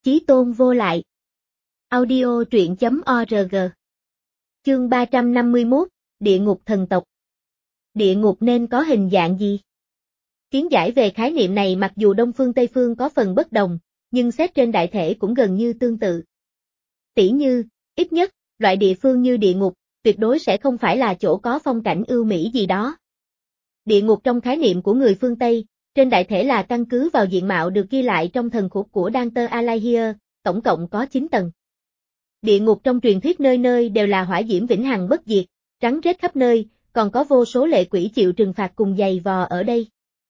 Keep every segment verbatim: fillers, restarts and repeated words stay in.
Chí tôn vô lại. Audio truyện chấm org. Chương ba trăm năm mươi mốt, Địa ngục thần tộc. Địa ngục nên có hình dạng gì? Kiến giải về khái niệm này mặc dù Đông phương Tây phương có phần bất đồng, nhưng xét trên đại thể cũng gần như tương tự. Tỉ như, ít nhất, loại địa phương như địa ngục, tuyệt đối sẽ không phải là chỗ có phong cảnh ưu mỹ gì đó. Địa ngục trong khái niệm của người phương Tây, trên đại thể là căn cứ vào diện mạo được ghi lại trong thần khúc của Dante Alighieri, tổng cộng có chín tầng. Địa ngục trong truyền thuyết nơi nơi đều là hỏa diễm vĩnh hằng bất diệt, rắn rết khắp nơi, còn có vô số lệ quỷ chịu trừng phạt cùng giày vò ở đây.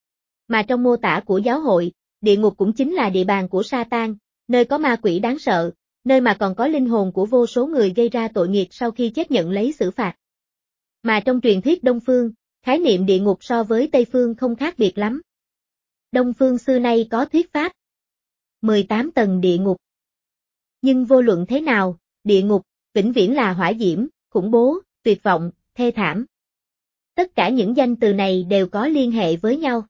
Mà trong mô tả của giáo hội, địa ngục cũng chính là địa bàn của Satan, nơi có ma quỷ đáng sợ, nơi mà còn có linh hồn của vô số người gây ra tội nghiệp sau khi chết nhận lấy xử phạt. Mà trong truyền thuyết Đông phương, khái niệm địa ngục so với Tây phương không khác biệt lắm. Đông phương xưa nay có thuyết pháp mười tám tầng địa ngục. Nhưng vô luận thế nào, địa ngục, vĩnh viễn là hỏa diễm, khủng bố, tuyệt vọng, thê thảm. Tất cả những danh từ này đều có liên hệ với nhau.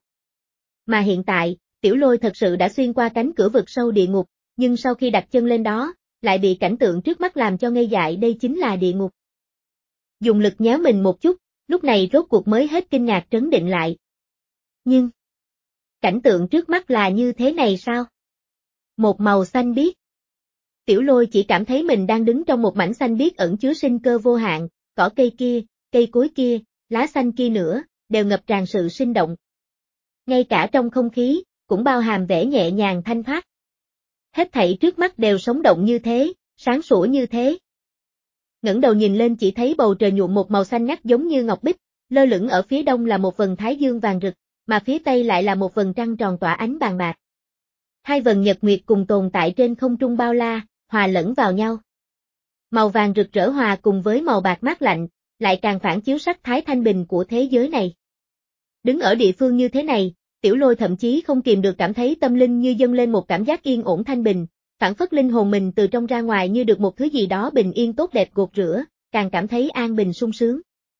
Mà hiện tại, Tiểu Lôi thật sự đã xuyên qua cánh cửa vực sâu địa ngục, nhưng sau khi đặt chân lên đó, lại bị cảnh tượng trước mắt làm cho ngây dại đây chính là địa ngục. Dùng lực nhéo mình một chút, lúc này rốt cuộc mới hết kinh ngạc trấn định lại. Nhưng, cảnh tượng trước mắt là như thế này sao? Một màu xanh biếc. Tiểu Lôi chỉ cảm thấy mình đang đứng trong một mảnh xanh biếc ẩn chứa sinh cơ vô hạn, cỏ cây kia, cây cối kia, lá xanh kia nữa, đều ngập tràn sự sinh động. Ngay cả trong không khí, cũng bao hàm vẻ nhẹ nhàng thanh thoát. Hết thảy trước mắt đều sống động như thế, sáng sủa như thế. Ngẩng đầu nhìn lên chỉ thấy bầu trời nhuộm một màu xanh ngắt giống như ngọc bích, lơ lửng ở phía đông là một vầng thái dương vàng rực, mà phía tây lại là một vầng trăng tròn tỏa ánh vàng bạc. Hai vầng nhật nguyệt cùng tồn tại trên không trung bao la, hòa lẫn vào nhau. Màu vàng rực rỡ hòa cùng với màu bạc mát lạnh, lại càng phản chiếu sắc thái thanh bình của thế giới này. Đứng ở địa phương như thế này, Tiểu Lôi thậm chí không kìm được cảm thấy tâm linh như dâng lên một cảm giác yên ổn thanh bình, phản phất linh hồn mình từ trong ra ngoài như được một thứ gì đó bình yên tốt đẹp gột rửa, càng cảm thấy an bình sung sướng.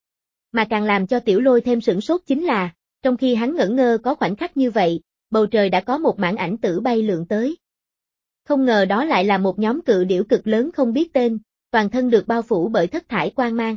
Mà càng làm cho Tiểu Lôi thêm sửng sốt chính là, trong khi hắn ngẩn ngơ có khoảnh khắc như vậy, bầu trời đã có một mảng ảnh tử bay lượn tới. Không ngờ đó lại là một nhóm cự điểu cực lớn không biết tên, toàn thân được bao phủ bởi thất thải quang mang.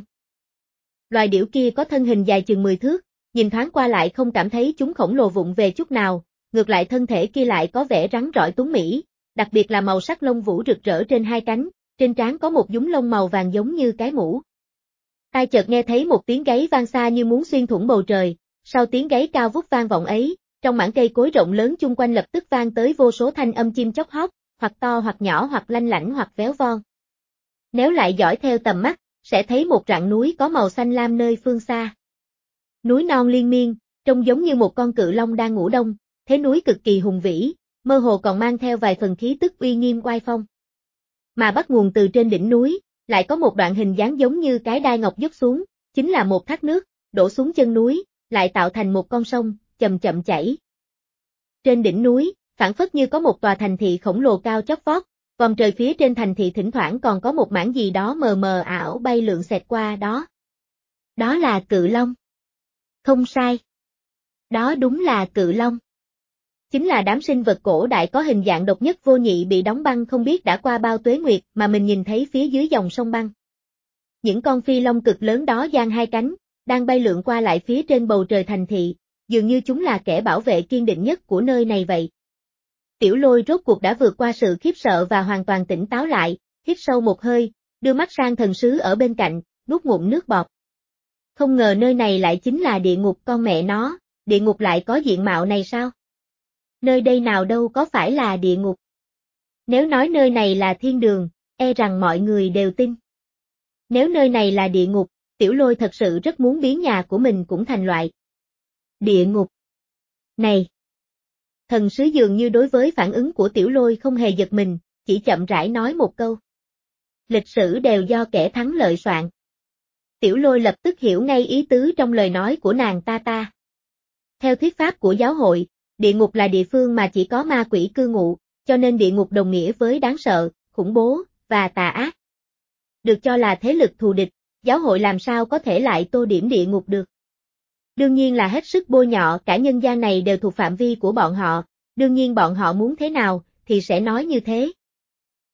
Loài điểu kia có thân hình dài chừng mười thước, nhìn thoáng qua lại không cảm thấy chúng khổng lồ vụng về chút nào, ngược lại thân thể kia lại có vẻ rắn rỏi tuấn mỹ, đặc biệt là màu sắc lông vũ rực rỡ trên hai cánh, trên trán có một dúng lông màu vàng giống như cái mũ. Tai chợt nghe thấy một tiếng gáy vang xa như muốn xuyên thủng bầu trời, sau tiếng gáy cao vút vang vọng ấy, trong mảng cây cối rộng lớn chung quanh lập tức vang tới vô số thanh âm chim chóc hót, hoặc to hoặc nhỏ hoặc lanh lảnh hoặc véo von. Nếu lại dõi theo tầm mắt, sẽ thấy một rặng núi có màu xanh lam nơi phương xa. Núi non liên miên, trông giống như một con cự long đang ngủ đông, thế núi cực kỳ hùng vĩ, mơ hồ còn mang theo vài phần khí tức uy nghiêm oai phong. Mà bắt nguồn từ trên đỉnh núi, lại có một đoạn hình dáng giống như cái đai ngọc dốc xuống, chính là một thác nước, đổ xuống chân núi, lại tạo thành một con sông, chậm chậm chảy. Trên đỉnh núi, phảng phất như có một tòa thành thị khổng lồ cao chót vót, vòng trời phía trên thành thị thỉnh thoảng còn có một mảng gì đó mờ mờ ảo bay lượn xẹt qua đó. Đó là cự long. Không sai. Đó đúng là cự long. Chính là đám sinh vật cổ đại có hình dạng độc nhất vô nhị bị đóng băng không biết đã qua bao tuế nguyệt mà mình nhìn thấy phía dưới dòng sông băng. Những con phi long cực lớn đó giang hai cánh, đang bay lượn qua lại phía trên bầu trời thành thị, dường như chúng là kẻ bảo vệ kiên định nhất của nơi này vậy. Tiểu Lôi rốt cuộc đã vượt qua sự khiếp sợ và hoàn toàn tỉnh táo lại, hít sâu một hơi, đưa mắt sang thần sứ ở bên cạnh, nuốt ngụm nước bọt. Không ngờ nơi này lại chính là địa ngục con mẹ nó, địa ngục lại có diện mạo này sao? Nơi đây nào đâu có phải là địa ngục. Nếu nói nơi này là thiên đường, e rằng mọi người đều tin. Nếu nơi này là địa ngục, Tiểu Lôi thật sự rất muốn biến nhà của mình cũng thành loại địa ngục. Này! Thần sứ dường như đối với phản ứng của Tiểu Lôi không hề giật mình, chỉ chậm rãi nói một câu. Lịch sử đều do kẻ thắng lợi soạn. Tiểu Lôi lập tức hiểu ngay ý tứ trong lời nói của nàng ta ta. Theo thuyết pháp của giáo hội, địa ngục là địa phương mà chỉ có ma quỷ cư ngụ, cho nên địa ngục đồng nghĩa với đáng sợ, khủng bố, và tà ác. Được cho là thế lực thù địch, giáo hội làm sao có thể lại tô điểm địa ngục được. Đương nhiên là hết sức bôi nhọ cả nhân gian này đều thuộc phạm vi của bọn họ, đương nhiên bọn họ muốn thế nào, thì sẽ nói như thế.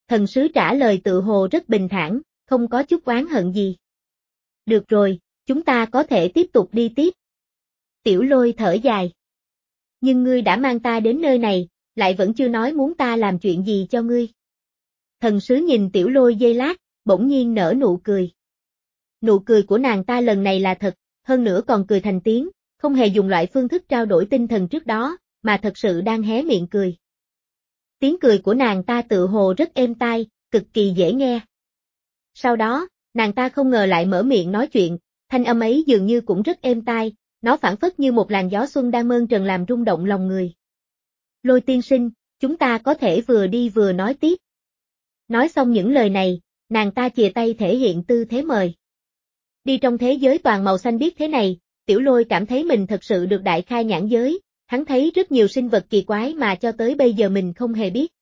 Thần sứ trả lời tự hồ rất bình thản, không có chút oán hận gì. Được rồi, chúng ta có thể tiếp tục đi tiếp. Tiểu Lôi thở dài. Nhưng ngươi đã mang ta đến nơi này, lại vẫn chưa nói muốn ta làm chuyện gì cho ngươi. Thần sứ nhìn Tiểu Lôi giây lát, bỗng nhiên nở nụ cười. Nụ cười của nàng ta lần này là thật, hơn nữa còn cười thành tiếng, không hề dùng loại phương thức trao đổi tinh thần trước đó, mà thật sự đang hé miệng cười. Tiếng cười của nàng ta tự hồ rất êm tai, cực kỳ dễ nghe. Sau đó, nàng ta không ngờ lại mở miệng nói chuyện, thanh âm ấy dường như cũng rất êm tai, nó phảng phất như một làn gió xuân đang mơn trần làm rung động lòng người. Lôi tiên sinh, chúng ta có thể vừa đi vừa nói tiếp. Nói xong những lời này, nàng ta chìa tay thể hiện tư thế mời. Đi trong thế giới toàn màu xanh biếc thế này, Tiểu Lôi cảm thấy mình thật sự được đại khai nhãn giới, hắn thấy rất nhiều sinh vật kỳ quái mà cho tới bây giờ mình không hề biết.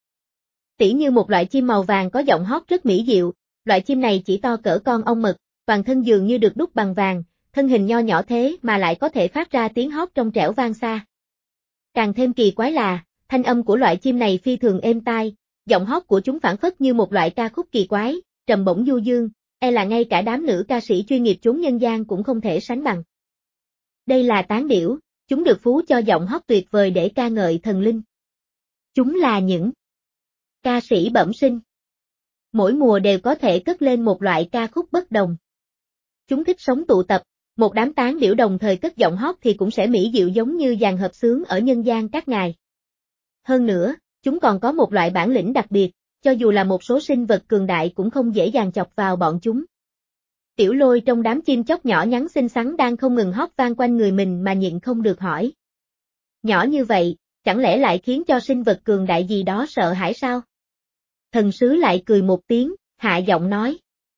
Tỉ như một loại chim màu vàng có giọng hót rất mỹ diệu, loại chim này chỉ to cỡ con ong mật, toàn thân dường như được đúc bằng vàng, thân hình nho nhỏ thế mà lại có thể phát ra tiếng hót trong trẻo vang xa. Càng thêm kỳ quái là, thanh âm của loại chim này phi thường êm tai, giọng hót của chúng phảng phất như một loại ca khúc kỳ quái, trầm bổng du dương, e là ngay cả đám nữ ca sĩ chuyên nghiệp chốn nhân gian cũng không thể sánh bằng. Đây là tán điểu, chúng được phú cho giọng hót tuyệt vời để ca ngợi thần linh. Chúng là những ca sĩ bẩm sinh. Mỗi mùa đều có thể cất lên một loại ca khúc bất đồng. Chúng thích sống tụ tập, một đám tán điểu đồng thời cất giọng hót thì cũng sẽ mỹ diệu giống như dàn hợp xướng ở nhân gian các ngài. Hơn nữa, chúng còn có một loại bản lĩnh đặc biệt, cho dù là một số sinh vật cường đại cũng không dễ dàng chọc vào bọn chúng. Tiểu Lôi trong đám chim chóc nhỏ nhắn xinh xắn đang không ngừng hót vang quanh người mình mà nhịn không được hỏi. Nhỏ như vậy, chẳng lẽ lại khiến cho sinh vật cường đại gì đó sợ hãi sao? Thần sứ lại cười một tiếng, hạ giọng nói.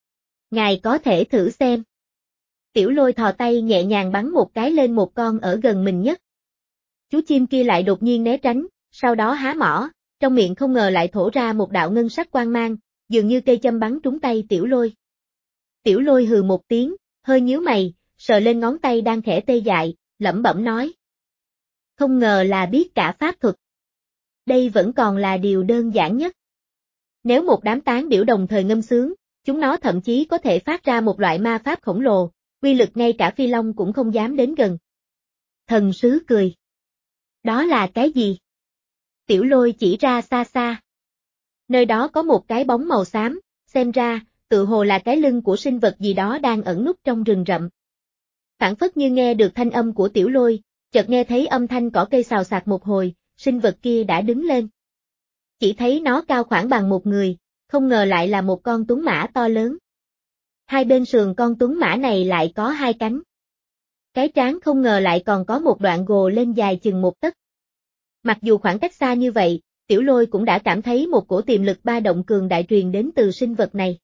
Ngài có thể thử xem. Tiểu Lôi thò tay nhẹ nhàng bắn một cái lên một con ở gần mình nhất. Chú chim kia lại đột nhiên né tránh, sau đó há mỏ, trong miệng không ngờ lại thổ ra một đạo ngân sắc quang mang, dường như cây châm bắn trúng tay Tiểu Lôi. Tiểu Lôi hừ một tiếng, hơi nhíu mày, sờ lên ngón tay đang khẽ tê dại, lẩm bẩm nói. Không ngờ là biết cả pháp thuật. Đây vẫn còn là điều đơn giản nhất. Nếu một đám tán điểu đồng thời ngâm sướng, chúng nó thậm chí có thể phát ra một loại ma pháp khổng lồ, uy lực ngay cả phi long cũng không dám đến gần. Thần sứ cười. Đó là cái gì? Tiểu Lôi chỉ ra xa xa. Nơi đó có một cái bóng màu xám, xem ra, tự hồ là cái lưng của sinh vật gì đó đang ẩn núp trong rừng rậm. Phảng phất như nghe được thanh âm của Tiểu Lôi, chợt nghe thấy âm thanh cỏ cây xào xạc một hồi, sinh vật kia đã đứng lên. Chỉ thấy nó cao khoảng bằng một người, không ngờ lại là một con tuấn mã to lớn. Hai bên sườn con tuấn mã này lại có hai cánh. Cái trán không ngờ lại còn có một đoạn gồ lên dài chừng một tấc. Mặc dù khoảng cách xa như vậy, Tiểu Lôi cũng đã cảm thấy một cổ tiềm lực ba động cường đại truyền đến từ sinh vật này.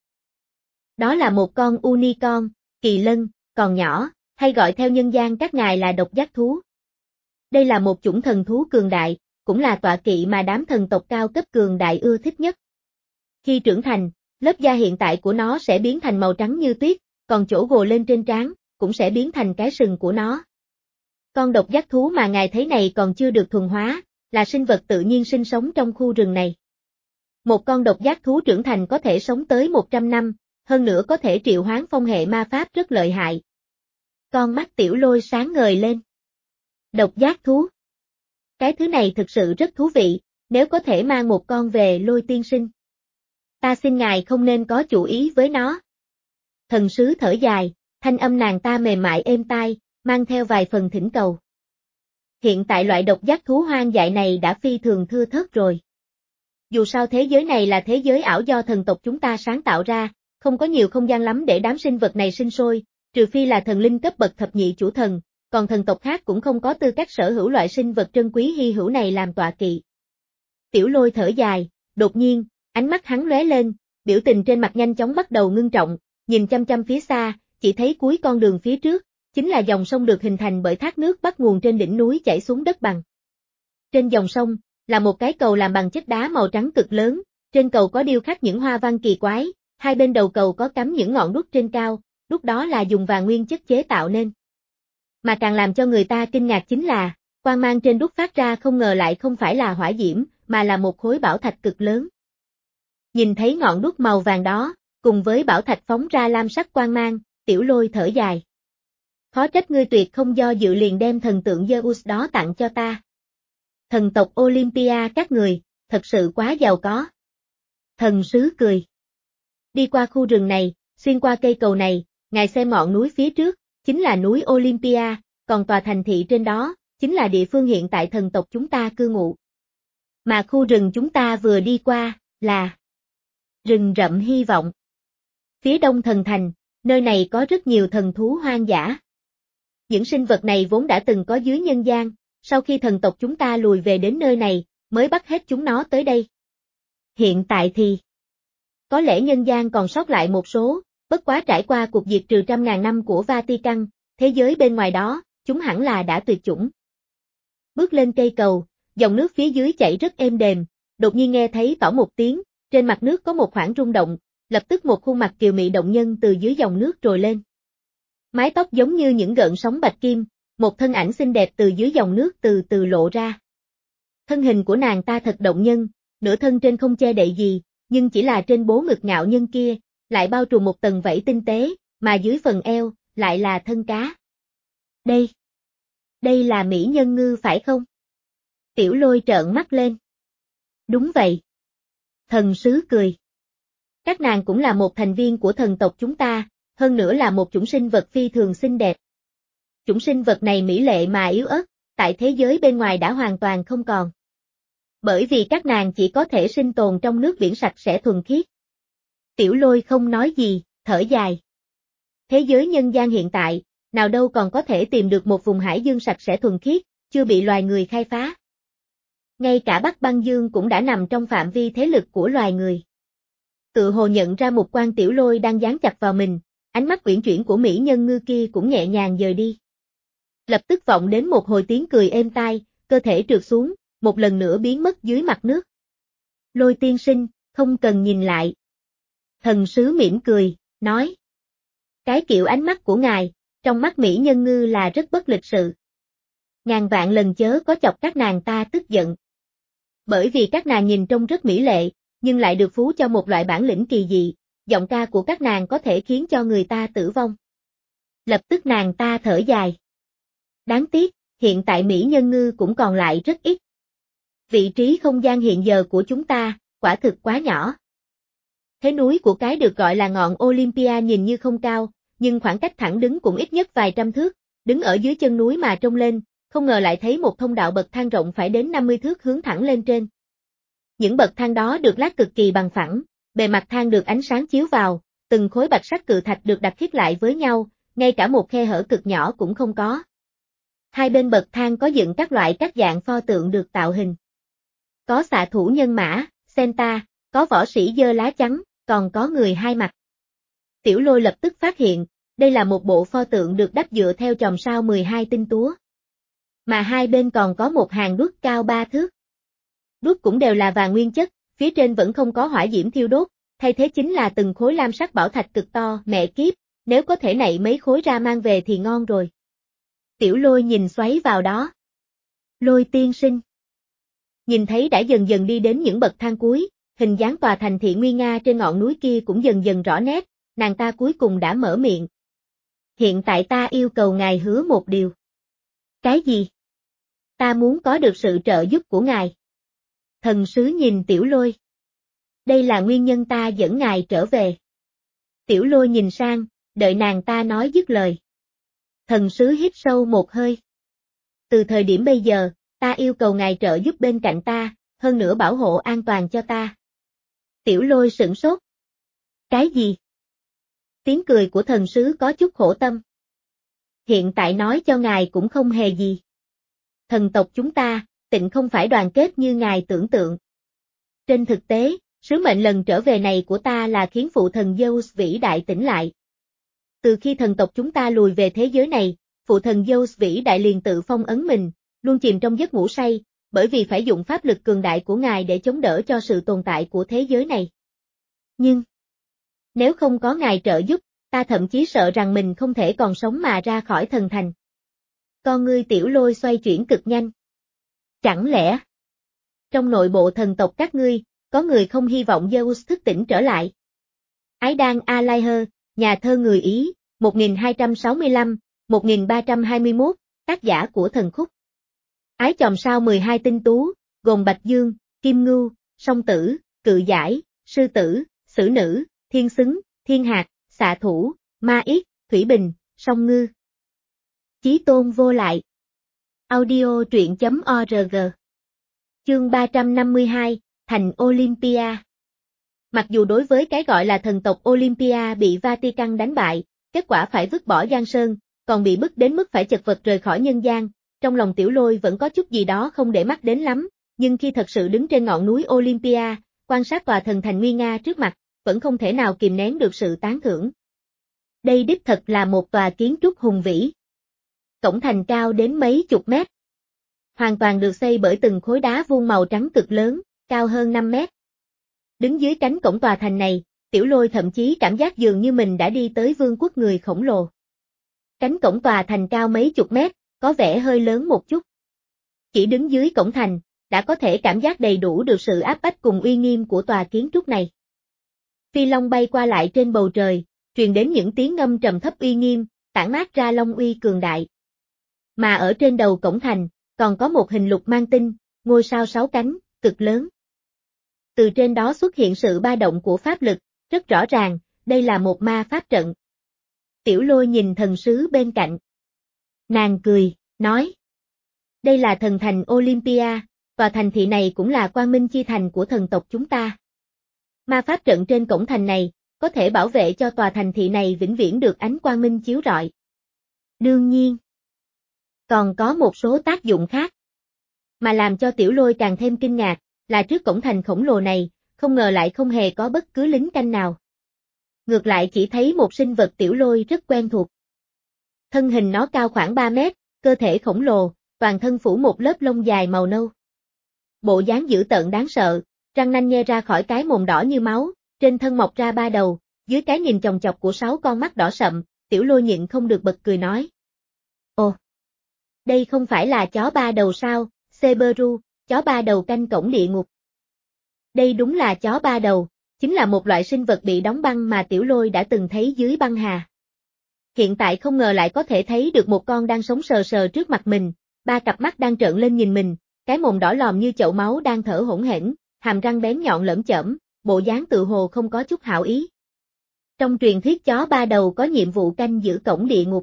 Đó là một con unicorn, kỳ lân, còn nhỏ, hay gọi theo nhân gian các ngài là độc giác thú. Đây là một chủng thần thú cường đại, cũng là tọa kỵ mà đám thần tộc cao cấp cường đại ưa thích nhất. Khi trưởng thành, lớp da hiện tại của nó sẽ biến thành màu trắng như tuyết, còn chỗ gồ lên trên trán cũng sẽ biến thành cái sừng của nó. Con độc giác thú mà ngài thấy này còn chưa được thuần hóa, là sinh vật tự nhiên sinh sống trong khu rừng này. Một con độc giác thú trưởng thành có thể sống tới một trăm năm, hơn nữa có thể triệu hoán phong hệ ma pháp rất lợi hại. Con mắt Tiểu Lôi sáng ngời lên. Độc giác thú. Cái thứ này thực sự rất thú vị, nếu có thể mang một con về Lôi tiên sinh. Ta xin ngài không nên có chủ ý với nó. Thần sứ thở dài, thanh âm nàng ta mềm mại êm tai, mang theo vài phần thỉnh cầu. Hiện tại loại độc giác thú hoang dại này đã phi thường thưa thớt rồi. Dù sao thế giới này là thế giới ảo do thần tộc chúng ta sáng tạo ra, không có nhiều không gian lắm để đám sinh vật này sinh sôi, trừ phi là thần linh cấp bậc thập nhị chủ thần, còn thần tộc khác cũng không có tư cách sở hữu loại sinh vật trân quý hy hữu này làm tọa kỵ. Tiểu Lôi thở dài, đột nhiên, ánh mắt hắn lóe lên, biểu tình trên mặt nhanh chóng bắt đầu ngưng trọng, nhìn chăm chăm phía xa, chỉ thấy cuối con đường phía trước, chính là dòng sông được hình thành bởi thác nước bắt nguồn trên đỉnh núi chảy xuống đất bằng. Trên dòng sông, là một cái cầu làm bằng chất đá màu trắng cực lớn, trên cầu có điêu khắc những hoa văn kỳ quái, hai bên đầu cầu có cắm những ngọn đuốc trên cao, đuốc đó là dùng vàng nguyên chất chế tạo nên. Mà càng làm cho người ta kinh ngạc chính là, quang mang trên đuốc phát ra không ngờ lại không phải là hỏa diễm, mà là một khối bảo thạch cực lớn. Nhìn thấy ngọn đuốc màu vàng đó, cùng với bảo thạch phóng ra lam sắc quang mang, Tiểu Lôi thở dài. Khó trách ngươi tuyệt không do dự liền đem thần tượng Zeus đó tặng cho ta. Thần tộc Olympia các người, thật sự quá giàu có. Thần sứ cười. Đi qua khu rừng này, xuyên qua cây cầu này, ngài xem ngọn núi phía trước, chính là núi Olympia, còn tòa thành thị trên đó, chính là địa phương hiện tại thần tộc chúng ta cư ngụ. Mà khu rừng chúng ta vừa đi qua, là rừng rậm hy vọng. Phía đông thần thành, nơi này có rất nhiều thần thú hoang dã. Những sinh vật này vốn đã từng có dưới nhân gian, sau khi thần tộc chúng ta lùi về đến nơi này, mới bắt hết chúng nó tới đây. Hiện tại thì, có lẽ nhân gian còn sót lại một số, bất quá trải qua cuộc diệt trừ trăm ngàn năm của Vatican, thế giới bên ngoài đó, chúng hẳn là đã tuyệt chủng. Bước lên cây cầu, dòng nước phía dưới chảy rất êm đềm, đột nhiên nghe thấy tỏ một tiếng, trên mặt nước có một khoảng rung động, lập tức một khuôn mặt kiều mị động nhân từ dưới dòng nước trồi lên. Mái tóc giống như những gợn sóng bạch kim, một thân ảnh xinh đẹp từ dưới dòng nước từ từ lộ ra. Thân hình của nàng ta thật động nhân, nửa thân trên không che đậy gì, nhưng chỉ là trên bố ngực ngạo nhân kia, lại bao trùm một tầng vảy tinh tế, mà dưới phần eo, lại là thân cá. Đây, đây là mỹ nhân ngư phải không? Tiểu Lôi trợn mắt lên. Đúng vậy. Thần sứ cười. Các nàng cũng là một thành viên của thần tộc chúng ta, hơn nữa là một chủng sinh vật phi thường xinh đẹp. Chủng sinh vật này mỹ lệ mà yếu ớt, tại thế giới bên ngoài đã hoàn toàn không còn. Bởi vì các nàng chỉ có thể sinh tồn trong nước biển sạch sẽ thuần khiết. Tiểu Lôi không nói gì, thở dài. Thế giới nhân gian hiện tại, nào đâu còn có thể tìm được một vùng hải dương sạch sẽ thuần khiết, chưa bị loài người khai phá. Ngay cả Bắc Băng Dương cũng đã nằm trong phạm vi thế lực của loài người. Tự hồ nhận ra một quan Tiểu Lôi đang dán chặt vào mình, ánh mắt uyển chuyển của mỹ nhân ngư kia cũng nhẹ nhàng dời đi. Lập tức vọng đến một hồi tiếng cười êm tai, cơ thể trượt xuống, một lần nữa biến mất dưới mặt nước. Lôi tiên sinh, không cần nhìn lại. Thần sứ mỉm cười, nói. Cái kiểu ánh mắt của ngài, trong mắt mỹ nhân ngư là rất bất lịch sự. Ngàn vạn lần chớ có chọc các nàng ta tức giận. Bởi vì các nàng nhìn trông rất mỹ lệ, nhưng lại được phú cho một loại bản lĩnh kỳ dị, giọng ca của các nàng có thể khiến cho người ta tử vong. Lập tức nàng ta thở dài. Đáng tiếc, hiện tại mỹ nhân ngư cũng còn lại rất ít. Vị trí không gian hiện giờ của chúng ta, quả thực quá nhỏ. Thế núi của cái được gọi là ngọn Olympia nhìn như không cao, nhưng khoảng cách thẳng đứng cũng ít nhất vài trăm thước, đứng ở dưới chân núi mà trông lên, không ngờ lại thấy một thông đạo bậc thang rộng phải đến năm mươi thước hướng thẳng lên trên. Những bậc thang đó được lát cực kỳ bằng phẳng, bề mặt thang được ánh sáng chiếu vào, từng khối bạch sắc cự thạch được đặt khít lại với nhau, ngay cả một khe hở cực nhỏ cũng không có. Hai bên bậc thang có dựng các loại các dạng pho tượng được tạo hình. Có xạ thủ nhân mã, Senta, có võ sĩ dơ lá chắn, còn có người hai mặt. Tiểu Lôi lập tức phát hiện, đây là một bộ pho tượng được đắp dựa theo chòm sao mười hai tinh túa. Mà hai bên còn có một hàng đuốc cao ba thước. Đuốc cũng đều là vàng nguyên chất, phía trên vẫn không có hỏa diễm thiêu đốt, thay thế chính là từng khối lam sắc bảo thạch cực to, mẹ kiếp, nếu có thể nảy mấy khối ra mang về thì ngon rồi. Tiểu Lôi nhìn xoáy vào đó. Lôi tiên sinh. Nhìn thấy đã dần dần đi đến những bậc thang cuối, hình dáng tòa thành thị nguy nga trên ngọn núi kia cũng dần dần rõ nét, nàng ta cuối cùng đã mở miệng. Hiện tại ta yêu cầu ngài hứa một điều. Cái gì? Ta muốn có được sự trợ giúp của ngài. Thần sứ nhìn Tiểu Lôi. Đây là nguyên nhân ta dẫn ngài trở về. Tiểu Lôi nhìn sang, đợi nàng ta nói dứt lời. Thần sứ hít sâu một hơi. Từ thời điểm bây giờ, ta yêu cầu ngài trợ giúp bên cạnh ta, hơn nữa bảo hộ an toàn cho ta. Tiểu Lôi sửng sốt. Cái gì? Tiếng cười của thần sứ có chút khổ tâm. Hiện tại nói cho ngài cũng không hề gì. Thần tộc chúng ta, tịnh không phải đoàn kết như ngài tưởng tượng. Trên thực tế, sứ mệnh lần trở về này của ta là khiến phụ thần Zeus vĩ đại tỉnh lại. Từ khi thần tộc chúng ta lùi về thế giới này, phụ thần Zeus vĩ đại liền tự phong ấn mình, luôn chìm trong giấc ngủ say, bởi vì phải dùng pháp lực cường đại của ngài để chống đỡ cho sự tồn tại của thế giới này. Nhưng, nếu không có ngài trợ giúp, ta thậm chí sợ rằng mình không thể còn sống mà ra khỏi thần thành. Con ngươi Tiểu Lôi xoay chuyển cực nhanh. Chẳng lẽ, trong nội bộ thần tộc các ngươi, có người không hy vọng Zeus thức tỉnh trở lại. Aidan Alaiher, nhà thơ người Ý, một nghìn hai trăm sáu mươi lăm đến một nghìn ba trăm hai mươi mốt, tác giả của Thần Khúc. Ái chòm sao mười hai tinh tú, gồm Bạch Dương, Kim Ngưu, Song Tử, Cự Giải, Sư Tử, Sử Nữ, Thiên Xứng, Thiên Hạc, Xạ Thủ, Ma Yết, Thủy Bình, Song Ngư. Chí tôn vô lại. Audio truyện chấm org. Chương ba trăm năm mươi hai, Thành Olympia. Mặc dù đối với cái gọi là thần tộc Olympia bị Vatican đánh bại, kết quả phải vứt bỏ Giang Sơn, còn bị bức đến mức phải chật vật rời khỏi nhân gian, trong lòng Tiểu Lôi vẫn có chút gì đó không để mắt đến lắm, nhưng khi thật sự đứng trên ngọn núi Olympia, quan sát tòa thần thành nguy nga trước mặt, vẫn không thể nào kìm nén được sự tán thưởng. Đây đích thật là một tòa kiến trúc hùng vĩ. Cổng thành cao đến mấy chục mét. Hoàn toàn được xây bởi từng khối đá vuông màu trắng cực lớn, cao hơn năm mét. Đứng dưới cánh cổng tòa thành này, Tiểu Lôi thậm chí cảm giác dường như mình đã đi tới vương quốc người khổng lồ. Cánh cổng tòa thành cao mấy chục mét, có vẻ hơi lớn một chút. Chỉ đứng dưới cổng thành, đã có thể cảm giác đầy đủ được sự áp bách cùng uy nghiêm của tòa kiến trúc này. Phi long bay qua lại trên bầu trời, truyền đến những tiếng ngâm trầm thấp uy nghiêm, tản mát ra long uy cường đại. Mà ở trên đầu cổng thành, còn có một hình lục mang tinh, ngôi sao sáu cánh, cực lớn. Từ trên đó xuất hiện sự ba động của pháp lực, rất rõ ràng, đây là một ma pháp trận. Tiểu Lôi nhìn thần sứ bên cạnh. Nàng cười, nói. Đây là thần thành Olympia, tòa thành thị này cũng là quang minh chi thành của thần tộc chúng ta. Ma pháp trận trên cổng thành này, có thể bảo vệ cho tòa thành thị này vĩnh viễn được ánh quang minh chiếu rọi. Đương nhiên, còn có một số tác dụng khác. Mà làm cho Tiểu Lôi càng thêm kinh ngạc, là trước cổng thành khổng lồ này, không ngờ lại không hề có bất cứ lính canh nào. Ngược lại chỉ thấy một sinh vật Tiểu Lôi rất quen thuộc. Thân hình nó cao khoảng ba mét, cơ thể khổng lồ, toàn thân phủ một lớp lông dài màu nâu. Bộ dáng dữ tợn đáng sợ, răng nanh nhe ra khỏi cái mồm đỏ như máu, trên thân mọc ra ba đầu, dưới cái nhìn chòng chọc của sáu con mắt đỏ sậm, Tiểu Lôi nhịn không được bật cười nói. Ồ, đây không phải là chó ba đầu sao, Seberu, chó ba đầu canh cổng địa ngục. Đây đúng là chó ba đầu, chính là một loại sinh vật bị đóng băng mà Tiểu Lôi đã từng thấy dưới băng hà. Hiện tại không ngờ lại có thể thấy được một con đang sống sờ sờ trước mặt mình, ba cặp mắt đang trợn lên nhìn mình, cái mồm đỏ lòm như chậu máu đang thở hổn hển, hàm răng bén nhọn lởm chởm, bộ dáng tự hồ không có chút hảo ý. Trong truyền thuyết chó ba đầu có nhiệm vụ canh giữ cổng địa ngục.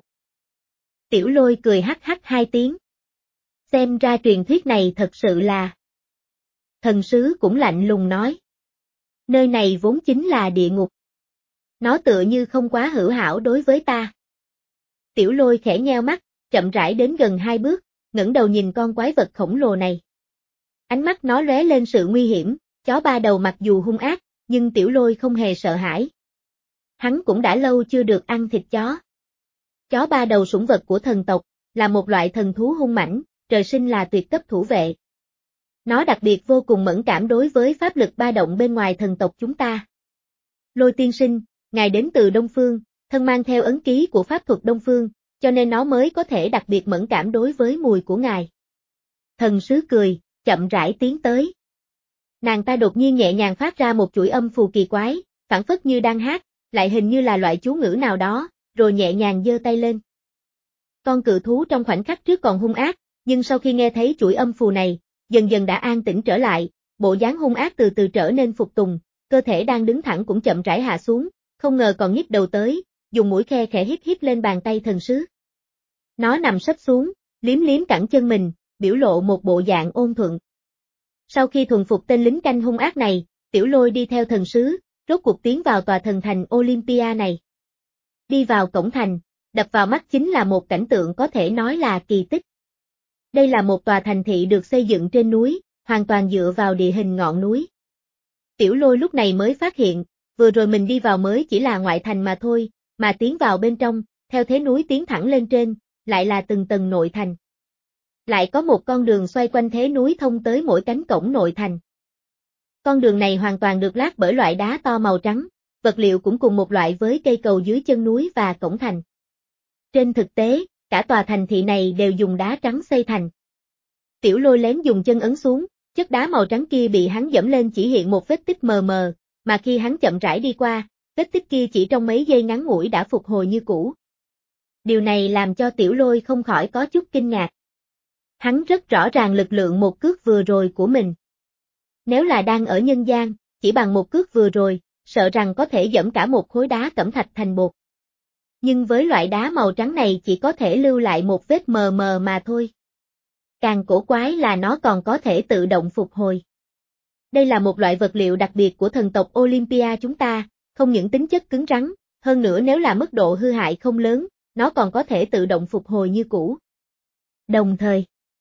Tiểu Lôi cười hắc hắc hai tiếng. Xem ra truyền thuyết này thật sự là... Thần sứ cũng lạnh lùng nói. Nơi này vốn chính là địa ngục. Nó tựa như không quá hữu hảo đối với ta. Tiểu Lôi khẽ nheo mắt, chậm rãi đến gần hai bước, ngẩng đầu nhìn con quái vật khổng lồ này. Ánh mắt nó lóe lên sự nguy hiểm, chó ba đầu mặc dù hung ác, nhưng Tiểu Lôi không hề sợ hãi. Hắn cũng đã lâu chưa được ăn thịt chó. Chó ba đầu sủng vật của thần tộc, là một loại thần thú hung mãnh, trời sinh là tuyệt cấp thủ vệ. Nó đặc biệt vô cùng mẫn cảm đối với pháp lực ba động bên ngoài thần tộc chúng ta. Lôi tiên sinh, ngài đến từ Đông Phương, thân mang theo ấn ký của pháp thuật Đông Phương, cho nên nó mới có thể đặc biệt mẫn cảm đối với mùi của ngài. Thần sứ cười, chậm rãi tiến tới. Nàng ta đột nhiên nhẹ nhàng phát ra một chuỗi âm phù kỳ quái, phảng phất như đang hát, lại hình như là loại chú ngữ nào đó, rồi nhẹ nhàng giơ tay lên. Con cự thú trong khoảnh khắc trước còn hung ác, nhưng sau khi nghe thấy chuỗi âm phù này, dần dần đã an tĩnh trở lại, bộ dáng hung ác từ từ trở nên phục tùng, cơ thể đang đứng thẳng cũng chậm rãi hạ xuống, không ngờ còn nhích đầu tới, dùng mũi khe khẽ hít hít lên bàn tay thần sứ. Nó nằm sấp xuống, liếm liếm cẳng chân mình, biểu lộ một bộ dạng ôn thuận. Sau khi thuần phục tên lính canh hung ác này, Tiểu Lôi đi theo thần sứ, rốt cuộc tiến vào tòa thần thành Olympia này. Đi vào cổng thành, đập vào mắt chính là một cảnh tượng có thể nói là kỳ tích. Đây là một tòa thành thị được xây dựng trên núi, hoàn toàn dựa vào địa hình ngọn núi. Tiểu Lôi lúc này mới phát hiện, vừa rồi mình đi vào mới chỉ là ngoại thành mà thôi, mà tiến vào bên trong, theo thế núi tiến thẳng lên trên, lại là từng tầng nội thành. Lại có một con đường xoay quanh thế núi thông tới mỗi cánh cổng nội thành. Con đường này hoàn toàn được lát bởi loại đá to màu trắng, vật liệu cũng cùng một loại với cây cầu dưới chân núi và cổng thành. Trên thực tế, cả tòa thành thị này đều dùng đá trắng xây thành. Tiểu Lôi lén dùng chân ấn xuống, chất đá màu trắng kia bị hắn dẫm lên chỉ hiện một vết tích mờ mờ, mà khi hắn chậm rãi đi qua, vết tích kia chỉ trong mấy giây ngắn ngủi đã phục hồi như cũ. Điều này làm cho Tiểu Lôi không khỏi có chút kinh ngạc. Hắn rất rõ ràng lực lượng một cước vừa rồi của mình. Nếu là đang ở nhân gian, chỉ bằng một cước vừa rồi, sợ rằng có thể dẫm cả một khối đá cẩm thạch thành bột. Nhưng với loại đá màu trắng này chỉ có thể lưu lại một vết mờ mờ mà thôi. Càng cổ quái là nó còn có thể tự động phục hồi. Đây là một loại vật liệu đặc biệt của thần tộc Olympia chúng ta, không những tính chất cứng rắn, hơn nữa nếu là mức độ hư hại không lớn, nó còn có thể tự động phục hồi như cũ. Đồng thời,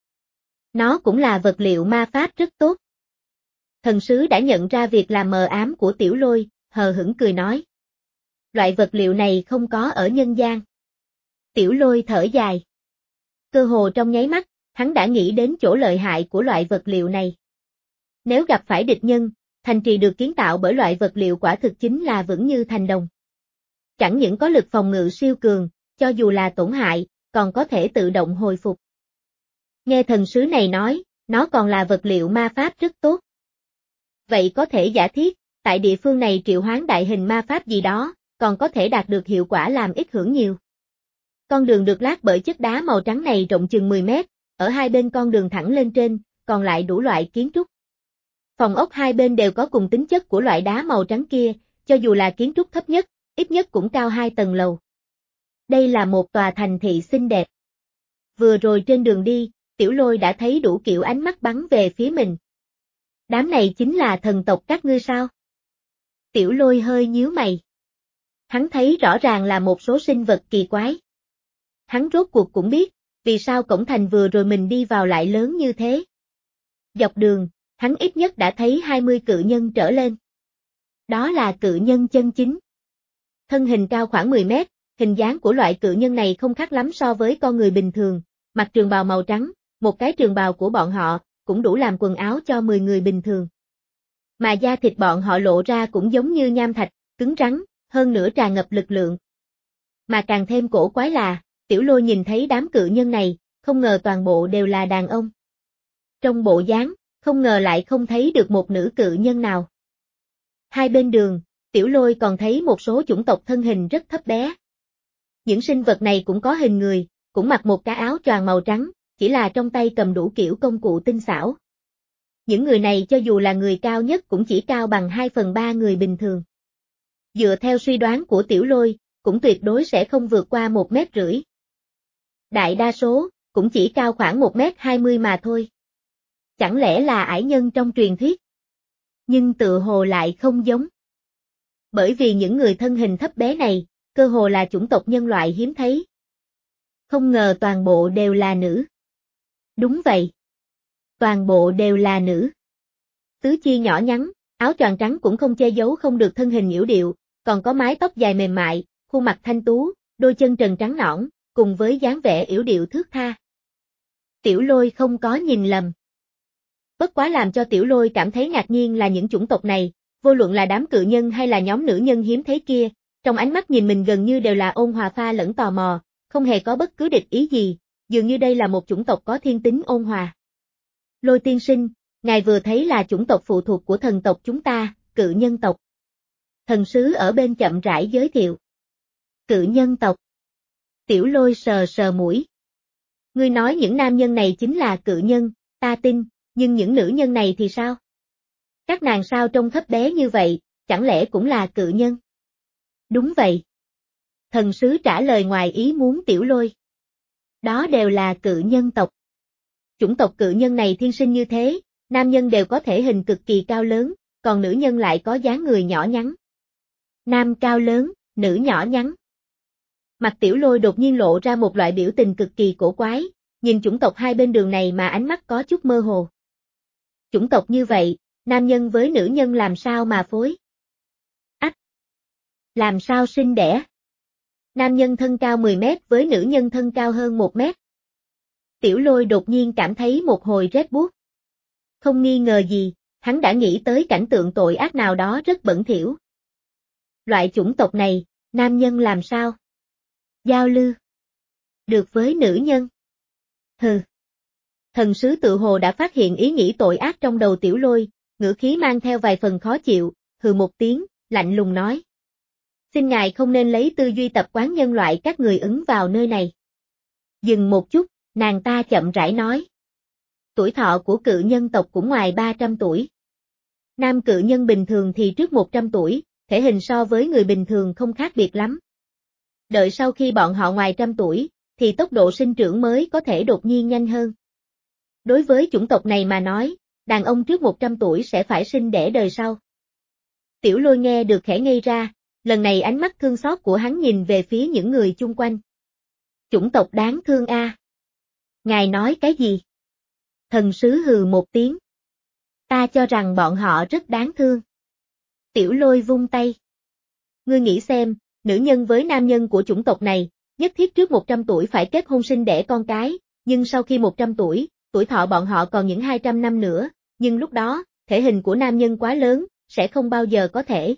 nó cũng là vật liệu ma pháp rất tốt. Thần sứ đã nhận ra việc làm mờ ám của Tiểu Lôi, hờ hững cười nói. Loại vật liệu này không có ở nhân gian. Tiểu Lôi thở dài. Cơ hồ trong nháy mắt, hắn đã nghĩ đến chỗ lợi hại của loại vật liệu này. Nếu gặp phải địch nhân, thành trì được kiến tạo bởi loại vật liệu quả thực chính là vững như thành đồng. Chẳng những có lực phòng ngự siêu cường, cho dù là tổn hại, còn có thể tự động hồi phục. Nghe thần sứ này nói, nó còn là vật liệu ma pháp rất tốt. Vậy có thể giả thiết, tại địa phương này triệu hoán đại hình ma pháp gì đó, còn có thể đạt được hiệu quả làm ít hưởng nhiều. Con đường được lát bởi chất đá màu trắng này rộng chừng mười mét, ở hai bên con đường thẳng lên trên, còn lại đủ loại kiến trúc. Phòng ốc hai bên đều có cùng tính chất của loại đá màu trắng kia, cho dù là kiến trúc thấp nhất, ít nhất cũng cao hai tầng lầu. Đây là một tòa thành thị xinh đẹp. Vừa rồi trên đường đi, Tiểu Lôi đã thấy đủ kiểu ánh mắt bắn về phía mình. Đám này chính là thần tộc các ngươi sao? Tiểu Lôi hơi nhíu mày. Hắn thấy rõ ràng là một số sinh vật kỳ quái. Hắn rốt cuộc cũng biết, vì sao cổng thành vừa rồi mình đi vào lại lớn như thế. Dọc đường, hắn ít nhất đã thấy hai mươi cự nhân trở lên. Đó là cự nhân chân chính. Thân hình cao khoảng mười mét, hình dáng của loại cự nhân này không khác lắm so với con người bình thường, mặc trường bào màu trắng, một cái trường bào của bọn họ, cũng đủ làm quần áo cho mười người bình thường. Mà da thịt bọn họ lộ ra cũng giống như nham thạch, cứng rắn, hơn nữa tràn ngập lực lượng. Mà càng thêm cổ quái là, Tiểu Lôi nhìn thấy đám cự nhân này, không ngờ toàn bộ đều là đàn ông. Trong bộ dáng, không ngờ lại không thấy được một nữ cự nhân nào. Hai bên đường, Tiểu Lôi còn thấy một số chủng tộc thân hình rất thấp bé. Những sinh vật này cũng có hình người, cũng mặc một cái áo choàng màu trắng, chỉ là trong tay cầm đủ kiểu công cụ tinh xảo. Những người này cho dù là người cao nhất cũng chỉ cao bằng hai phần ba người bình thường. Dựa theo suy đoán của Tiểu Lôi, cũng tuyệt đối sẽ không vượt qua một mét rưỡi. Đại đa số, cũng chỉ cao khoảng một mét hai mươi mà thôi. Chẳng lẽ là ải nhân trong truyền thuyết? Nhưng tự hồ lại không giống. Bởi vì những người thân hình thấp bé này, cơ hồ là chủng tộc nhân loại hiếm thấy. Không ngờ toàn bộ đều là nữ. Đúng vậy. Toàn bộ đều là nữ. Tứ chi nhỏ nhắn, áo choàng trắng cũng không che giấu không được thân hình yểu điệu, còn có mái tóc dài mềm mại, khuôn mặt thanh tú, đôi chân trần trắng nõn, cùng với dáng vẻ yểu điệu thướt tha. Tiểu Lôi không có nhìn lầm. Bất quá làm cho Tiểu Lôi cảm thấy ngạc nhiên là những chủng tộc này, vô luận là đám cự nhân hay là nhóm nữ nhân hiếm thấy kia, trong ánh mắt nhìn mình gần như đều là ôn hòa pha lẫn tò mò, không hề có bất cứ địch ý gì, dường như đây là một chủng tộc có thiên tính ôn hòa. Lôi tiên sinh, ngài vừa thấy là chủng tộc phụ thuộc của thần tộc chúng ta, cự nhân tộc. Thần sứ ở bên chậm rãi giới thiệu. Cự nhân tộc. Tiểu Lôi sờ sờ mũi. Ngươi nói những nam nhân này chính là cự nhân, ta tin, nhưng những nữ nhân này thì sao? Các nàng sao trông thấp bé như vậy, chẳng lẽ cũng là cự nhân? Đúng vậy. Thần sứ trả lời ngoài ý muốn Tiểu Lôi. Đó đều là cự nhân tộc. Chủng tộc cự nhân này thiên sinh như thế, nam nhân đều có thể hình cực kỳ cao lớn, còn nữ nhân lại có dáng người nhỏ nhắn. Nam cao lớn, nữ nhỏ nhắn. Mặt Tiểu Lôi đột nhiên lộ ra một loại biểu tình cực kỳ cổ quái, nhìn chủng tộc hai bên đường này mà ánh mắt có chút mơ hồ. Chủng tộc như vậy, nam nhân với nữ nhân làm sao mà phối? Ách! Làm sao sinh đẻ? Nam nhân thân cao mười mét với nữ nhân thân cao hơn một mét. Tiểu Lôi đột nhiên cảm thấy một hồi rét buốt. Không nghi ngờ gì, hắn đã nghĩ tới cảnh tượng tội ác nào đó rất bẩn thỉu. Loại chủng tộc này, nam nhân làm sao? Giao lưu. Được với nữ nhân. Hừ. Thần sứ tự hồ đã phát hiện ý nghĩ tội ác trong đầu Tiểu Lôi, ngữ khí mang theo vài phần khó chịu, hừ một tiếng, lạnh lùng nói. Xin ngài không nên lấy tư duy tập quán nhân loại các người ứng vào nơi này. Dừng một chút, nàng ta chậm rãi nói. Tuổi thọ của cự nhân tộc cũng ngoài ba trăm tuổi. Nam cự nhân bình thường thì trước một trăm tuổi, thể hình so với người bình thường không khác biệt lắm. Đợi sau khi bọn họ ngoài trăm tuổi, thì tốc độ sinh trưởng mới có thể đột nhiên nhanh hơn. Đối với chủng tộc này mà nói, đàn ông trước một trăm tuổi sẽ phải sinh đẻ đời sau. Tiểu Lôi nghe được khẽ ngây ra, lần này ánh mắt thương xót của hắn nhìn về phía những người chung quanh. Chủng tộc đáng thương a. À. Ngài nói cái gì? Thần sứ hừ một tiếng. Ta cho rằng bọn họ rất đáng thương. Tiểu Lôi vung tay. Ngươi nghĩ xem, nữ nhân với nam nhân của chủng tộc này, nhất thiết trước một trăm tuổi phải kết hôn sinh đẻ con cái, nhưng sau khi một trăm tuổi, tuổi thọ bọn họ còn những hai trăm năm nữa, nhưng lúc đó, thể hình của nam nhân quá lớn, sẽ không bao giờ có thể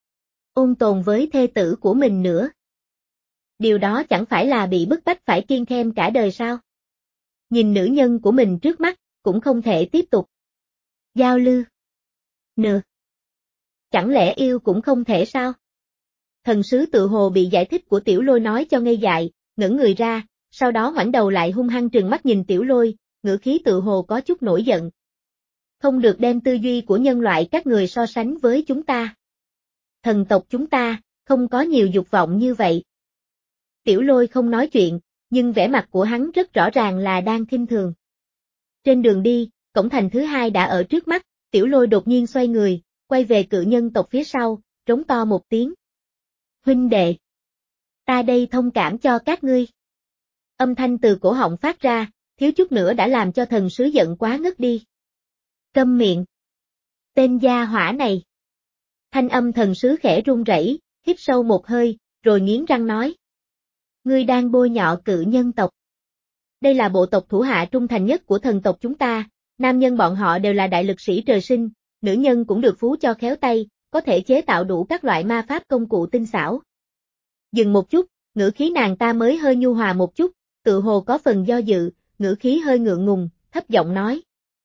ôn tồn với thê tử của mình nữa. Điều đó chẳng phải là bị bức bách phải kiêng khem cả đời sao? Nhìn nữ nhân của mình trước mắt, cũng không thể tiếp tục giao lưu nữa. Chẳng lẽ yêu cũng không thể sao? Thần sứ tự hồ bị giải thích của Tiểu Lôi nói cho ngây dại, ngẩng người ra, sau đó ngoảnh đầu lại hung hăng trừng mắt nhìn Tiểu Lôi, ngữ khí tự hồ có chút nổi giận. Không được đem tư duy của nhân loại các người so sánh với chúng ta. Thần tộc chúng ta, không có nhiều dục vọng như vậy. Tiểu Lôi không nói chuyện, nhưng vẻ mặt của hắn rất rõ ràng là đang khinh thường. Trên đường đi, cổng thành thứ hai đã ở trước mắt, Tiểu Lôi đột nhiên xoay người, quay về cự nhân tộc phía sau, trống to một tiếng. Huynh đệ! Ta đây thông cảm cho các ngươi. Âm thanh từ cổ họng phát ra, thiếu chút nữa đã làm cho thần sứ giận quá ngất đi. Câm miệng! Tên gia hỏa này! Thanh âm thần sứ khẽ run rẩy, hít sâu một hơi, rồi nghiến răng nói. Ngươi đang bôi nhọ cự nhân tộc. Đây là bộ tộc thủ hạ trung thành nhất của thần tộc chúng ta, nam nhân bọn họ đều là đại lực sĩ trời sinh, nữ nhân cũng được phú cho khéo tay, có thể chế tạo đủ các loại ma pháp công cụ tinh xảo. Dừng một chút, ngữ khí nàng ta mới hơi nhu hòa một chút, tự hồ có phần do dự, ngữ khí hơi ngượng ngùng, thấp giọng nói.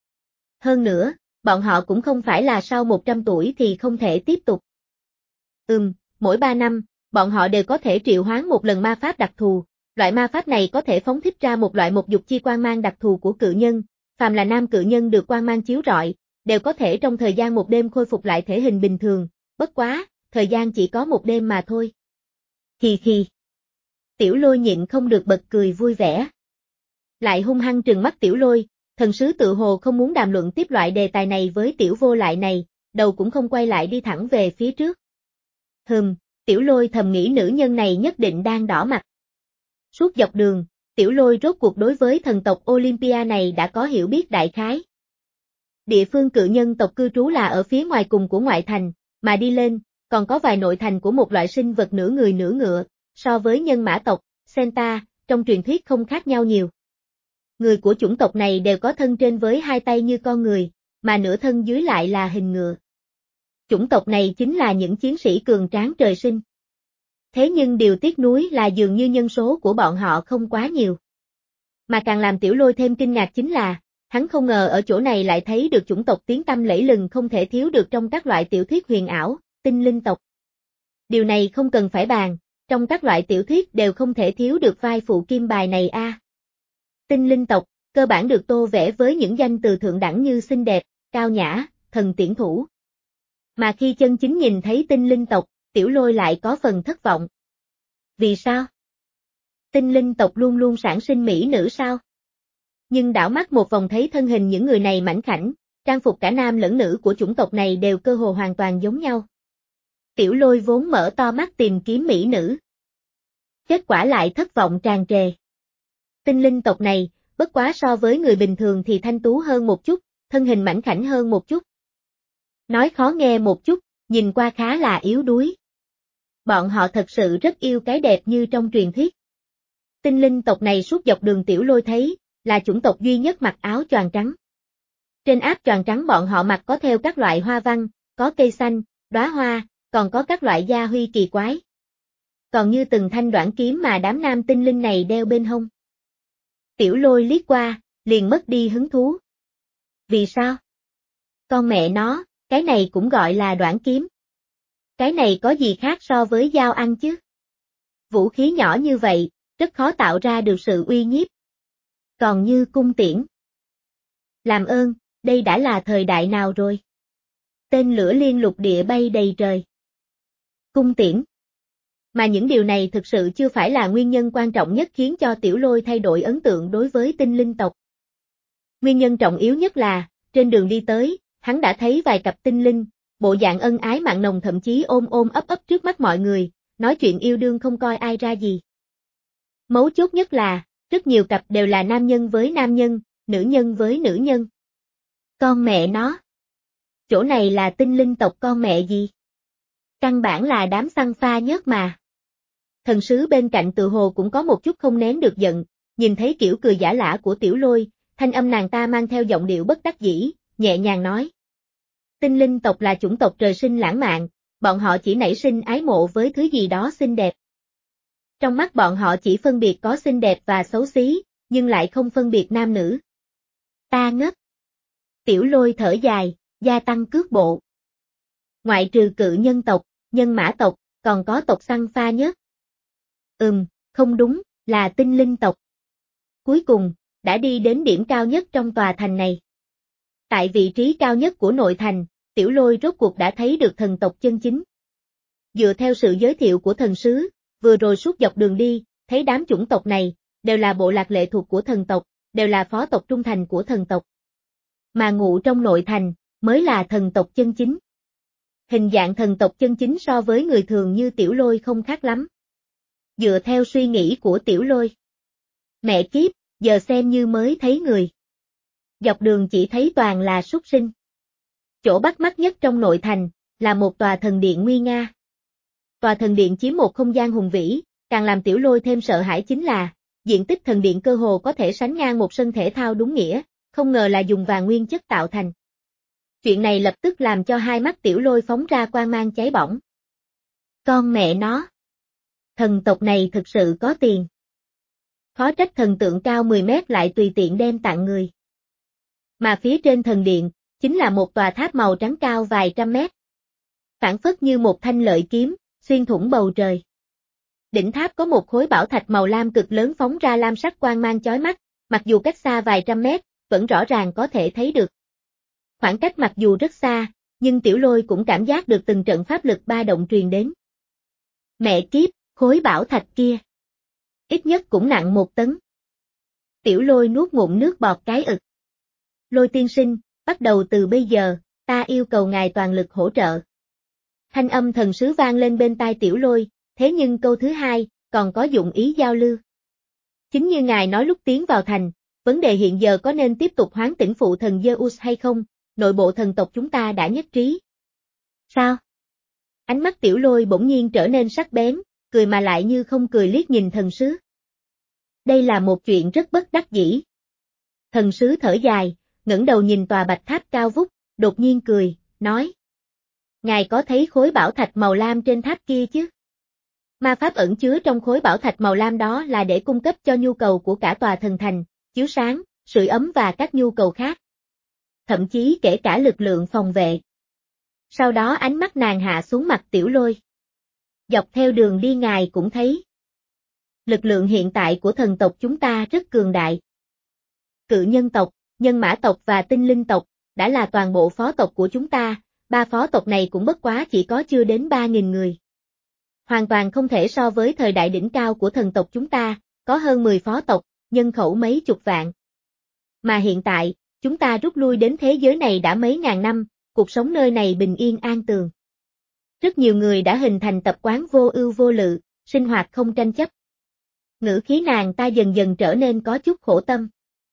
Hơn nữa, bọn họ cũng không phải là sau một trăm tuổi thì không thể tiếp tục. Ừm, mỗi ba năm, bọn họ đều có thể triệu hoán một lần ma pháp đặc thù, loại ma pháp này có thể phóng thích ra một loại một dục chi quang mang đặc thù của cự nhân, phàm là nam cự nhân được quang mang chiếu rọi, đều có thể trong thời gian một đêm khôi phục lại thể hình bình thường, bất quá, thời gian chỉ có một đêm mà thôi. Hì hì. Tiểu Lôi nhịn không được bật cười vui vẻ. Lại hung hăng trừng mắt Tiểu Lôi, thần sứ tự hồ không muốn đàm luận tiếp loại đề tài này với tiểu vô lại này, đầu cũng không quay lại đi thẳng về phía trước. Hừm, Tiểu Lôi thầm nghĩ nữ nhân này nhất định đang đỏ mặt. Suốt dọc đường, Tiểu Lôi rốt cuộc đối với thần tộc Olympia này đã có hiểu biết đại khái. Địa phương cự nhân tộc cư trú là ở phía ngoài cùng của ngoại thành, mà đi lên, còn có vài nội thành của một loại sinh vật nửa người nửa ngựa, so với nhân mã tộc, Senta, trong truyền thuyết không khác nhau nhiều. Người của chủng tộc này đều có thân trên với hai tay như con người, mà nửa thân dưới lại là hình ngựa. Chủng tộc này chính là những chiến sĩ cường tráng trời sinh. Thế nhưng điều tiếc nuối là dường như nhân số của bọn họ không quá nhiều. Mà càng làm Tiểu Lôi thêm kinh ngạc chính là, hắn không ngờ ở chỗ này lại thấy được chủng tộc tiếng tăm lẫy lừng không thể thiếu được trong các loại tiểu thuyết huyền ảo, tinh linh tộc. Điều này không cần phải bàn, trong các loại tiểu thuyết đều không thể thiếu được vai phụ kim bài này a. À. Tinh linh tộc, cơ bản được tô vẽ với những danh từ thượng đẳng như xinh đẹp, cao nhã, thần tiễn thủ. Mà khi chân chính nhìn thấy tinh linh tộc, Tiểu Lôi lại có phần thất vọng. Vì sao? Tinh linh tộc luôn luôn sản sinh mỹ nữ sao? Nhưng đảo mắt một vòng thấy thân hình những người này mảnh khảnh, trang phục cả nam lẫn nữ của chủng tộc này đều cơ hồ hoàn toàn giống nhau. Tiểu Lôi vốn mở to mắt tìm kiếm mỹ nữ. Kết quả lại thất vọng tràn trề. Tinh linh tộc này, bất quá so với người bình thường thì thanh tú hơn một chút, thân hình mảnh khảnh hơn một chút. Nói khó nghe một chút, nhìn qua khá là yếu đuối. Bọn họ thật sự rất yêu cái đẹp như trong truyền thuyết. Tinh linh tộc này suốt dọc đường Tiểu Lôi thấy, là chủng tộc duy nhất mặc áo choàng trắng. Trên áo choàng trắng bọn họ mặc có theo các loại hoa văn, có cây xanh, đóa hoa, còn có các loại gia huy kỳ quái. Còn như từng thanh đoạn kiếm mà đám nam tinh linh này đeo bên hông. Tiểu Lôi liếc qua, liền mất đi hứng thú. Vì sao? Con mẹ nó, cái này cũng gọi là đoản kiếm. Cái này có gì khác so với dao ăn chứ? Vũ khí nhỏ như vậy, rất khó tạo ra được sự uy nhiếp. Còn như cung tiễn. Làm ơn, đây đã là thời đại nào rồi? Tên lửa liên lục địa bay đầy trời. Cung tiễn. Mà những điều này thực sự chưa phải là nguyên nhân quan trọng nhất khiến cho Tiểu Lôi thay đổi ấn tượng đối với tinh linh tộc. Nguyên nhân trọng yếu nhất là, trên đường đi tới, hắn đã thấy vài cặp tinh linh, bộ dạng ân ái mặn nồng thậm chí ôm ôm ấp ấp trước mắt mọi người, nói chuyện yêu đương không coi ai ra gì. Mấu chốt nhất là, rất nhiều cặp đều là nam nhân với nam nhân, nữ nhân với nữ nhân. Con mẹ nó. Chỗ này là tinh linh tộc con mẹ gì? Căn bản là đám xăng pha nhớt mà. Thần sứ bên cạnh tự hồ cũng có một chút không nén được giận, nhìn thấy kiểu cười giả lả của Tiểu Lôi, thanh âm nàng ta mang theo giọng điệu bất đắc dĩ, nhẹ nhàng nói. Tinh linh tộc là chủng tộc trời sinh lãng mạn, bọn họ chỉ nảy sinh ái mộ với thứ gì đó xinh đẹp. Trong mắt bọn họ chỉ phân biệt có xinh đẹp và xấu xí, nhưng lại không phân biệt nam nữ. Ta ngất. Tiểu Lôi thở dài, gia tăng cước bộ. Ngoại trừ cự nhân tộc, nhân mã tộc, còn có tộc xăng pha nhất. Ừm, không đúng, là tinh linh tộc. Cuối cùng, đã đi đến điểm cao nhất trong tòa thành này. Tại vị trí cao nhất của nội thành, Tiểu Lôi rốt cuộc đã thấy được thần tộc chân chính. Dựa theo sự giới thiệu của thần sứ, vừa rồi suốt dọc đường đi, thấy đám chủng tộc này, đều là bộ lạc lệ thuộc của thần tộc, đều là phó tộc trung thành của thần tộc. Mà ngụ trong nội thành, mới là thần tộc chân chính. Hình dạng thần tộc chân chính so với người thường như Tiểu Lôi không khác lắm. Dựa theo suy nghĩ của Tiểu Lôi. Mẹ kiếp, giờ xem như mới thấy người. Dọc đường chỉ thấy toàn là súc sinh. Chỗ bắt mắt nhất trong nội thành, là một tòa thần điện nguy nga. Tòa thần điện chiếm một không gian hùng vĩ, càng làm Tiểu Lôi thêm sợ hãi chính là, diện tích thần điện cơ hồ có thể sánh ngang một sân thể thao đúng nghĩa, không ngờ là dùng vàng nguyên chất tạo thành. Chuyện này lập tức làm cho hai mắt Tiểu Lôi phóng ra quang mang cháy bỏng. Con mẹ nó! Thần tộc này thực sự có tiền. Khó trách thần tượng cao mười mét lại tùy tiện đem tặng người. Mà phía trên thần điện, chính là một tòa tháp màu trắng cao vài trăm mét. Phản phất như một thanh lợi kiếm, xuyên thủng bầu trời. Đỉnh tháp có một khối bảo thạch màu lam cực lớn phóng ra lam sắc quang mang chói mắt, mặc dù cách xa vài trăm mét, vẫn rõ ràng có thể thấy được. Khoảng cách mặc dù rất xa, nhưng Tiểu Lôi cũng cảm giác được từng trận pháp lực ba động truyền đến. Mẹ kiếp, khối bảo thạch kia. Ít nhất cũng nặng một tấn. Tiểu Lôi nuốt ngụm nước bọt cái ực. Lôi tiên sinh, bắt đầu từ bây giờ, ta yêu cầu ngài toàn lực hỗ trợ. Thanh âm thần sứ vang lên bên tai Tiểu Lôi, thế nhưng câu thứ hai, còn có dụng ý giao lưu. Chính như ngài nói lúc tiến vào thành, vấn đề hiện giờ có nên tiếp tục hoán tỉnh phụ thần Zeus hay không, nội bộ thần tộc chúng ta đã nhất trí. Sao? Ánh mắt Tiểu Lôi bỗng nhiên trở nên sắc bén, cười mà lại như không cười liếc nhìn thần sứ. Đây là một chuyện rất bất đắc dĩ. Thần sứ thở dài, ngẩng đầu nhìn tòa bạch tháp cao vút, đột nhiên cười, nói. Ngài có thấy khối bảo thạch màu lam trên tháp kia chứ? Ma pháp ẩn chứa trong khối bảo thạch màu lam đó là để cung cấp cho nhu cầu của cả tòa thần thành, chiếu sáng, sưởi ấm và các nhu cầu khác. Thậm chí kể cả lực lượng phòng vệ. Sau đó ánh mắt nàng hạ xuống mặt Tiểu Lôi. Dọc theo đường đi ngài cũng thấy. Lực lượng hiện tại của thần tộc chúng ta rất cường đại. Cự nhân tộc, nhân mã tộc và tinh linh tộc, đã là toàn bộ phó tộc của chúng ta, ba phó tộc này cũng bất quá chỉ có chưa đến ba nghìn người. Hoàn toàn không thể so với thời đại đỉnh cao của thần tộc chúng ta, có hơn mười phó tộc, nhân khẩu mấy chục vạn. Mà hiện tại, chúng ta rút lui đến thế giới này đã mấy ngàn năm, cuộc sống nơi này bình yên an tường. Rất nhiều người đã hình thành tập quán vô ưu vô lự, sinh hoạt không tranh chấp. Ngữ khí nàng ta dần dần trở nên có chút khổ tâm.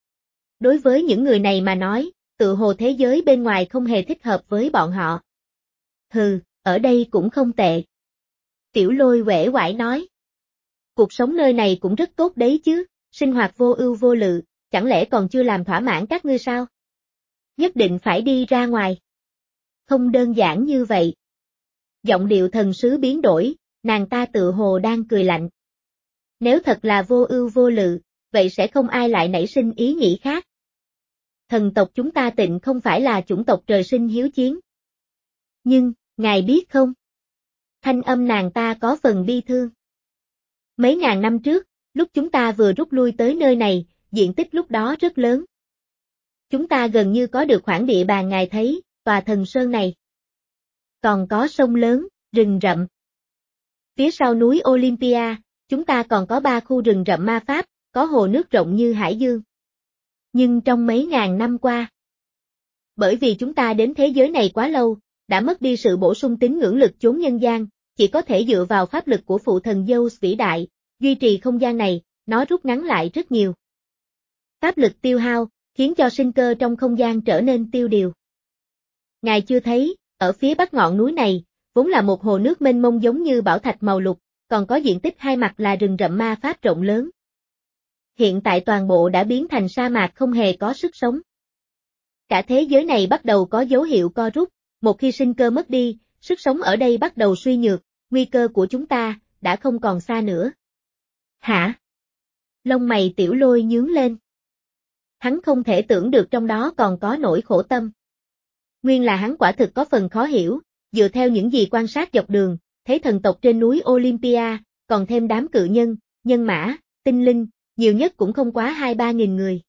Đối với những người này mà nói, tự hồ thế giới bên ngoài không hề thích hợp với bọn họ. Hừ, ở đây cũng không tệ. Tiểu Lôi uể oải nói. Cuộc sống nơi này cũng rất tốt đấy chứ, sinh hoạt vô ưu vô lự, chẳng lẽ còn chưa làm thỏa mãn các ngươi sao? Nhất định phải đi ra ngoài. Không đơn giản như vậy. Giọng điệu thần sứ biến đổi, nàng ta tự hồ đang cười lạnh. Nếu thật là vô ưu vô lự, vậy sẽ không ai lại nảy sinh ý nghĩ khác, Thần tộc chúng ta Tịnh không phải là chủng tộc trời sinh hiếu chiến. Nhưng, ngài biết không? Thanh âm nàng ta có phần bi thương. Mấy ngàn năm trước, lúc chúng ta vừa rút lui tới nơi này, diện tích lúc đó rất lớn. Chúng ta gần như có được khoảng địa bàn ngài thấy, tòa thần sơn này. Còn có sông lớn, rừng rậm. Phía sau núi Olympia, chúng ta còn có ba khu rừng rậm ma pháp, có hồ nước rộng như hải dương. Nhưng trong mấy ngàn năm qua, bởi vì chúng ta đến thế giới này quá lâu, đã mất đi sự bổ sung tín ngưỡng lực chốn nhân gian, chỉ có thể dựa vào pháp lực của phụ thần Zeus vĩ đại, duy trì không gian này, nó rút ngắn lại rất nhiều. Pháp lực tiêu hao, khiến cho sinh cơ trong không gian trở nên tiêu điều. Ngài chưa thấy, ở phía bắc ngọn núi này, vốn là một hồ nước mênh mông giống như bảo thạch màu lục, còn có diện tích hai mặt là rừng rậm ma pháp rộng lớn. Hiện tại toàn bộ đã biến thành sa mạc không hề có sức sống. Cả thế giới này bắt đầu có dấu hiệu co rút, một khi sinh cơ mất đi, sức sống ở đây bắt đầu suy nhược, nguy cơ của chúng ta đã không còn xa nữa. Hả? Lông mày Tiểu Lôi nhướng lên. Hắn không thể tưởng được trong đó còn có nỗi khổ tâm. Nguyên là hắn quả thực có phần khó hiểu, dựa theo những gì quan sát dọc đường, thấy thần tộc trên núi Olympia, còn thêm đám cự nhân, nhân mã, tinh linh, nhiều nhất cũng không quá hai ba nghìn người.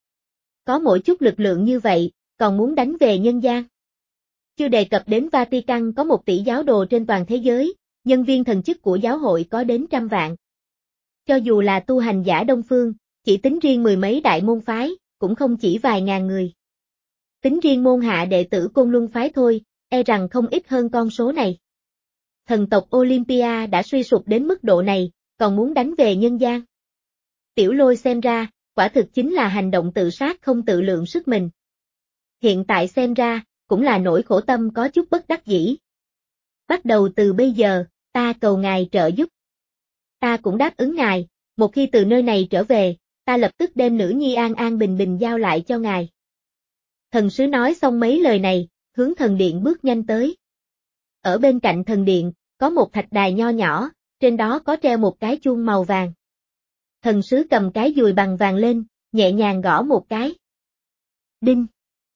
Có mỗi chút lực lượng như vậy, còn muốn đánh về nhân gian. Chưa đề cập đến Vatican có một tỷ giáo đồ trên toàn thế giới, nhân viên thần chức của giáo hội có đến trăm vạn. Cho dù là tu hành giả Đông Phương, chỉ tính riêng mười mấy đại môn phái, cũng không chỉ vài ngàn người. Tính riêng môn hạ đệ tử Côn Luân phái thôi, e rằng không ít hơn con số này. Thần tộc Olympia đã suy sụp đến mức độ này, còn muốn đánh về nhân gian. Tiểu Lôi xem ra, quả thực chính là hành động tự sát không tự lượng sức mình. Hiện tại xem ra, cũng là nỗi khổ tâm có chút bất đắc dĩ. Bắt đầu từ bây giờ, ta cầu ngài trợ giúp. Ta cũng đáp ứng ngài, một khi từ nơi này trở về, ta lập tức đem nữ nhi an an bình bình giao lại cho ngài. Thần sứ nói xong mấy lời này, hướng thần điện bước nhanh tới. Ở bên cạnh thần điện, có một thạch đài nho nhỏ, trên đó có treo một cái chuông màu vàng. Thần sứ cầm cái dùi bằng vàng lên, nhẹ nhàng gõ một cái. Đinh.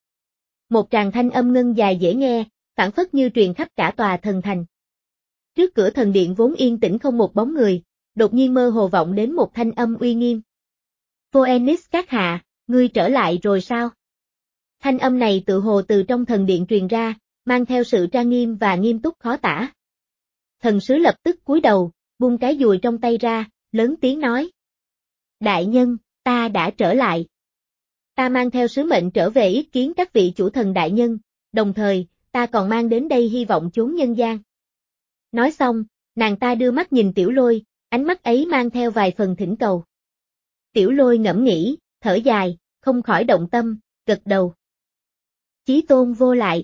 Một tràng thanh âm ngân dài dễ nghe, phảng phất như truyền khắp cả tòa thần thành. Trước cửa thần điện vốn yên tĩnh không một bóng người, đột nhiên mơ hồ vọng đến một thanh âm uy nghiêm. Phoenix các hạ, ngươi trở lại rồi sao? Thanh âm này tự hồ từ trong thần điện truyền ra, mang theo sự trang nghiêm và nghiêm túc khó tả. Thần sứ lập tức cúi đầu, buông cái dùi trong tay ra, lớn tiếng nói. Đại nhân, ta đã trở lại. Ta mang theo sứ mệnh trở về yết kiến các vị chủ thần đại nhân, đồng thời, ta còn mang đến đây hy vọng chốn nhân gian. Nói xong, nàng ta đưa mắt nhìn Tiểu Lôi, ánh mắt ấy mang theo vài phần thỉnh cầu. Tiểu Lôi ngẫm nghĩ, thở dài, không khỏi động tâm, gật đầu. Chí tôn vô lại.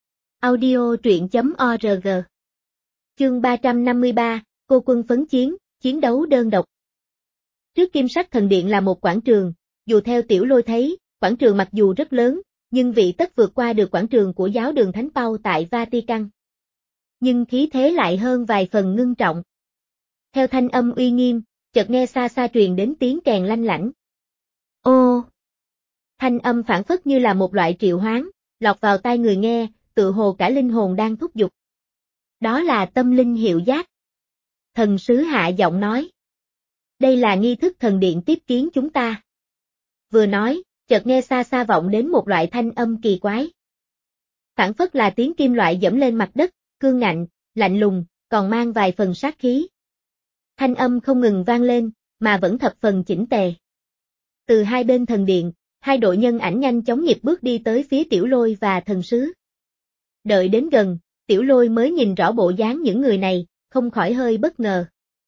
Audio truyện chấm org. Chương ba trăm năm mươi ba, cô quân phấn chiến, chiến đấu đơn độc. Trước Kim Sắc Thần Điện là một quảng trường, dù theo Tiểu Lôi thấy, quảng trường mặc dù rất lớn, nhưng vị tất vượt qua được quảng trường của giáo đường Thánh Pau tại Vatican. Nhưng khí thế lại hơn vài phần ngưng trọng. Theo thanh âm uy nghiêm, chợt nghe xa xa truyền đến tiếng kèn lanh lảnh. Ô! Thanh âm phản phất như là một loại triệu hoán, lọt vào tai người nghe, tự hồ cả linh hồn đang thúc giục. Đó là tâm linh hiệu giác. Thần sứ hạ giọng nói. Đây là nghi thức thần điện tiếp kiến chúng ta. Vừa nói, chợt nghe xa xa vọng đến một loại thanh âm kỳ quái. Phản phất là tiếng kim loại dẫm lên mặt đất, cương ngạnh, lạnh lùng, còn mang vài phần sát khí. Thanh âm không ngừng vang lên, mà vẫn thập phần chỉnh tề. Từ hai bên thần điện, hai đội nhân ảnh nhanh chóng nhịp bước đi tới phía Tiểu Lôi và thần sứ. Đợi đến gần, Tiểu Lôi mới nhìn rõ bộ dáng những người này, không khỏi hơi bất ngờ.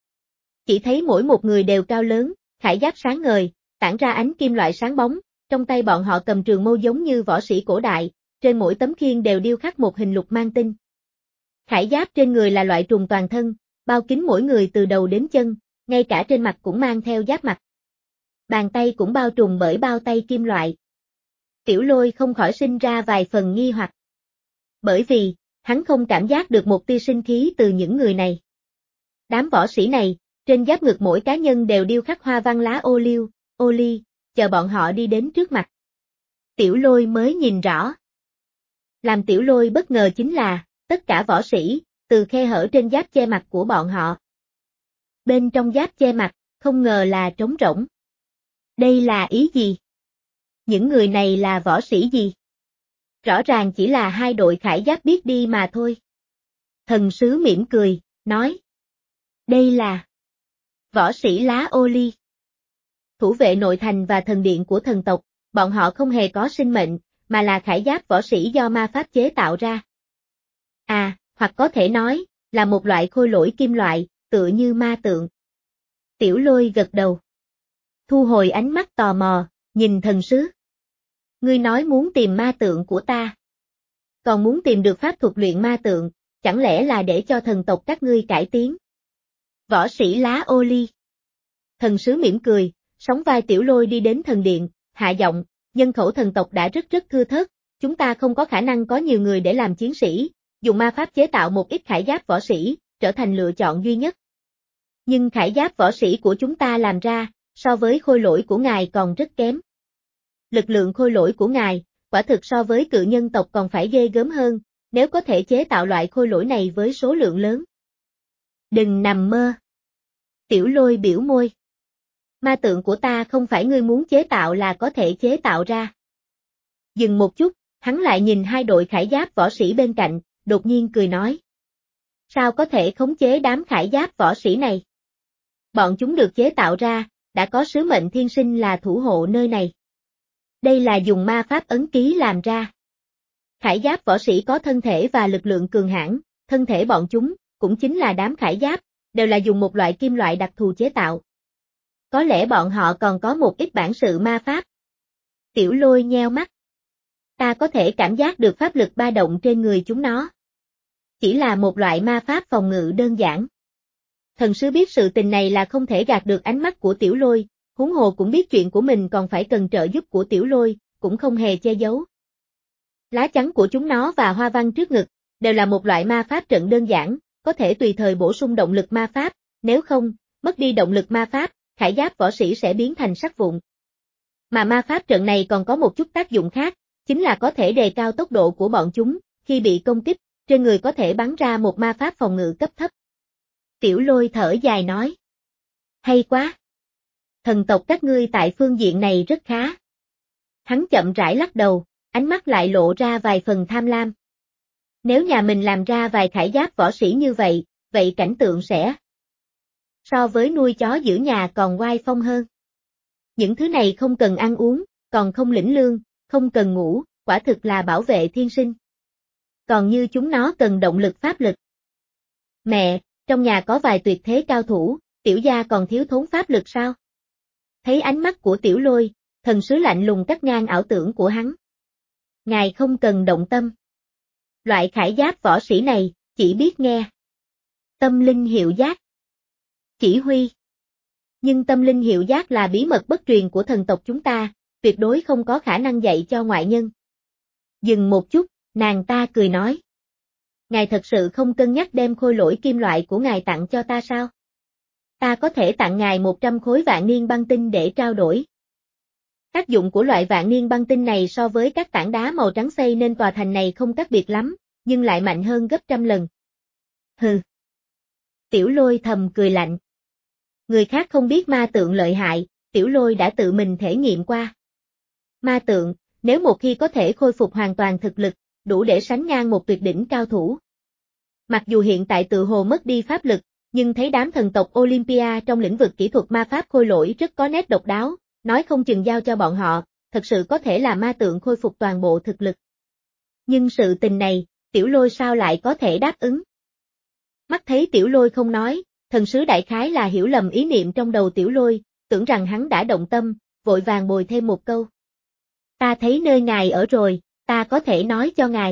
Chỉ thấy mỗi một người đều cao lớn, khải giáp sáng ngời, tản ra ánh kim loại sáng bóng, trong tay bọn họ cầm trường mâu giống như võ sĩ cổ đại, trên mỗi tấm khiên đều điêu khắc một hình lục mang tinh. Khải giáp trên người là loại trùng toàn thân, bao kín mỗi người từ đầu đến chân, ngay cả trên mặt cũng mang theo giáp mặt. Bàn tay cũng bao trùm bởi bao tay kim loại. Tiểu Lôi không khỏi sinh ra vài phần nghi hoặc. Bởi vì, hắn không cảm giác được một tia sinh khí từ những người này. Đám võ sĩ này, trên giáp ngực mỗi cá nhân đều điêu khắc hoa văn lá ô liu, ô ly, chờ bọn họ đi đến trước mặt. Tiểu Lôi mới nhìn rõ. Làm Tiểu Lôi bất ngờ chính là, tất cả võ sĩ, từ khe hở trên giáp che mặt của bọn họ. Bên trong giáp che mặt, không ngờ là trống rỗng. Đây là ý gì? Những người này là võ sĩ gì? Rõ ràng chỉ là hai đội khải giáp biết đi mà thôi. Thần sứ mỉm cười, nói. Đây là võ sĩ lá ô ly. Thủ vệ nội thành và thần điện của thần tộc, bọn họ không hề có sinh mệnh, mà là khải giáp võ sĩ do ma pháp chế tạo ra. À, hoặc có thể nói, là một loại khôi lỗi kim loại, tựa như ma tượng. Tiểu Lôi gật đầu. Thu hồi ánh mắt tò mò, nhìn thần sứ. Ngươi nói muốn tìm ma tượng của ta. Còn muốn tìm được pháp thuật luyện ma tượng, chẳng lẽ là để cho thần tộc các ngươi cải tiến? Võ sĩ lá ô ly. Thần sứ mỉm cười, sóng vai Tiểu Lôi đi đến thần điện, hạ giọng, nhân khẩu thần tộc đã rất rất thưa thớt, chúng ta không có khả năng có nhiều người để làm chiến sĩ, dùng ma pháp chế tạo một ít khải giáp võ sĩ, trở thành lựa chọn duy nhất. Nhưng khải giáp võ sĩ của chúng ta làm ra, so với khôi lỗi của ngài còn rất kém. Lực lượng khôi lỗi của ngài, quả thực so với cự nhân tộc còn phải ghê gớm hơn, nếu có thể chế tạo loại khôi lỗi này với số lượng lớn. Đừng nằm mơ. Tiểu Lôi biểu môi. Ma tượng của ta không phải ngươi muốn chế tạo là có thể chế tạo ra. Dừng một chút, hắn lại nhìn hai đội khải giáp võ sĩ bên cạnh, đột nhiên cười nói. Sao có thể khống chế đám khải giáp võ sĩ này? Bọn chúng được chế tạo ra, đã có sứ mệnh thiên sinh là thủ hộ nơi này. Đây là dùng ma pháp ấn ký làm ra. Khải giáp võ sĩ có thân thể và lực lượng cường hãn, thân thể bọn chúng, cũng chính là đám khải giáp, đều là dùng một loại kim loại đặc thù chế tạo. Có lẽ bọn họ còn có một ít bản sự ma pháp. Tiểu Lôi nheo mắt. Ta có thể cảm giác được pháp lực ba động trên người chúng nó. Chỉ là một loại ma pháp phòng ngự đơn giản. Thần sứ biết sự tình này là không thể gạt được ánh mắt của Tiểu Lôi, huống hồ cũng biết chuyện của mình còn phải cần trợ giúp của Tiểu Lôi, cũng không hề che giấu. Lá chắn của chúng nó và hoa văn trước ngực, đều là một loại ma pháp trận đơn giản, có thể tùy thời bổ sung động lực ma pháp, nếu không, mất đi động lực ma pháp, khải giáp võ sĩ sẽ biến thành sắt vụn. Mà ma pháp trận này còn có một chút tác dụng khác, chính là có thể đề cao tốc độ của bọn chúng, khi bị công kích, trên người có thể bắn ra một ma pháp phòng ngự cấp thấp. Tiểu Lôi thở dài nói. Hay quá! Thần tộc các ngươi tại phương diện này rất khá. Hắn chậm rãi lắc đầu, ánh mắt lại lộ ra vài phần tham lam. Nếu nhà mình làm ra vài khải giáp võ sĩ như vậy, vậy cảnh tượng sẽ so với nuôi chó giữ nhà còn oai phong hơn. Những thứ này không cần ăn uống, còn không lĩnh lương, không cần ngủ, quả thực là bảo vệ thiên sinh. Còn như chúng nó cần động lực pháp lực. Mẹ, trong nhà có vài tuyệt thế cao thủ, tiểu gia còn thiếu thốn pháp lực sao? Thấy ánh mắt của Tiểu Lôi, thần sứ lạnh lùng cắt ngang ảo tưởng của hắn. Ngài không cần động tâm. Loại khải giáp võ sĩ này, chỉ biết nghe. Tâm linh hiệu giác. Chỉ huy. Nhưng tâm linh hiệu giác là bí mật bất truyền của thần tộc chúng ta, tuyệt đối không có khả năng dạy cho ngoại nhân. Dừng một chút, nàng ta cười nói. Ngài thật sự không cân nhắc đem khôi lỗi kim loại của ngài tặng cho ta sao? Ta có thể tặng ngài một trăm khối vạn niên băng tinh để trao đổi. Tác dụng của loại vạn niên băng tinh này so với các tảng đá màu trắng xây nên tòa thành này không khác biệt lắm, nhưng lại mạnh hơn gấp trăm lần. Hừ. Tiểu Lôi thầm cười lạnh. Người khác không biết ma tượng lợi hại, Tiểu Lôi đã tự mình thể nghiệm qua. Ma tượng, nếu một khi có thể khôi phục hoàn toàn thực lực, đủ để sánh ngang một tuyệt đỉnh cao thủ. Mặc dù hiện tại tự hồ mất đi pháp lực, nhưng thấy đám thần tộc Olympia trong lĩnh vực kỹ thuật ma pháp khôi lỗi rất có nét độc đáo, nói không chừng giao cho bọn họ, thật sự có thể là ma tượng khôi phục toàn bộ thực lực. Nhưng sự tình này, Tiểu Lôi sao lại có thể đáp ứng? Mắt thấy Tiểu Lôi không nói, thần sứ đại khái là hiểu lầm ý niệm trong đầu Tiểu Lôi, tưởng rằng hắn đã động tâm, vội vàng bồi thêm một câu. Ta thấy nơi ngài ở rồi, ta có thể nói cho ngài.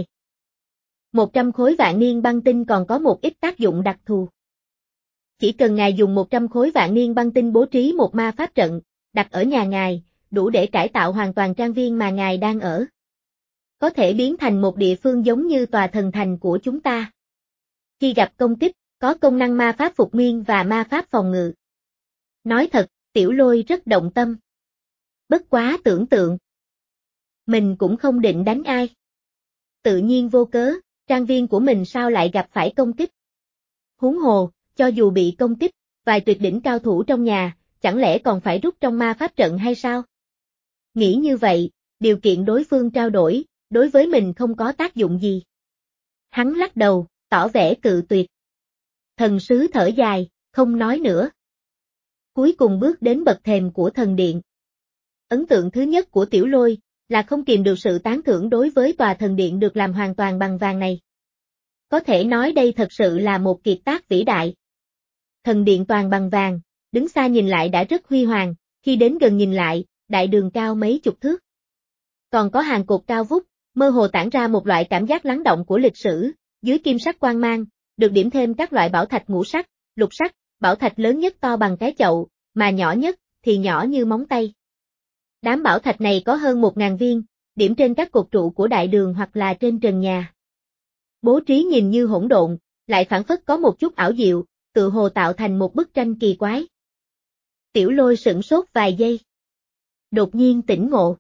Một trăm khối vạn niên băng tinh còn có một ít tác dụng đặc thù. Chỉ cần ngài dùng một trăm khối vạn niên băng tinh bố trí một ma pháp trận, đặt ở nhà ngài, đủ để cải tạo hoàn toàn trang viên mà ngài đang ở. Có thể biến thành một địa phương giống như tòa thần thành của chúng ta. Khi gặp công kích, có công năng ma pháp phục nguyên và ma pháp phòng ngự. Nói thật, Tiểu Lôi rất động tâm. Bất quá tưởng tượng. Mình cũng không định đánh ai. Tự nhiên vô cớ, trang viên của mình sao lại gặp phải công kích. Huống hồ, cho dù bị công kích, vài tuyệt đỉnh cao thủ trong nhà, chẳng lẽ còn phải rút trong ma pháp trận hay sao? Nghĩ như vậy, điều kiện đối phương trao đổi, đối với mình không có tác dụng gì. Hắn lắc đầu, tỏ vẻ cự tuyệt. Thần sứ thở dài, không nói nữa. Cuối cùng bước đến bậc thềm của thần điện. Ấn tượng thứ nhất của Tiểu Lôi là không kìm được sự tán thưởng đối với tòa thần điện được làm hoàn toàn bằng vàng này. Có thể nói đây thật sự là một kiệt tác vĩ đại. Thần điện toàn bằng vàng, đứng xa nhìn lại đã rất huy hoàng, khi đến gần nhìn lại, đại đường cao mấy chục thước. Còn có hàng cột cao vút, mơ hồ tản ra một loại cảm giác lắng động của lịch sử, dưới kim sắc quang mang, được điểm thêm các loại bảo thạch ngũ sắc, lục sắc, bảo thạch lớn nhất to bằng cái chậu, mà nhỏ nhất thì nhỏ như móng tay. Đám bảo thạch này có hơn một ngàn viên, điểm trên các cột trụ của đại đường hoặc là trên trần nhà. Bố trí nhìn như hỗn độn, lại phảng phất có một chút ảo diệu, tự hồ tạo thành một bức tranh kỳ quái. Tiểu Lôi sửng sốt vài giây. Đột nhiên tỉnh ngộ.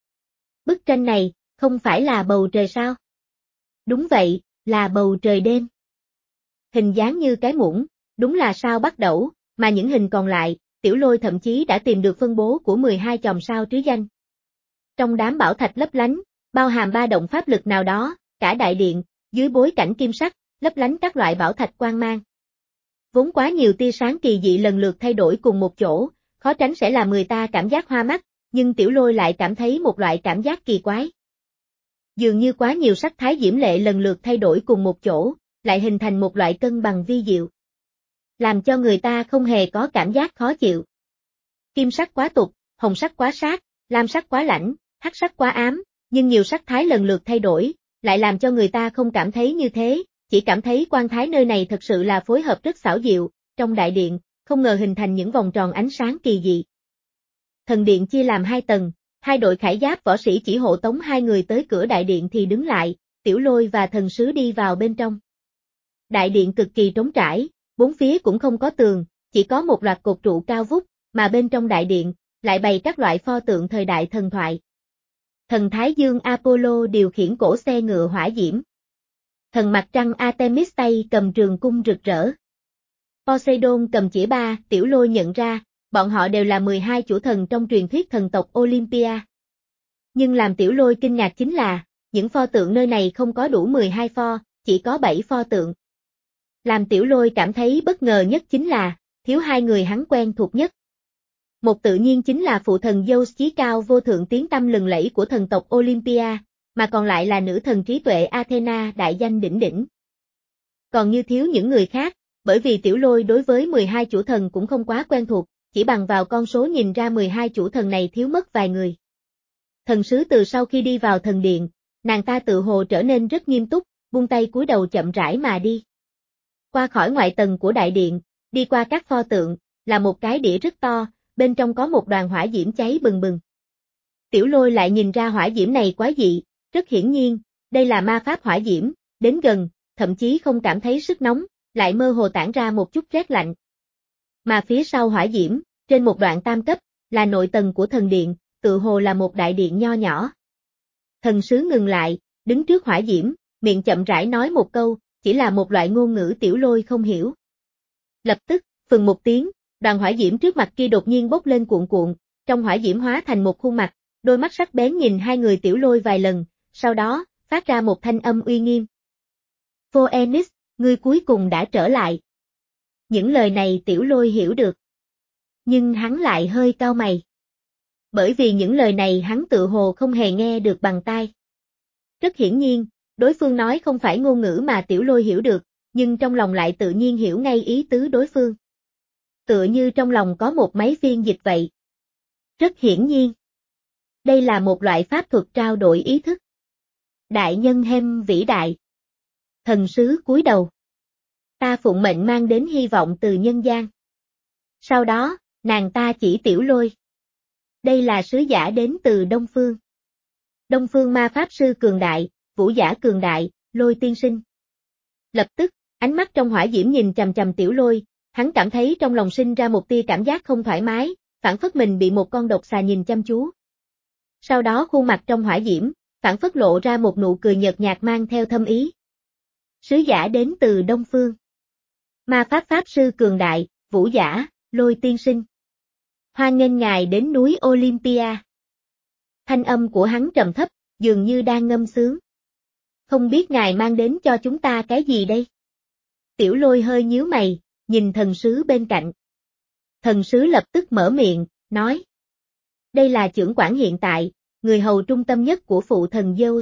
Bức tranh này, không phải là bầu trời sao? Đúng vậy, là bầu trời đêm. Hình dáng như cái muỗng, đúng là sao bắt đầu, mà những hình còn lại, Tiểu Lôi thậm chí đã tìm được phân bố của mười hai chòm sao trứ danh. Trong đám bảo thạch lấp lánh, bao hàm ba động pháp lực nào đó, cả đại điện, dưới bối cảnh kim sắc, lấp lánh các loại bảo thạch quang mang. Vốn quá nhiều tia sáng kỳ dị lần lượt thay đổi cùng một chỗ, khó tránh sẽ làm người ta cảm giác hoa mắt, nhưng Tiểu Lôi lại cảm thấy một loại cảm giác kỳ quái. Dường như quá nhiều sắc thái diễm lệ lần lượt thay đổi cùng một chỗ, lại hình thành một loại cân bằng vi diệu. Làm cho người ta không hề có cảm giác khó chịu. Kim sắc quá tục, hồng sắc quá sát, lam sắc quá lãnh, hắc sắc quá ám, nhưng nhiều sắc thái lần lượt thay đổi, lại làm cho người ta không cảm thấy như thế, chỉ cảm thấy quan thái nơi này thật sự là phối hợp rất xảo diệu, trong đại điện, không ngờ hình thành những vòng tròn ánh sáng kỳ dị. Thần điện chia làm hai tầng, hai đội khải giáp võ sĩ chỉ hộ tống hai người tới cửa đại điện thì đứng lại, Tiểu Lôi và thần sứ đi vào bên trong. Đại điện cực kỳ trống trải, bốn phía cũng không có tường, chỉ có một loạt cột trụ cao vút, mà bên trong đại điện, lại bày các loại pho tượng thời đại thần thoại. Thần Thái Dương Apollo điều khiển cổ xe ngựa hỏa diễm. Thần Mặt Trăng Artemis tay cầm trường cung rực rỡ. Poseidon cầm chĩa ba, Tiểu Lôi nhận ra, bọn họ đều là mười hai chủ thần trong truyền thuyết thần tộc Olympia. Nhưng làm Tiểu Lôi kinh ngạc chính là, những pho tượng nơi này không có đủ mười hai pho, chỉ có bảy pho tượng. Làm Tiểu Lôi cảm thấy bất ngờ nhất chính là, thiếu hai người hắn quen thuộc nhất. Một tự nhiên chính là phụ thần Zeus chí cao vô thượng tiếng tăm lừng lẫy của thần tộc Olympia, mà còn lại là nữ thần trí tuệ Athena đại danh đỉnh đỉnh. Còn như thiếu những người khác, bởi vì Tiểu Lôi đối với mười hai chủ thần cũng không quá quen thuộc, chỉ bằng vào con số nhìn ra mười hai chủ thần này thiếu mất vài người. Thần sứ từ sau khi đi vào thần điện, nàng ta tự hồ trở nên rất nghiêm túc, buông tay cúi đầu chậm rãi mà đi. Qua khỏi ngoại tầng của đại điện, đi qua các pho tượng, là một cái đĩa rất to, bên trong có một đoàn hỏa diễm cháy bừng bừng. Tiểu Lôi lại nhìn ra hỏa diễm này quái dị, rất hiển nhiên, đây là ma pháp hỏa diễm, đến gần, thậm chí không cảm thấy sức nóng, lại mơ hồ tản ra một chút rét lạnh. Mà phía sau hỏa diễm, trên một đoạn tam cấp, là nội tầng của thần điện, tự hồ là một đại điện nho nhỏ. Thần sứ ngừng lại, đứng trước hỏa diễm, miệng chậm rãi nói một câu, chỉ là một loại ngôn ngữ Tiểu Lôi không hiểu. Lập tức, phừng một tiếng, đoàn hỏa diễm trước mặt kia đột nhiên bốc lên cuộn cuộn, trong hỏa diễm hóa thành một khuôn mặt, đôi mắt sắc bén nhìn hai người Tiểu Lôi vài lần, sau đó, phát ra một thanh âm uy nghiêm. Phoenix, ngươi cuối cùng đã trở lại. Những lời này Tiểu Lôi hiểu được. Nhưng hắn lại hơi cau mày. Bởi vì những lời này hắn tự hồ không hề nghe được bằng tai. Rất hiển nhiên, đối phương nói không phải ngôn ngữ mà Tiểu Lôi hiểu được, nhưng trong lòng lại tự nhiên hiểu ngay ý tứ đối phương. Tựa như trong lòng có một máy phiên dịch vậy. Rất hiển nhiên. Đây là một loại pháp thuật trao đổi ý thức. Đại nhân Hem vĩ đại. Thần sứ cúi đầu. Ta phụng mệnh mang đến hy vọng từ nhân gian. Sau đó, nàng ta chỉ Tiểu Lôi. Đây là sứ giả đến từ Đông Phương. Đông Phương ma pháp sư cường đại, vũ giả cường đại, Lôi tiên sinh. Lập tức, ánh mắt trong hỏa diễm nhìn chằm chằm Tiểu Lôi, hắn cảm thấy trong lòng sinh ra một tia cảm giác không thoải mái, phản phất mình bị một con độc xà nhìn chăm chú. Sau đó khuôn mặt trong hỏa diễm, phảng phất lộ ra một nụ cười nhợt nhạt mang theo thâm ý. Sứ giả đến từ Đông Phương. Ma pháp pháp sư cường đại, vũ giả, Lôi tiên sinh. Hoan nghênh ngài đến núi Olympia. Thanh âm của hắn trầm thấp, dường như đang ngâm sướng. Không biết ngài mang đến cho chúng ta cái gì đây? Tiểu Lôi hơi nhíu mày, nhìn thần sứ bên cạnh. Thần sứ lập tức mở miệng, nói. Đây là chưởng quản hiện tại, người hầu trung tâm nhất của phụ thần Zeus.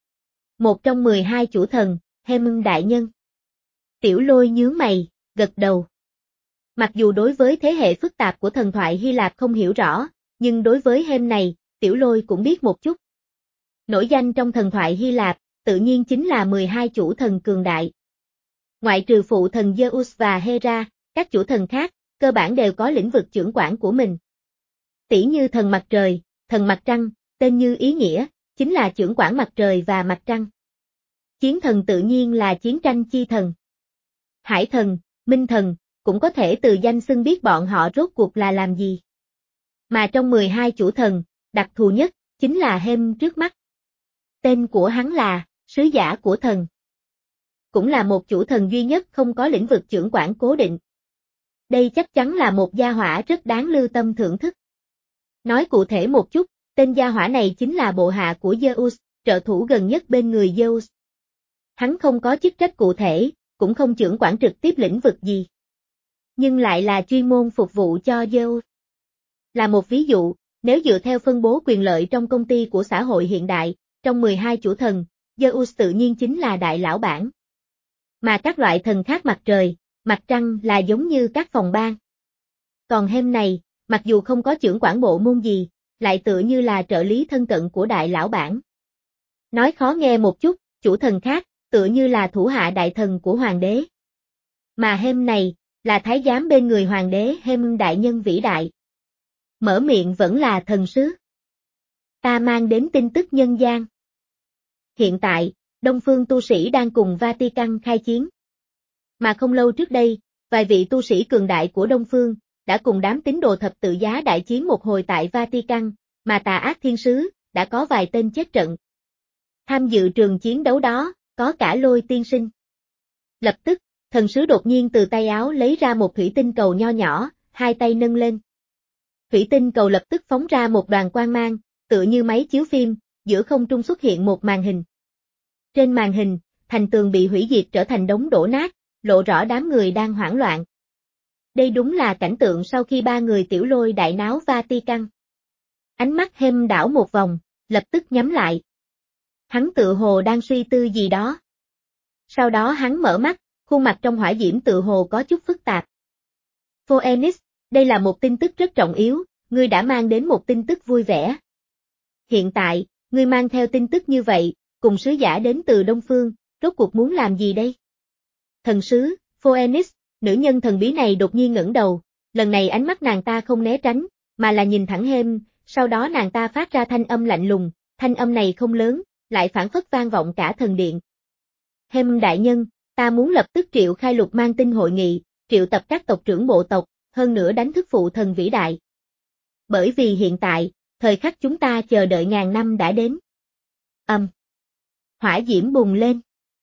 Một trong mười hai chủ thần, Hem đại nhân. Tiểu Lôi nhướng mày, gật đầu. Mặc dù đối với thế hệ phức tạp của thần thoại Hy Lạp không hiểu rõ, nhưng đối với Hem này, Tiểu Lôi cũng biết một chút. Nổi danh trong thần thoại Hy Lạp, tự nhiên chính là mười hai chủ thần cường đại. Ngoại trừ phụ thần Zeus và Hera, các chủ thần khác, cơ bản đều có lĩnh vực chưởng quản của mình. Tỷ như thần mặt trời, thần mặt trăng, tên như ý nghĩa, chính là chưởng quản mặt trời và mặt trăng. Chiến thần tự nhiên là chiến tranh chi thần. Hải thần, minh thần, cũng có thể từ danh xưng biết bọn họ rốt cuộc là làm gì. Mà trong mười hai chủ thần, đặc thù nhất, chính là Hem trước mắt. Tên của hắn là, sứ giả của thần. Cũng là một chủ thần duy nhất không có lĩnh vực chưởng quản cố định. Đây chắc chắn là một gia hỏa rất đáng lưu tâm thưởng thức. Nói cụ thể một chút, tên gia hỏa này chính là bộ hạ của Zeus, trợ thủ gần nhất bên người Zeus. Hắn không có chức trách cụ thể, cũng không chưởng quản trực tiếp lĩnh vực gì. Nhưng lại là chuyên môn phục vụ cho Zeus. Là một ví dụ, nếu dựa theo phân bố quyền lợi trong công ty của xã hội hiện đại, trong mười hai chủ thần, Zeus tự nhiên chính là đại lão bản. Mà các loại thần khác mặt trời, mặt trăng là giống như các phòng ban. Còn Hem này, mặc dù không có chưởng quản bộ môn gì, lại tựa như là trợ lý thân cận của đại lão bản. Nói khó nghe một chút, chủ thần khác, tựa như là thủ hạ đại thần của hoàng đế. Mà Hem này, là thái giám bên người hoàng đế Hem đại nhân vĩ đại. Mở miệng vẫn là thần sứ. Ta mang đến tin tức nhân gian. Hiện tại, Đông Phương tu sĩ đang cùng Vatican khai chiến. Mà không lâu trước đây, vài vị tu sĩ cường đại của Đông Phương, đã cùng đám tín đồ thập tự giá đại chiến một hồi tại Vatican, mà tà ác thiên sứ, đã có vài tên chết trận. Tham dự trường chiến đấu đó, có cả Lôi tiên sinh. Lập tức, thần sứ đột nhiên từ tay áo lấy ra một thủy tinh cầu nho nhỏ, hai tay nâng lên. Thủy tinh cầu lập tức phóng ra một đoàn quang mang, tựa như máy chiếu phim, giữa không trung xuất hiện một màn hình. Trên màn hình, thành tường bị hủy diệt trở thành đống đổ nát, lộ rõ đám người đang hoảng loạn. Đây đúng là cảnh tượng sau khi ba người Tiểu Lôi đại náo Vatican. Ánh mắt Hem đảo một vòng, lập tức nhắm lại. Hắn tự hồ đang suy tư gì đó. Sau đó hắn mở mắt, khuôn mặt trong hỏa diễm tự hồ có chút phức tạp. Phoenix, đây là một tin tức rất trọng yếu, ngươi đã mang đến một tin tức vui vẻ. Hiện tại, ngươi mang theo tin tức như vậy, cùng sứ giả đến từ Đông Phương, rốt cuộc muốn làm gì đây? Thần sứ, Phoenix, nữ nhân thần bí này đột nhiên ngẩng đầu, lần này ánh mắt nàng ta không né tránh, mà là nhìn thẳng Hem, sau đó nàng ta phát ra thanh âm lạnh lùng, thanh âm này không lớn, lại phảng phất vang vọng cả thần điện. Hem đại nhân, ta muốn lập tức triệu khai lục mang tinh hội nghị, triệu tập các tộc trưởng bộ tộc, hơn nữa đánh thức phụ thần vĩ đại. Bởi vì hiện tại, thời khắc chúng ta chờ đợi ngàn năm đã đến. Âm. Hỏa diễm bùng lên.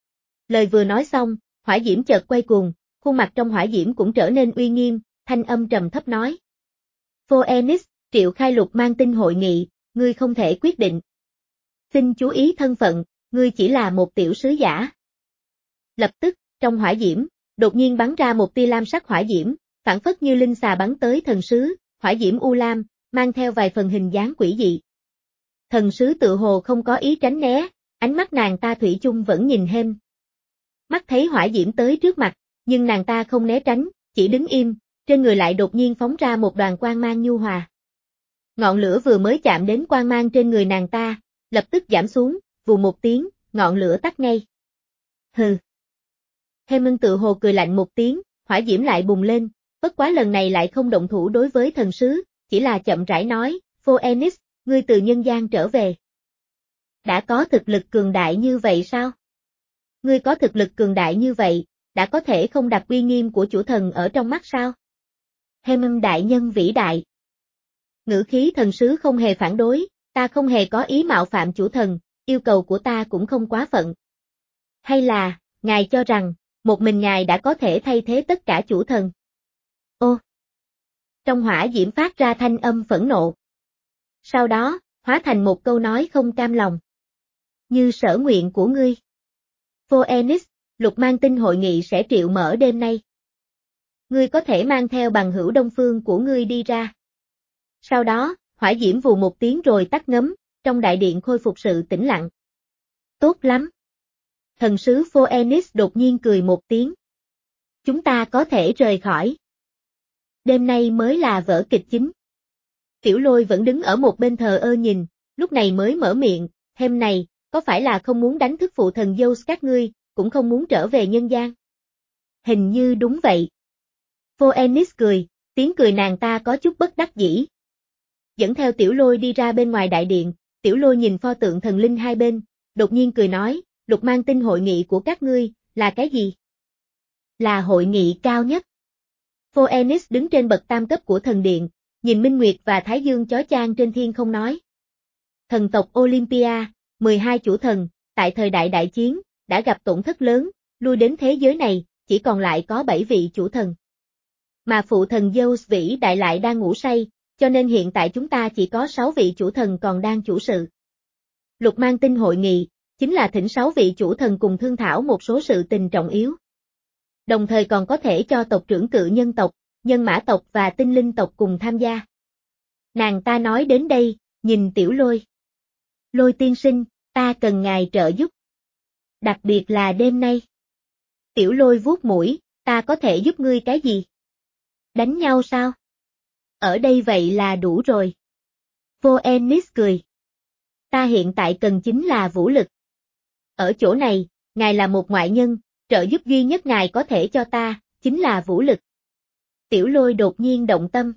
Lời vừa nói xong, hỏa diễm chợt quay cuồng, khuôn mặt trong hỏa diễm cũng trở nên uy nghiêm, thanh âm trầm thấp nói. Phoenix, triệu khai lục mang tinh hội nghị, ngươi không thể quyết định. Xin chú ý thân phận, ngươi chỉ là một tiểu sứ giả. Lập tức, trong hỏa diễm, đột nhiên bắn ra một tia lam sắc hỏa diễm, phản phất như linh xà bắn tới thần sứ, hỏa diễm u lam, mang theo vài phần hình dáng quỷ dị. Thần sứ tự hồ không có ý tránh né, ánh mắt nàng ta thủy chung vẫn nhìn Hem. Mắt thấy hỏa diễm tới trước mặt, nhưng nàng ta không né tránh, chỉ đứng im, trên người lại đột nhiên phóng ra một đoàn quang mang nhu hòa. Ngọn lửa vừa mới chạm đến quang mang trên người nàng ta, lập tức giảm xuống, vù một tiếng, ngọn lửa tắt ngay. Hừ. Hem tự hồ cười lạnh một tiếng, hỏa diễm lại bùng lên, bất quá lần này lại không động thủ đối với thần sứ, chỉ là chậm rãi nói, Phoenix, ngươi từ nhân gian trở về. Đã có thực lực cường đại như vậy sao? Ngươi có thực lực cường đại như vậy, đã có thể không đặt uy nghiêm của chủ thần ở trong mắt sao? Hem đại nhân vĩ đại. Ngữ khí thần sứ không hề phản đối, Ta không hề có ý mạo phạm chủ thần, yêu cầu của ta cũng không quá phận. Hay là, ngài cho rằng, một mình ngài đã có thể thay thế tất cả chủ thần? Ô! Trong hỏa diễm phát ra thanh âm phẫn nộ. Sau đó, hóa thành một câu nói không cam lòng. Như sở nguyện của ngươi. Phoenix, Lục Mang Tinh hội nghị sẽ triệu mở đêm nay. Ngươi có thể mang theo bằng hữu đông phương của ngươi đi ra. Sau đó, hỏa diễm vù một tiếng rồi tắt ngấm, trong đại điện khôi phục sự tĩnh lặng. Tốt lắm. Thần sứ Phoenix đột nhiên cười một tiếng. Chúng ta có thể rời khỏi. Đêm nay mới là vở kịch chính. Tiểu Lôi vẫn đứng ở một bên thờ ơ nhìn, lúc này mới mở miệng, thêm này, có phải là không muốn đánh thức phụ thần Zeus các ngươi, cũng không muốn trở về nhân gian? Hình như đúng vậy. Phoenix cười, tiếng cười nàng ta có chút bất đắc dĩ. Dẫn theo Tiểu Lôi đi ra bên ngoài đại điện, Tiểu Lôi nhìn pho tượng thần linh hai bên, đột nhiên cười nói, Lục Mang Tinh hội nghị của các ngươi, là cái gì? Là hội nghị cao nhất. Phoenix đứng trên bậc tam cấp của thần điện, nhìn Minh Nguyệt và Thái Dương chói chang trên thiên không nói. Thần tộc Olympia, mười hai chủ thần, tại thời đại đại chiến, đã gặp tổn thất lớn, lui đến thế giới này, chỉ còn lại có bảy vị chủ thần. Mà phụ thần Zeus vĩ đại lại đang ngủ say, cho nên hiện tại chúng ta chỉ có sáu vị chủ thần còn đang chủ sự. Lục Mang Tinh hội nghị, chính là thỉnh sáu vị chủ thần cùng thương thảo một số sự tình trọng yếu. Đồng thời còn có thể cho tộc trưởng cự nhân tộc, nhân mã tộc và tinh linh tộc cùng tham gia. Nàng ta nói đến đây, nhìn Tiểu Lôi. Lôi tiên sinh, ta cần ngài trợ giúp. Đặc biệt là đêm nay. Tiểu Lôi vuốt mũi, ta có thể giúp ngươi cái gì? Đánh nhau sao? Ở đây vậy là đủ rồi. Phoenix cười. Ta hiện tại cần chính là vũ lực. Ở chỗ này, ngài là một ngoại nhân, trợ giúp duy nhất ngài có thể cho ta, chính là vũ lực. Tiểu Lôi đột nhiên động tâm.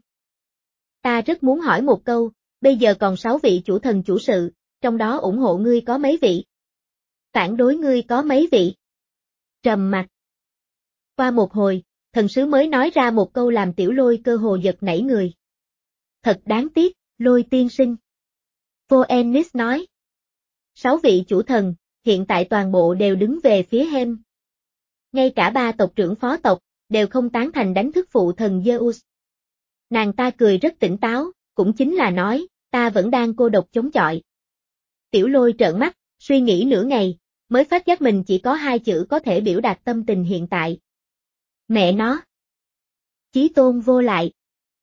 Ta rất muốn hỏi một câu, bây giờ còn sáu vị chủ thần chủ sự, trong đó ủng hộ ngươi có mấy vị? Phản đối ngươi có mấy vị? Trầm mặc. Qua một hồi, thần sứ mới nói ra một câu làm Tiểu Lôi cơ hồ giật nảy người. Thật đáng tiếc, Lôi tiên sinh. Phoenix nói. Sáu vị chủ thần, hiện tại toàn bộ đều đứng về phía Hem. Ngay cả ba tộc trưởng phó tộc, đều không tán thành đánh thức phụ thần Zeus. Nàng ta cười rất tỉnh táo, cũng chính là nói, ta vẫn đang cô độc chống chọi. Tiểu Lôi trợn mắt, suy nghĩ nửa ngày, mới phát giác mình chỉ có hai chữ có thể biểu đạt tâm tình hiện tại. Mẹ nó. Chí tôn vô lại.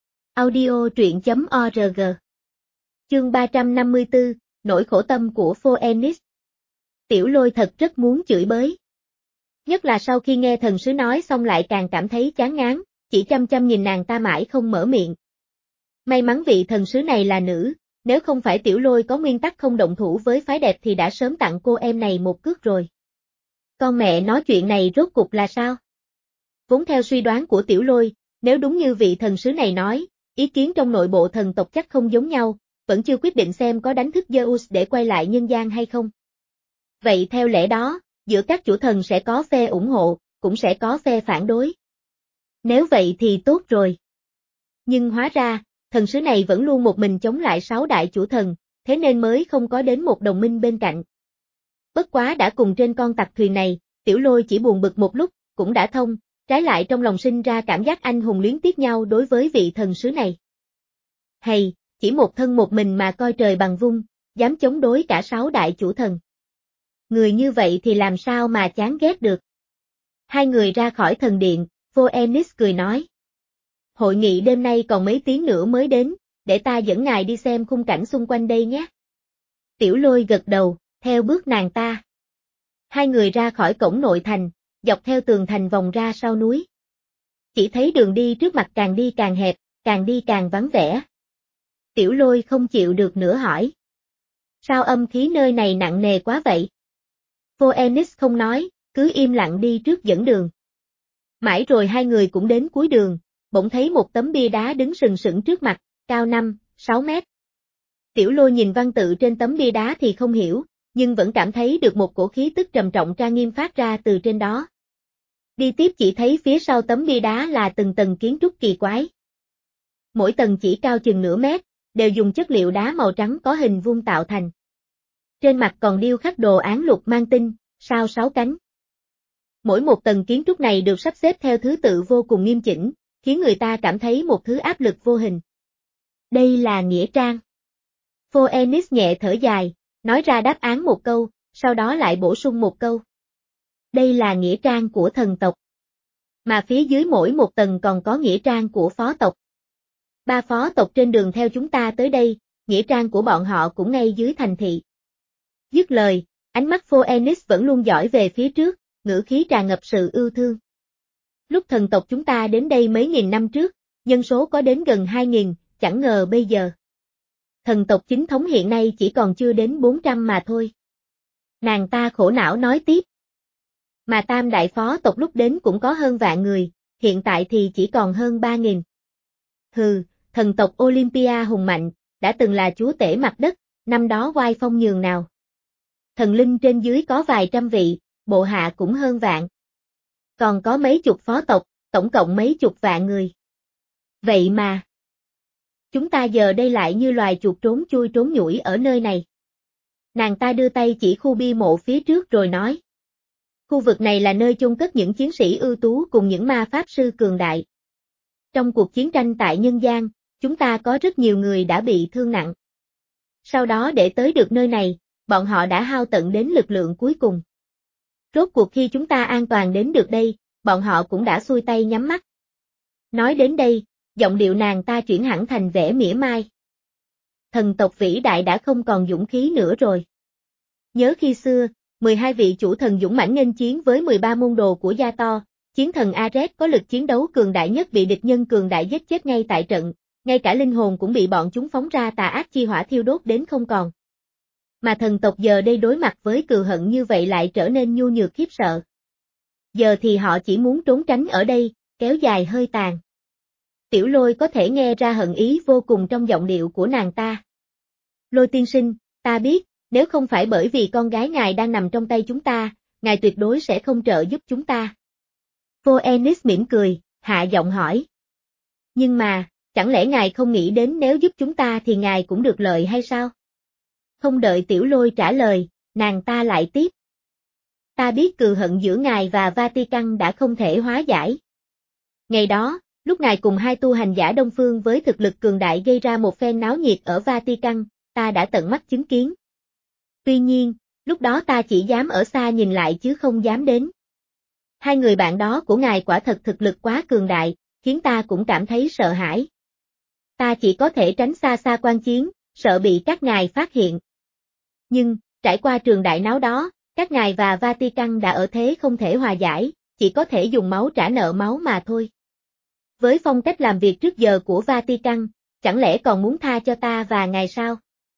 Audio truyện chấm org. Chương ba trăm năm mươi tư, nỗi khổ tâm của Phoenix. Tiểu Lôi thật rất muốn chửi bới. Nhất là sau khi nghe thần sứ nói xong lại càng cảm thấy chán ngán, chỉ chăm chăm nhìn nàng ta mãi không mở miệng. May mắn vị thần sứ này là nữ, nếu không phải Tiểu Lôi có nguyên tắc không động thủ với phái đẹp thì đã sớm tặng cô em này một cước rồi. Con mẹ nói chuyện này rốt cục là sao? Vốn theo suy đoán của Tiểu Lôi, nếu đúng như vị thần sứ này nói, ý kiến trong nội bộ thần tộc chắc không giống nhau, vẫn chưa quyết định xem có đánh thức Zeus để quay lại nhân gian hay không. Vậy theo lẽ đó, giữa các chủ thần sẽ có phe ủng hộ, cũng sẽ có phe phản đối. Nếu vậy thì tốt rồi. Nhưng hóa ra, thần sứ này vẫn luôn một mình chống lại sáu đại chủ thần, thế nên mới không có đến một đồng minh bên cạnh. Bất quá đã cùng trên con tặc thuyền này, Tiểu Lôi chỉ buồn bực một lúc, cũng đã thông, trái lại trong lòng sinh ra cảm giác anh hùng luyến tiếc nhau đối với vị thần sứ này. Hay, chỉ một thân một mình mà coi trời bằng vung, dám chống đối cả sáu đại chủ thần. Người như vậy thì làm sao mà chán ghét được. Hai người ra khỏi thần điện, Phoenix cười nói. Hội nghị đêm nay còn mấy tiếng nữa mới đến, để ta dẫn ngài đi xem khung cảnh xung quanh đây nhé. Tiểu Lôi gật đầu, theo bước nàng ta. Hai người ra khỏi cổng nội thành, dọc theo tường thành vòng ra sau núi. Chỉ thấy đường đi trước mặt càng đi càng hẹp, càng đi càng vắng vẻ. Tiểu Lôi không chịu được nữa hỏi. Sao âm khí nơi này nặng nề quá vậy? Phoenix không nói, cứ im lặng đi trước dẫn đường. Mãi rồi hai người cũng đến cuối đường, bỗng thấy một tấm bia đá đứng sừng sững trước mặt, cao năm, sáu mét. Tiểu Lôi nhìn văn tự trên tấm bia đá thì không hiểu, nhưng vẫn cảm thấy được một cổ khí tức trầm trọng trang nghiêm phát ra từ trên đó. Đi tiếp chỉ thấy phía sau tấm bia đá là từng tầng kiến trúc kỳ quái. Mỗi tầng chỉ cao chừng nửa mét, đều dùng chất liệu đá màu trắng có hình vuông tạo thành. Trên mặt còn điêu khắc đồ án lục mang tinh, sao sáu cánh. Mỗi một tầng kiến trúc này được sắp xếp theo thứ tự vô cùng nghiêm chỉnh, khiến người ta cảm thấy một thứ áp lực vô hình. Đây là nghĩa trang. Phoenix nhẹ thở dài, nói ra đáp án một câu, sau đó lại bổ sung một câu. Đây là nghĩa trang của thần tộc. Mà phía dưới mỗi một tầng còn có nghĩa trang của phó tộc. Ba phó tộc trên đường theo chúng ta tới đây, nghĩa trang của bọn họ cũng ngay dưới thành thị. Dứt lời, ánh mắt Phoenix vẫn luôn dõi về phía trước, ngữ khí tràn ngập sự yêu thương. Lúc thần tộc chúng ta đến đây mấy nghìn năm trước, nhân số có đến gần hai nghìn, chẳng ngờ bây giờ. Thần tộc chính thống hiện nay chỉ còn chưa đến bốn trăm mà thôi. Nàng ta khổ não nói tiếp. Mà tam đại phó tộc lúc đến cũng có hơn vạn người, hiện tại thì chỉ còn hơn ba nghìn. Hừ, thần tộc Olympia hùng mạnh, đã từng là chúa tể mặt đất, năm đó oai phong nhường nào. Thần linh trên dưới có vài trăm vị, bộ hạ cũng hơn vạn. Còn có mấy chục phó tộc, tổng cộng mấy chục vạn người. Vậy mà, chúng ta giờ đây lại như loài chuột trốn chui trốn nhủi ở nơi này. Nàng ta đưa tay chỉ khu bia mộ phía trước rồi nói. Khu vực này là nơi chôn cất những chiến sĩ ưu tú cùng những ma pháp sư cường đại. Trong cuộc chiến tranh tại nhân gian, chúng ta có rất nhiều người đã bị thương nặng. Sau đó để tới được nơi này, bọn họ đã hao tận đến lực lượng cuối cùng. Rốt cuộc khi chúng ta an toàn đến được đây, bọn họ cũng đã xuôi tay nhắm mắt. Nói đến đây, giọng điệu nàng ta chuyển hẳn thành vẻ mỉa mai. Thần tộc vĩ đại đã không còn dũng khí nữa rồi. Nhớ khi xưa, mười hai vị chủ thần dũng mãnh nghênh chiến với mười ba môn đồ của Gia To, chiến thần Ares có lực chiến đấu cường đại nhất bị địch nhân cường đại giết chết ngay tại trận, ngay cả linh hồn cũng bị bọn chúng phóng ra tà ác chi hỏa thiêu đốt đến không còn. Mà thần tộc giờ đây đối mặt với cừu hận như vậy lại trở nên nhu nhược khiếp sợ. Giờ thì họ chỉ muốn trốn tránh ở đây, kéo dài hơi tàn. Tiểu Lôi có thể nghe ra hận ý vô cùng trong giọng điệu của nàng ta. Lôi tiên sinh, ta biết, nếu không phải bởi vì con gái ngài đang nằm trong tay chúng ta, ngài tuyệt đối sẽ không trợ giúp chúng ta. Phoenix mỉm cười, hạ giọng hỏi. Nhưng mà, chẳng lẽ ngài không nghĩ đến nếu giúp chúng ta thì ngài cũng được lợi hay sao? Không đợi Tiểu Lôi trả lời, nàng ta lại tiếp. Ta biết cừu hận giữa ngài và Vatican đã không thể hóa giải. Ngày đó, lúc ngài cùng hai tu hành giả Đông Phương với thực lực cường đại gây ra một phen náo nhiệt ở Vatican, ta đã tận mắt chứng kiến. Tuy nhiên, lúc đó ta chỉ dám ở xa nhìn lại chứ không dám đến. Hai người bạn đó của ngài quả thật thực lực quá cường đại, khiến ta cũng cảm thấy sợ hãi. Ta chỉ có thể tránh xa xa quan chiến, sợ bị các ngài phát hiện. Nhưng, trải qua trường đại náo đó, các ngài và Vatican đã ở thế không thể hòa giải, chỉ có thể dùng máu trả nợ máu mà thôi. Với phong cách làm việc trước giờ của Vatican, chẳng lẽ còn muốn tha cho ta và ngài sao?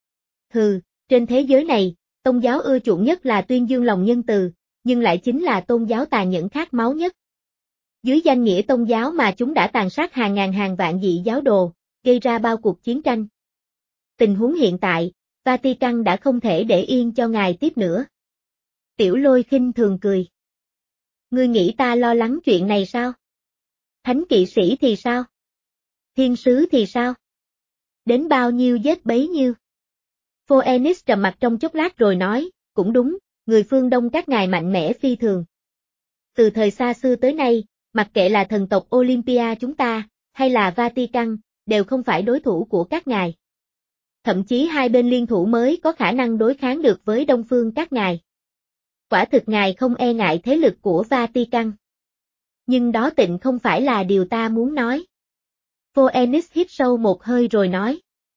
Hừ, trên thế giới này, tôn giáo ưa chuộng nhất là tuyên dương lòng nhân từ, nhưng lại chính là tôn giáo tàn nhẫn khát máu nhất. Dưới danh nghĩa tôn giáo mà chúng đã tàn sát hàng ngàn hàng vạn dị giáo đồ, gây ra bao cuộc chiến tranh. Tình huống hiện tại, Vatican đã không thể để yên cho ngài tiếp nữa. Tiểu Lôi khinh thường cười. Ngươi nghĩ ta lo lắng chuyện này sao? Thánh kỵ sĩ thì sao? Thiên sứ thì sao? Đến bao nhiêu giết bấy nhiêu? Phoenix trầm mặt trong chốc lát rồi nói, cũng đúng, người phương Đông các ngài mạnh mẽ phi thường. Từ thời xa xưa tới nay, mặc kệ là thần tộc Olympia chúng ta, hay là Vatican, đều không phải đối thủ của các ngài. Thậm chí hai bên liên thủ mới có khả năng đối kháng được với Đông phương các ngài. Quả thực ngài không e ngại thế lực của Vatican. Nhưng đó tịnh không phải là điều ta muốn nói. Phoenix hít sâu một hơi rồi nói.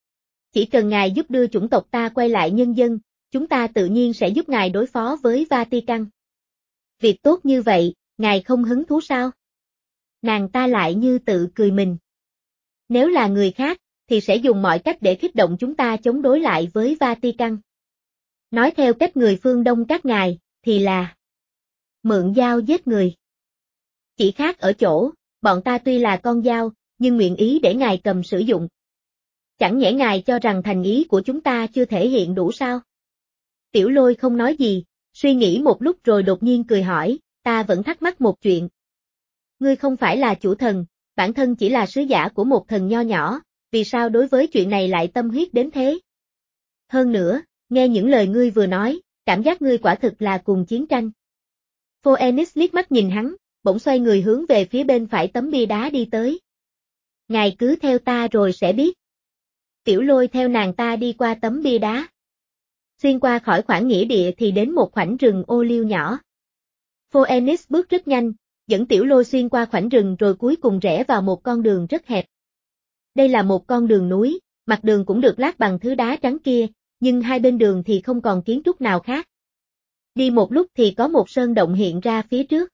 Chỉ cần ngài giúp đưa chủng tộc ta quay lại nhân dân, chúng ta tự nhiên sẽ giúp ngài đối phó với Vatican. Việc tốt như vậy, ngài không hứng thú sao? Nàng ta lại như tự cười mình. Nếu là người khác, thì sẽ dùng mọi cách để kích động chúng ta chống đối lại với Vatican. Nói theo cách người phương Đông các ngài, thì là mượn dao giết người. Chỉ khác ở chỗ, bọn ta tuy là con dao, nhưng nguyện ý để ngài cầm sử dụng. Chẳng nhẽ ngài cho rằng thành ý của chúng ta chưa thể hiện đủ sao? Tiểu Lôi không nói gì, suy nghĩ một lúc rồi đột nhiên cười hỏi, ta vẫn thắc mắc một chuyện. Ngươi không phải là chủ thần, bản thân chỉ là sứ giả của một thần nho nhỏ, vì sao đối với chuyện này lại tâm huyết đến thế? Hơn nữa, nghe những lời ngươi vừa nói, cảm giác ngươi quả thực là cùng chiến tranh. Phoenix liếc mắt nhìn hắn, bỗng xoay người hướng về phía bên phải tấm bia đá đi tới. Ngài cứ theo ta rồi sẽ biết. Tiểu Lôi theo nàng ta đi qua tấm bia đá. Xuyên qua khỏi khoảng nghĩa địa thì đến một khoảnh rừng ô liu nhỏ. Phoenix bước rất nhanh, dẫn Tiểu Lôi xuyên qua khoảnh rừng rồi cuối cùng rẽ vào một con đường rất hẹp. Đây là một con đường núi, mặt đường cũng được lát bằng thứ đá trắng kia, nhưng hai bên đường thì không còn kiến trúc nào khác. Đi một lúc thì có một sơn động hiện ra phía trước.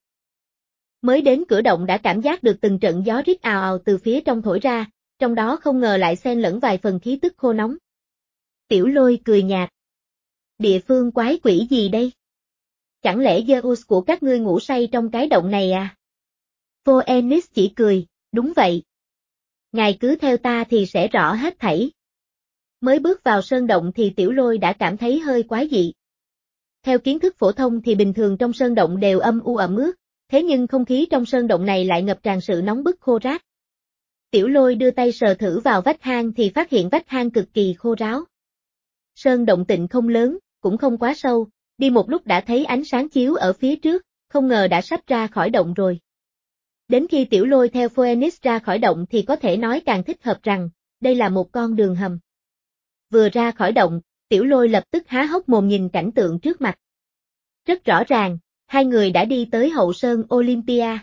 Mới đến cửa động đã cảm giác được từng trận gió rít ào ào từ phía trong thổi ra, trong đó không ngờ lại xen lẫn vài phần khí tức khô nóng. Tiểu Lôi cười nhạt. Địa phương quái quỷ gì đây? Chẳng lẽ Zeus của các ngươi ngủ say trong cái động này à? Phoenix chỉ cười, đúng vậy. Ngài cứ theo ta thì sẽ rõ hết thảy. Mới bước vào sơn động thì Tiểu Lôi đã cảm thấy hơi quái dị. Theo kiến thức phổ thông thì bình thường trong sơn động đều âm u ẩm ướt, thế nhưng không khí trong sơn động này lại ngập tràn sự nóng bức khô ráp. Tiểu Lôi đưa tay sờ thử vào vách hang thì phát hiện vách hang cực kỳ khô ráo. Sơn động tịnh không lớn, cũng không quá sâu, đi một lúc đã thấy ánh sáng chiếu ở phía trước, không ngờ đã sắp ra khỏi động rồi. Đến khi Tiểu Lôi theo Phoenix ra khỏi động thì có thể nói càng thích hợp rằng, đây là một con đường hầm. Vừa ra khỏi động, Tiểu Lôi lập tức há hốc mồm nhìn cảnh tượng trước mặt. Rất rõ ràng, hai người đã đi tới hậu sơn Olympia.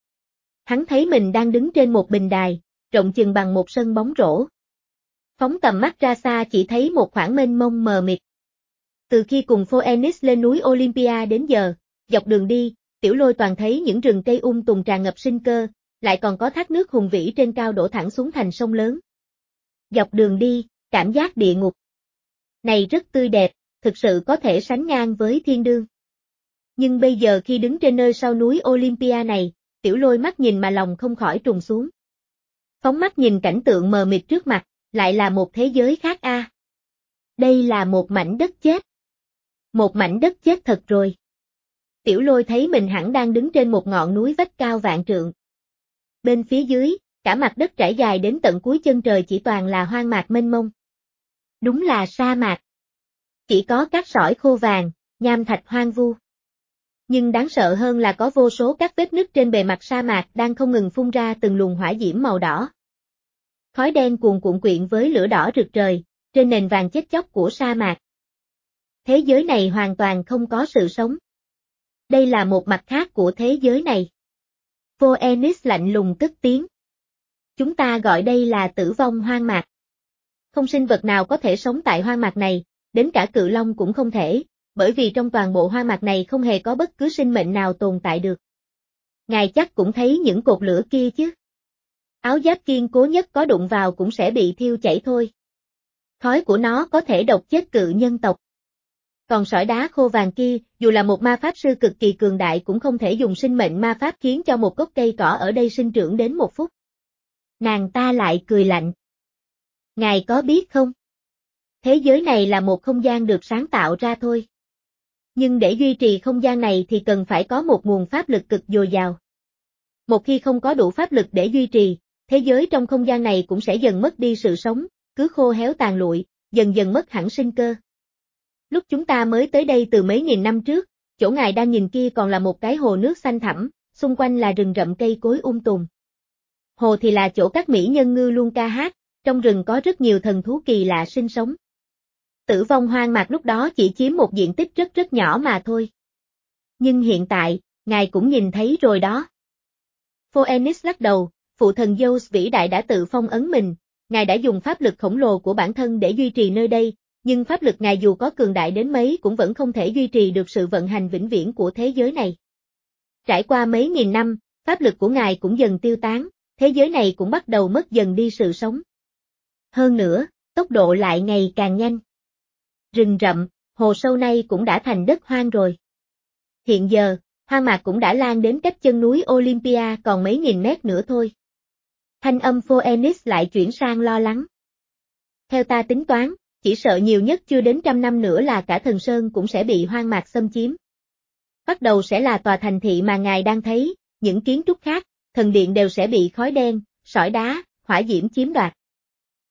Hắn thấy mình đang đứng trên một bình đài, rộng chừng bằng một sân bóng rổ. Phóng tầm mắt ra xa chỉ thấy một khoảng mênh mông mờ mịt. Từ khi cùng Phoenix lên núi Olympia đến giờ, dọc đường đi, Tiểu Lôi toàn thấy những rừng cây um tùm tràn ngập sinh cơ, lại còn có thác nước hùng vĩ trên cao đổ thẳng xuống thành sông lớn. Dọc đường đi, cảm giác địa ngục này rất tươi đẹp, thực sự có thể sánh ngang với thiên đương. Nhưng bây giờ khi đứng trên nơi sau núi Olympia này, Tiểu Lôi mắt nhìn mà lòng không khỏi trùng xuống. Phóng mắt nhìn cảnh tượng mờ mịt trước mặt, lại là một thế giới khác a. À. Đây là một mảnh đất chết. Một mảnh đất chết thật rồi. Tiểu Lôi thấy mình hẳn đang đứng trên một ngọn núi vách cao vạn trượng. Bên phía dưới, cả mặt đất trải dài đến tận cuối chân trời chỉ toàn là hoang mạc mênh mông. Đúng là sa mạc. Chỉ có cát sỏi khô vàng, nham thạch hoang vu. Nhưng đáng sợ hơn là có vô số các vết nứt trên bề mặt sa mạc đang không ngừng phun ra từng luồng hỏa diễm màu đỏ. Khói đen cuồn cuộn quyện với lửa đỏ rực trời, trên nền vàng chết chóc của sa mạc. Thế giới này hoàn toàn không có sự sống. Đây là một mặt khác của thế giới này. Phoenix lạnh lùng cất tiếng. Chúng ta gọi đây là tử vong hoang mạc. Không sinh vật nào có thể sống tại hoang mạc này, đến cả cự long cũng không thể, bởi vì trong toàn bộ hoang mạc này không hề có bất cứ sinh mệnh nào tồn tại được. Ngài chắc cũng thấy những cột lửa kia chứ. Áo giáp kiên cố nhất có đụng vào cũng sẽ bị thiêu chảy thôi. Khói của nó có thể độc chết cự nhân tộc. Còn sỏi đá khô vàng kia, dù là một ma pháp sư cực kỳ cường đại cũng không thể dùng sinh mệnh ma pháp khiến cho một gốc cây cỏ ở đây sinh trưởng đến một phút. Nàng ta lại cười lạnh. Ngài có biết không? Thế giới này là một không gian được sáng tạo ra thôi. Nhưng để duy trì không gian này thì cần phải có một nguồn pháp lực cực dồi dào. Một khi không có đủ pháp lực để duy trì, thế giới trong không gian này cũng sẽ dần mất đi sự sống, cứ khô héo tàn lụi, dần dần mất hẳn sinh cơ. Lúc chúng ta mới tới đây từ mấy nghìn năm trước, chỗ ngài đang nhìn kia còn là một cái hồ nước xanh thẳm, xung quanh là rừng rậm cây cối um tùm. Hồ thì là chỗ các mỹ nhân ngư luôn ca hát, trong rừng có rất nhiều thần thú kỳ lạ sinh sống. Tử vong hoang mạc lúc đó chỉ chiếm một diện tích rất rất nhỏ mà thôi. Nhưng hiện tại, ngài cũng nhìn thấy rồi đó. Phoenix lắc đầu, phụ thần Zeus vĩ đại đã tự phong ấn mình, ngài đã dùng pháp lực khổng lồ của bản thân để duy trì nơi đây, nhưng pháp lực ngài dù có cường đại đến mấy cũng vẫn không thể duy trì được sự vận hành vĩnh viễn của thế giới này. Trải qua mấy nghìn năm, pháp lực của ngài cũng dần tiêu tán, thế giới này cũng bắt đầu mất dần đi sự sống. Hơn nữa, tốc độ lại ngày càng nhanh. Rừng rậm, hồ sâu nay cũng đã thành đất hoang rồi. Hiện giờ, hoang mạc cũng đã lan đến cách chân núi Olympia còn mấy nghìn mét nữa thôi. Thanh âm Phoenix lại chuyển sang lo lắng. Theo ta tính toán, chỉ sợ nhiều nhất chưa đến trăm năm nữa là cả thần sơn cũng sẽ bị hoang mạc xâm chiếm. Bắt đầu sẽ là tòa thành thị mà ngài đang thấy, những kiến trúc khác, thần điện đều sẽ bị khói đen, sỏi đá, hỏa diễm chiếm đoạt.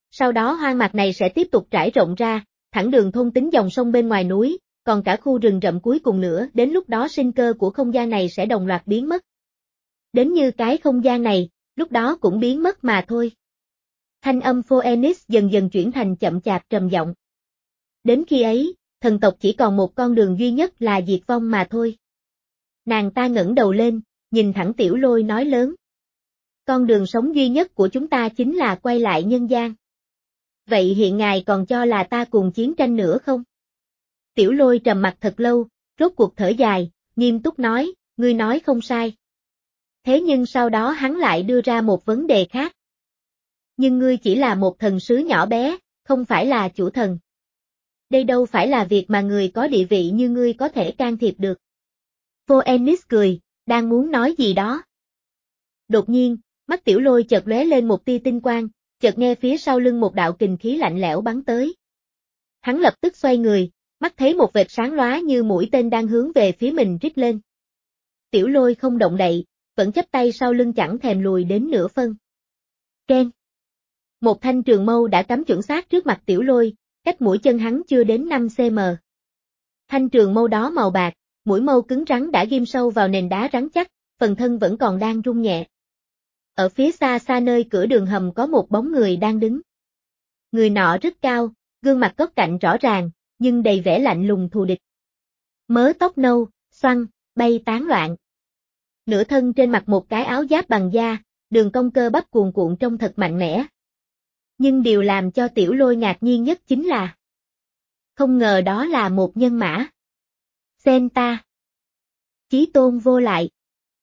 Sau đó hoang mạc này sẽ tiếp tục trải rộng ra, thẳng đường thôn tính dòng sông bên ngoài núi, còn cả khu rừng rậm cuối cùng nữa, đến lúc đó sinh cơ của không gian này sẽ đồng loạt biến mất. Đến như cái không gian này, lúc đó cũng biến mất mà thôi. Thanh âm Phoenix dần dần chuyển thành chậm chạp trầm giọng. Đến khi ấy, thần tộc chỉ còn một con đường duy nhất là diệt vong mà thôi. Nàng ta ngẩng đầu lên, nhìn thẳng Tiểu Lôi nói lớn. Con đường sống duy nhất của chúng ta chính là quay lại nhân gian. Vậy hiện ngài còn cho là ta cùng chiến tranh nữa không? Tiểu Lôi trầm mặt thật lâu, rốt cuộc thở dài, nghiêm túc nói, ngươi nói không sai. Thế nhưng sau đó hắn lại đưa ra một vấn đề khác. Nhưng ngươi chỉ là một thần sứ nhỏ bé, không phải là chủ thần. Đây đâu phải là việc mà người có địa vị như ngươi có thể can thiệp được. Phoenix cười, đang muốn nói gì đó. Đột nhiên, mắt Tiểu Lôi chợt lóe lên một tia tinh quang, chợt nghe phía sau lưng một đạo kình khí lạnh lẽo bắn tới. Hắn lập tức xoay người, mắt thấy một vệt sáng lóa như mũi tên đang hướng về phía mình rít lên. Tiểu Lôi không động đậy, vẫn chắp tay sau lưng chẳng thèm lùi đến nửa phân. Ken. Một thanh trường mâu đã cắm chuẩn xác trước mặt Tiểu Lôi, cách mũi chân hắn chưa đến năm xăng-ti-mét. Thanh trường mâu đó màu bạc, mũi mâu cứng rắn đã ghim sâu vào nền đá rắn chắc, phần thân vẫn còn đang rung nhẹ. Ở phía xa xa nơi cửa đường hầm có một bóng người đang đứng. Người nọ rất cao, gương mặt góc cạnh rõ ràng, nhưng đầy vẻ lạnh lùng thù địch. Mớ tóc nâu, xoăn, bay tán loạn. Nửa thân trên mặt một cái áo giáp bằng da, đường cong cơ bắp cuồn cuộn trông thật mạnh mẽ. Nhưng điều làm cho Tiểu Lôi ngạc nhiên nhất chính là không ngờ đó là một nhân mã. Senta. Chí tôn vô lại.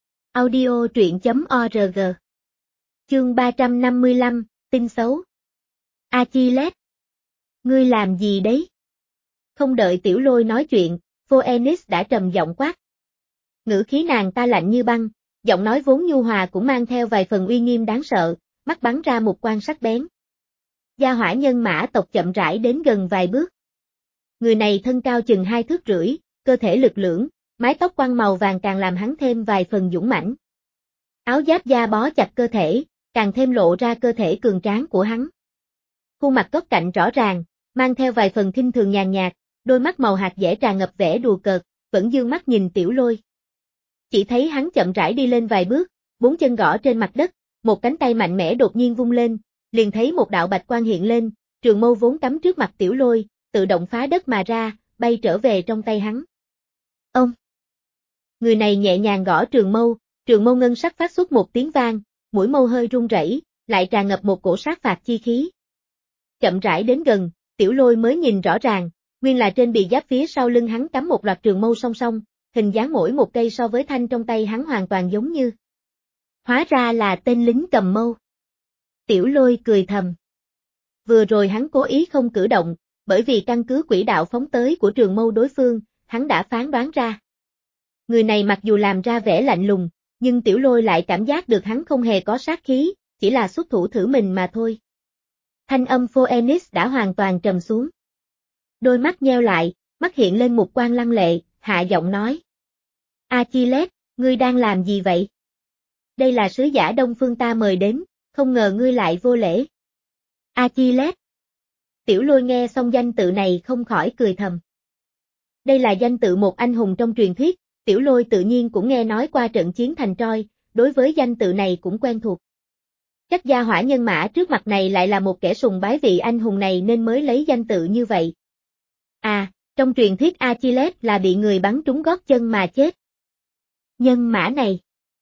Audio truyện chấm org. Chương ba trăm năm mươi lăm, tin xấu. Achilles. Ngươi làm gì đấy? Không đợi Tiểu Lôi nói chuyện, Phoenix đã trầm giọng quát. Ngữ khí nàng ta lạnh như băng, giọng nói vốn nhu hòa cũng mang theo vài phần uy nghiêm đáng sợ, mắt bắn ra một quang sắc bén. Gia hỏa nhân mã tộc chậm rãi đến gần vài bước. Người này thân cao chừng hai thước rưỡi, cơ thể lực lưỡng, mái tóc quăn màu vàng càng làm hắn thêm vài phần dũng mãnh. Áo giáp da bó chặt cơ thể, càng thêm lộ ra cơ thể cường tráng của hắn. Khuôn mặt góc cạnh rõ ràng, mang theo vài phần khinh thường nhàn nhạt, đôi mắt màu hạt dẻ tràn ngập vẻ đùa cợt, vẫn dương mắt nhìn Tiểu Lôi. Chỉ thấy hắn chậm rãi đi lên vài bước, bốn chân gõ trên mặt đất, một cánh tay mạnh mẽ đột nhiên vung lên, liền thấy một đạo bạch quang hiện lên, trường mâu vốn cắm trước mặt Tiểu Lôi, tự động phá đất mà ra, bay trở về trong tay hắn. Ông! Người này nhẹ nhàng gõ trường mâu, trường mâu ngân sắc phát xuất một tiếng vang, mũi mâu hơi rung rẩy, lại tràn ngập một cổ sát phạt chi khí. Chậm rãi đến gần, Tiểu Lôi mới nhìn rõ ràng, nguyên là trên bì giáp phía sau lưng hắn cắm một loạt trường mâu song song, hình dáng mỗi một cây so với thanh trong tay hắn hoàn toàn giống như. Hóa ra là tên lính cầm mâu. Tiểu Lôi cười thầm. Vừa rồi hắn cố ý không cử động, bởi vì căn cứ quỹ đạo phóng tới của trường mâu đối phương, hắn đã phán đoán ra. Người này mặc dù làm ra vẻ lạnh lùng, nhưng Tiểu Lôi lại cảm giác được hắn không hề có sát khí, chỉ là xuất thủ thử mình mà thôi. Thanh âm Phoenix đã hoàn toàn trầm xuống. Đôi mắt nheo lại, mắt hiện lên một quang lăng lệ, hạ giọng nói. Achilles, ngươi đang làm gì vậy? Đây là sứ giả Đông Phương ta mời đến, không ngờ ngươi lại vô lễ. Achilles. Tiểu Lôi nghe xong danh tự này không khỏi cười thầm. Đây là danh tự một anh hùng trong truyền thuyết, Tiểu Lôi tự nhiên cũng nghe nói qua trận chiến thành Troy, đối với danh tự này cũng quen thuộc. Chắc gia hỏa nhân mã trước mặt này lại là một kẻ sùng bái vị anh hùng này nên mới lấy danh tự như vậy. À, trong truyền thuyết Achilles là bị người bắn trúng gót chân mà chết. Nhân mã này.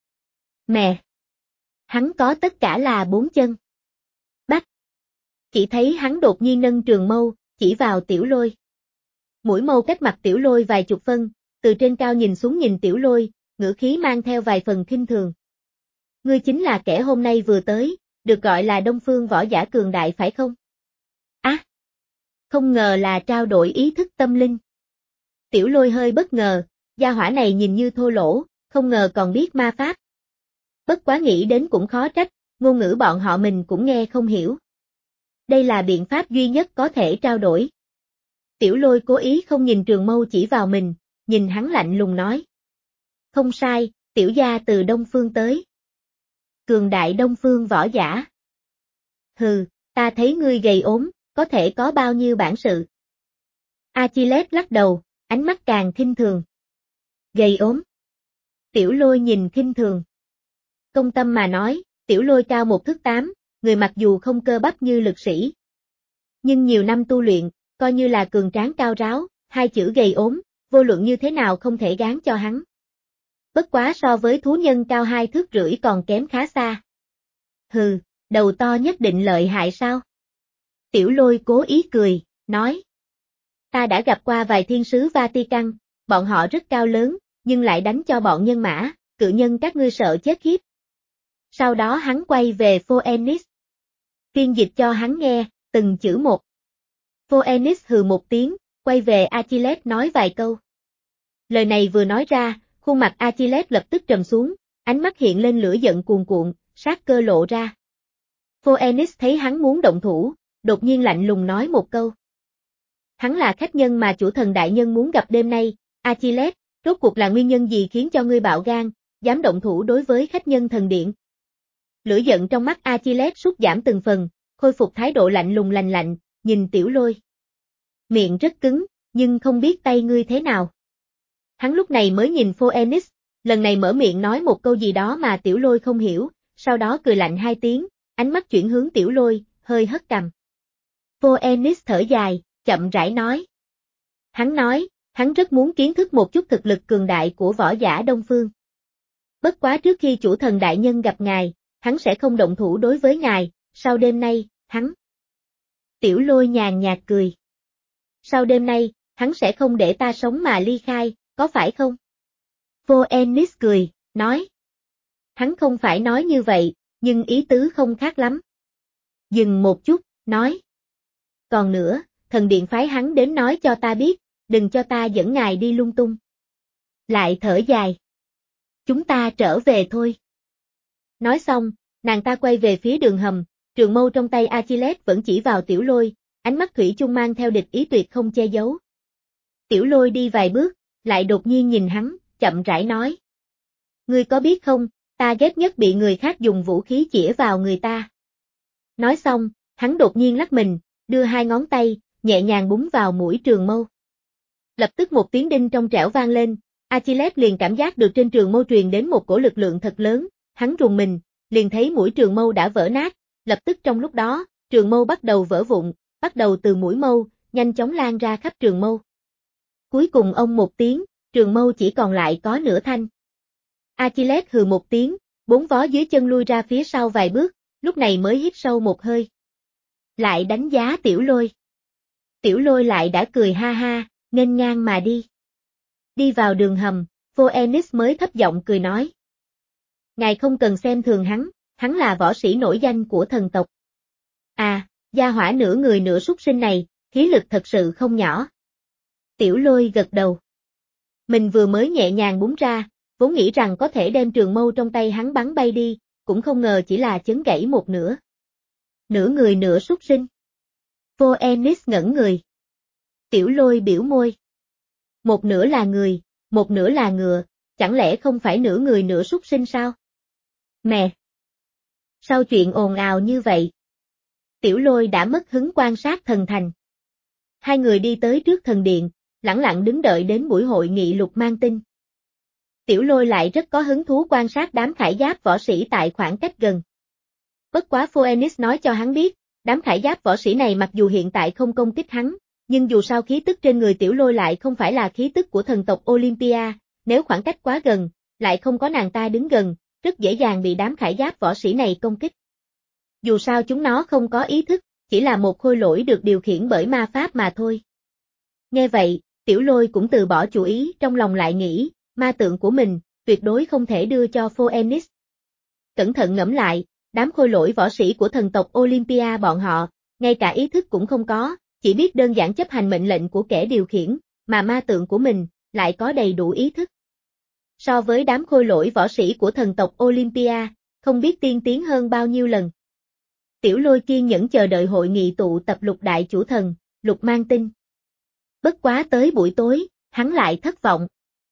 Mẹ. Hắn có tất cả là bốn chân. Bắt. Chỉ thấy hắn đột nhiên nâng trường mâu, chỉ vào Tiểu Lôi. Mũi mâu cách mặt Tiểu Lôi vài chục phân, từ trên cao nhìn xuống nhìn Tiểu Lôi, ngữ khí mang theo vài phần khinh thường. Ngươi chính là kẻ hôm nay vừa tới, được gọi là Đông Phương võ giả cường đại phải không? Á! À, không ngờ là trao đổi ý thức tâm linh. Tiểu Lôi hơi bất ngờ, gia hỏa này nhìn như thô lỗ, không ngờ còn biết ma pháp. Bất quá nghĩ đến cũng khó trách, ngôn ngữ bọn họ mình cũng nghe không hiểu. Đây là biện pháp duy nhất có thể trao đổi. Tiểu Lôi cố ý không nhìn trường mâu chỉ vào mình, nhìn hắn lạnh lùng nói. Không sai, tiểu gia từ Đông Phương tới. Cường đại Đông Phương võ giả. Hừ, ta thấy ngươi gầy ốm, có thể có bao nhiêu bản sự. Achilles lắc đầu, ánh mắt càng khinh thường. Gầy ốm. Tiểu Lôi nhìn khinh thường. Công tâm mà nói, Tiểu Lôi cao một thước tám, người mặc dù không cơ bắp như lực sĩ. Nhưng nhiều năm tu luyện, coi như là cường tráng cao ráo, hai chữ gầy ốm, vô luận như thế nào không thể gán cho hắn. Bất quá so với thú nhân cao hai thước rưỡi còn kém khá xa. Hừ, đầu to nhất định lợi hại sao? Tiểu Lôi cố ý cười, nói. Ta đã gặp qua vài thiên sứ Vatican, bọn họ rất cao lớn, nhưng lại đánh cho bọn nhân mã, cự nhân các ngươi sợ chết khiếp. Sau đó hắn quay về Phoenix. Phiên dịch cho hắn nghe, từng chữ một. Phoenix hừ một tiếng, quay về Achilles nói vài câu. Lời này vừa nói ra, khuôn mặt Achilles lập tức trầm xuống, ánh mắt hiện lên lửa giận cuồn cuộn, sát cơ lộ ra. Phoenix thấy hắn muốn động thủ, đột nhiên lạnh lùng nói một câu. Hắn là khách nhân mà chủ thần đại nhân muốn gặp đêm nay, Achilles, rốt cuộc là nguyên nhân gì khiến cho ngươi bạo gan, dám động thủ đối với khách nhân thần điện? Lửa giận trong mắt Achilles sút giảm từng phần, khôi phục thái độ lạnh lùng lành lạnh, nhìn Tiểu Lôi. Miệng rất cứng, nhưng không biết tay ngươi thế nào. Hắn lúc này mới nhìn Phoenix, lần này mở miệng nói một câu gì đó mà Tiểu Lôi không hiểu, sau đó cười lạnh hai tiếng, ánh mắt chuyển hướng Tiểu Lôi, hơi hất cằm. Phoenix thở dài, chậm rãi nói. Hắn nói, hắn rất muốn kiến thức một chút thực lực cường đại của võ giả Đông Phương. Bất quá trước khi chủ thần đại nhân gặp ngài, hắn sẽ không động thủ đối với ngài, sau đêm nay, hắn. Tiểu Lôi nhàn nhạt cười. Sau đêm nay, hắn sẽ không để ta sống mà ly khai, có phải không? Phoenix cười, nói. Hắn không phải nói như vậy, nhưng ý tứ không khác lắm. Dừng một chút, nói. Còn nữa, thần điện phái hắn đến nói cho ta biết, đừng cho ta dẫn ngài đi lung tung. Lại thở dài. Chúng ta trở về thôi. Nói xong, nàng ta quay về phía đường hầm, trường mâu trong tay Achilles vẫn chỉ vào Tiểu Lôi, ánh mắt thủy chung mang theo địch ý tuyệt không che giấu. Tiểu Lôi đi vài bước, lại đột nhiên nhìn hắn, chậm rãi nói. Ngươi có biết không, ta ghét nhất bị người khác dùng vũ khí chĩa vào người ta. Nói xong, hắn đột nhiên lắc mình, đưa hai ngón tay, nhẹ nhàng búng vào mũi trường mâu. Lập tức một tiếng đinh trong trẻo vang lên, Achilles liền cảm giác được trên trường mâu truyền đến một cổ lực lượng thật lớn, hắn rùng mình, liền thấy mũi trường mâu đã vỡ nát, lập tức trong lúc đó, trường mâu bắt đầu vỡ vụn, bắt đầu từ mũi mâu, nhanh chóng lan ra khắp trường mâu. Cuối cùng ông một tiếng, trường mâu chỉ còn lại có nửa thanh. Achilles hừ một tiếng, bốn vó dưới chân lui ra phía sau vài bước, lúc này mới hít sâu một hơi. Lại đánh giá Tiểu Lôi. Tiểu Lôi lại đã cười ha ha, nghênh ngang mà đi. Đi vào đường hầm, Phoenix mới thấp giọng cười nói. Ngài không cần xem thường hắn, hắn là võ sĩ nổi danh của thần tộc. À, gia hỏa nửa người nửa súc sinh này, khí lực thật sự không nhỏ. Tiểu Lôi gật đầu. Mình vừa mới nhẹ nhàng búng ra, vốn nghĩ rằng có thể đem trường mâu trong tay hắn bắn bay đi, cũng không ngờ chỉ là chấn gãy một nửa. Nửa người nửa súc sinh. Phoenix ngẩn người. Tiểu Lôi biểu môi. Một nửa là người, một nửa là ngựa, chẳng lẽ không phải nửa người nửa súc sinh sao? Mẹ! Sao chuyện ồn ào như vậy? Tiểu Lôi đã mất hứng quan sát thần thành. Hai người đi tới trước thần điện, lẳng lặng đứng đợi đến buổi hội nghị lục mang tin. Tiểu Lôi lại rất có hứng thú quan sát đám khải giáp võ sĩ tại khoảng cách gần. Bất quá Phoenix nói cho hắn biết, đám khải giáp võ sĩ này mặc dù hiện tại không công kích hắn, nhưng dù sao khí tức trên người Tiểu Lôi lại không phải là khí tức của thần tộc Olympia, nếu khoảng cách quá gần, lại không có nàng ta đứng gần, rất dễ dàng bị đám khải giáp võ sĩ này công kích. Dù sao chúng nó không có ý thức, chỉ là một khôi lỗi được điều khiển bởi ma pháp mà thôi. Nghe vậy, Tiểu Lôi cũng từ bỏ chủ ý, trong lòng lại nghĩ, ma tượng của mình, tuyệt đối không thể đưa cho Phoenix. Cẩn thận ngẫm lại, đám khôi lỗi võ sĩ của thần tộc Olympia bọn họ, ngay cả ý thức cũng không có, chỉ biết đơn giản chấp hành mệnh lệnh của kẻ điều khiển, mà ma tượng của mình, lại có đầy đủ ý thức. So với đám khôi lỗi võ sĩ của thần tộc Olympia, không biết tiên tiến hơn bao nhiêu lần. Tiểu Lôi kiên nhẫn chờ đợi hội nghị tụ tập lục đại chủ thần, lục mang tin. Bất quá tới buổi tối, hắn lại thất vọng.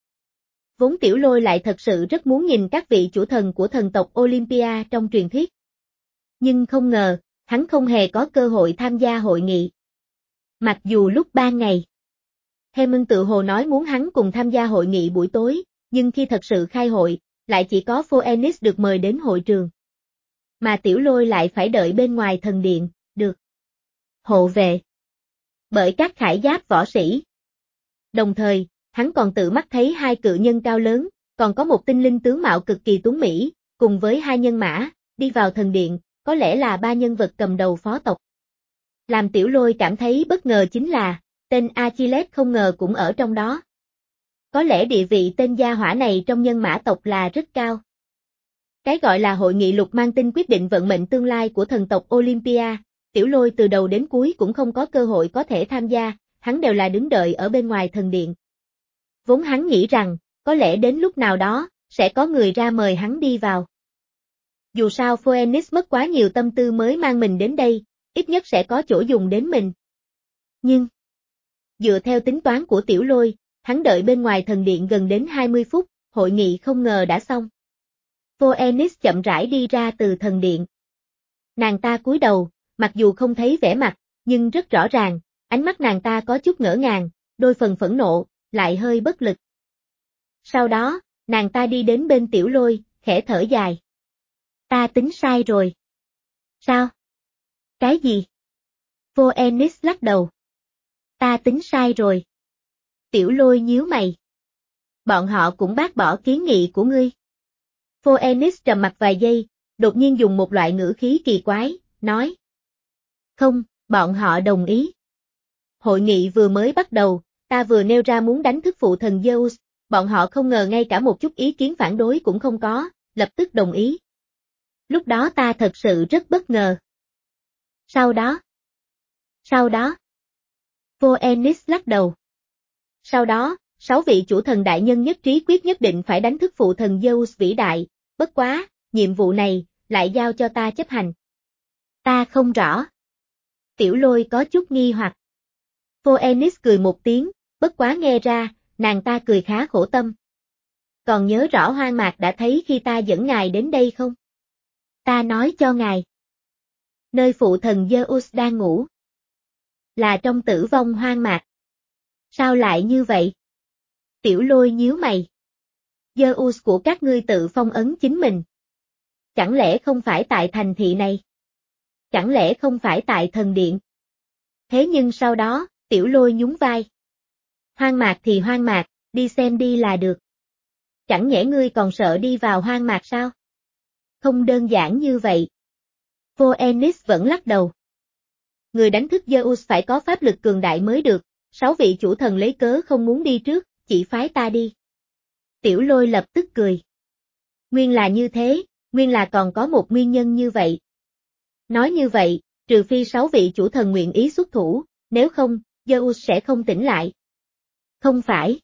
Vốn Tiểu Lôi lại thật sự rất muốn nhìn các vị chủ thần của thần tộc Olympia trong truyền thuyết. Nhưng không ngờ, hắn không hề có cơ hội tham gia hội nghị. Mặc dù lúc ban ngày, Hammond tự hồ nói muốn hắn cùng tham gia hội nghị buổi tối, nhưng khi thật sự khai hội, lại chỉ có Phoenix được mời đến hội trường. Mà Tiểu Lôi lại phải đợi bên ngoài thần điện, được hộ vệ bởi các khải giáp võ sĩ. Đồng thời, hắn còn tự mắt thấy hai cự nhân cao lớn, còn có một tinh linh tướng mạo cực kỳ tuấn mỹ, cùng với hai nhân mã, đi vào thần điện, có lẽ là ba nhân vật cầm đầu phó tộc. Làm Tiểu Lôi cảm thấy bất ngờ chính là, tên Achilles không ngờ cũng ở trong đó. Có lẽ địa vị tên gia hỏa này trong nhân mã tộc là rất cao. Cái gọi là hội nghị lục mang tinh quyết định vận mệnh tương lai của thần tộc Olympia, Tiểu Lôi từ đầu đến cuối cũng không có cơ hội có thể tham gia, hắn đều là đứng đợi ở bên ngoài thần điện. Vốn hắn nghĩ rằng, có lẽ đến lúc nào đó, sẽ có người ra mời hắn đi vào. Dù sao Phoenix mất quá nhiều tâm tư mới mang mình đến đây, ít nhất sẽ có chỗ dùng đến mình. Nhưng, dựa theo tính toán của Tiểu Lôi, hắn đợi bên ngoài thần điện gần đến hai mươi phút, hội nghị không ngờ đã xong. Phoenix chậm rãi đi ra từ thần điện. Nàng ta cúi đầu, mặc dù không thấy vẻ mặt, nhưng rất rõ ràng, ánh mắt nàng ta có chút ngỡ ngàng, đôi phần phẫn nộ, lại hơi bất lực. Sau đó, nàng ta đi đến bên Tiểu Lôi, khẽ thở dài. Ta tính sai rồi. Sao? Cái gì? Phoenix lắc đầu. Ta tính sai rồi. Tiểu Lôi nhíu mày. Bọn họ cũng bác bỏ kiến nghị của ngươi. Phoenix trầm mặt vài giây, đột nhiên dùng một loại ngữ khí kỳ quái, nói. Không, bọn họ đồng ý. Hội nghị vừa mới bắt đầu, ta vừa nêu ra muốn đánh thức phụ thần Zeus, bọn họ không ngờ ngay cả một chút ý kiến phản đối cũng không có, lập tức đồng ý. Lúc đó ta thật sự rất bất ngờ. Sau đó? Sau đó? Phoenix lắc đầu. Sau đó, sáu vị chủ thần đại nhân nhất trí quyết nhất định phải đánh thức phụ thần Zeus vĩ đại, bất quá, nhiệm vụ này, lại giao cho ta chấp hành. Ta không rõ. Tiểu Lôi có chút nghi hoặc. Phoenix cười một tiếng, bất quá nghe ra, nàng ta cười khá khổ tâm. Còn nhớ rõ Hoang Mạc đã thấy khi ta dẫn ngài đến đây không? Ta nói cho ngài. Nơi phụ thần Zeus đang ngủ. Là trong tử vong hoang mạc. Sao lại như vậy? Tiểu Lôi nhíu mày. Zeus của các ngươi tự phong ấn chính mình. Chẳng lẽ không phải tại thành thị này? Chẳng lẽ không phải tại thần điện? Thế nhưng sau đó, Tiểu Lôi nhún vai. Hoang mạc thì hoang mạc, đi xem đi là được. Chẳng nhẽ ngươi còn sợ đi vào hoang mạc sao? Không đơn giản như vậy. Phoenix vẫn lắc đầu. Người đánh thức Zeus phải có pháp lực cường đại mới được, sáu vị chủ thần lấy cớ không muốn đi trước, chỉ phái ta đi. Tiểu Lôi lập tức cười. Nguyên là như thế, nguyên là còn có một nguyên nhân như vậy. Nói như vậy, trừ phi sáu vị chủ thần nguyện ý xuất thủ, nếu không, Zeus sẽ không tỉnh lại. Không phải.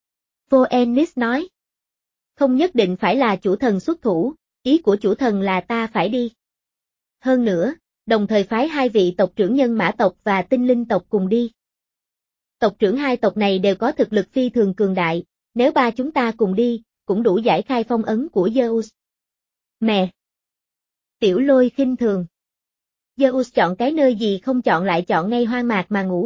Phoenix nói. Không nhất định phải là chủ thần xuất thủ, ý của chủ thần là ta phải đi. Hơn nữa, đồng thời phái hai vị tộc trưởng nhân mã tộc và tinh linh tộc cùng đi. Tộc trưởng hai tộc này đều có thực lực phi thường cường đại, nếu ba chúng ta cùng đi, cũng đủ giải khai phong ấn của Zeus. Mẹ! Tiểu Lôi khinh thường. Zeus chọn cái nơi gì không chọn lại chọn ngay hoang mạc mà ngủ.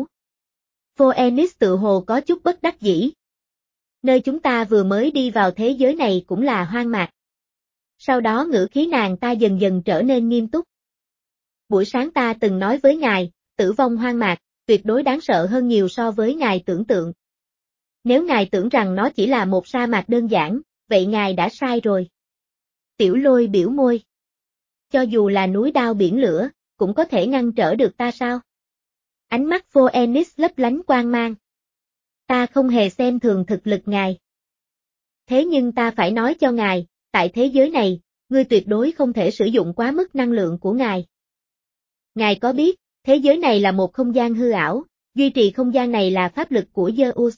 Phoenix tự hồ có chút bất đắc dĩ. Nơi chúng ta vừa mới đi vào thế giới này cũng là hoang mạc. Sau đó ngữ khí nàng ta dần dần trở nên nghiêm túc. Buổi sáng ta từng nói với ngài, tử vong hoang mạc, tuyệt đối đáng sợ hơn nhiều so với ngài tưởng tượng. Nếu ngài tưởng rằng nó chỉ là một sa mạc đơn giản, vậy ngài đã sai rồi. Tiểu Lôi biểu môi. Cho dù là núi đao biển lửa, cũng có thể ngăn trở được ta sao? Ánh mắt Phoenix lấp lánh quang mang. Ta không hề xem thường thực lực ngài. Thế nhưng ta phải nói cho ngài, tại thế giới này, ngươi tuyệt đối không thể sử dụng quá mức năng lượng của ngài. Ngài có biết, thế giới này là một không gian hư ảo, duy trì không gian này là pháp lực của Zeus.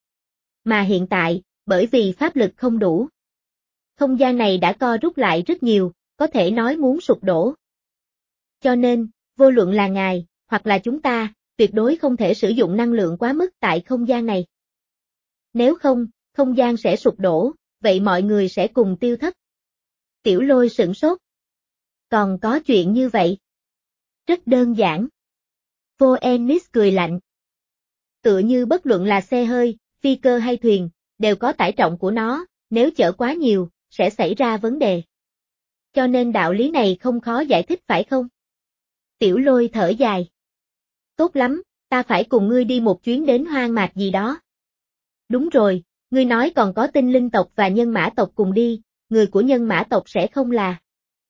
Mà hiện tại, bởi vì pháp lực không đủ, không gian này đã co rút lại rất nhiều, có thể nói muốn sụp đổ. Cho nên, vô luận là ngài, hoặc là chúng ta, tuyệt đối không thể sử dụng năng lượng quá mức tại không gian này. Nếu không, không gian sẽ sụp đổ, vậy mọi người sẽ cùng tiêu thất. Tiểu Lôi sửng sốt. Còn có chuyện như vậy? Rất đơn giản. Phoenix cười lạnh. Tựa như bất luận là xe hơi, phi cơ hay thuyền, đều có tải trọng của nó, nếu chở quá nhiều, sẽ xảy ra vấn đề. Cho nên đạo lý này không khó giải thích phải không? Tiểu Lôi thở dài. Tốt lắm, ta phải cùng ngươi đi một chuyến đến hoang mạc gì đó. Đúng rồi, ngươi nói còn có tinh linh tộc và nhân mã tộc cùng đi, người của nhân mã tộc sẽ không là.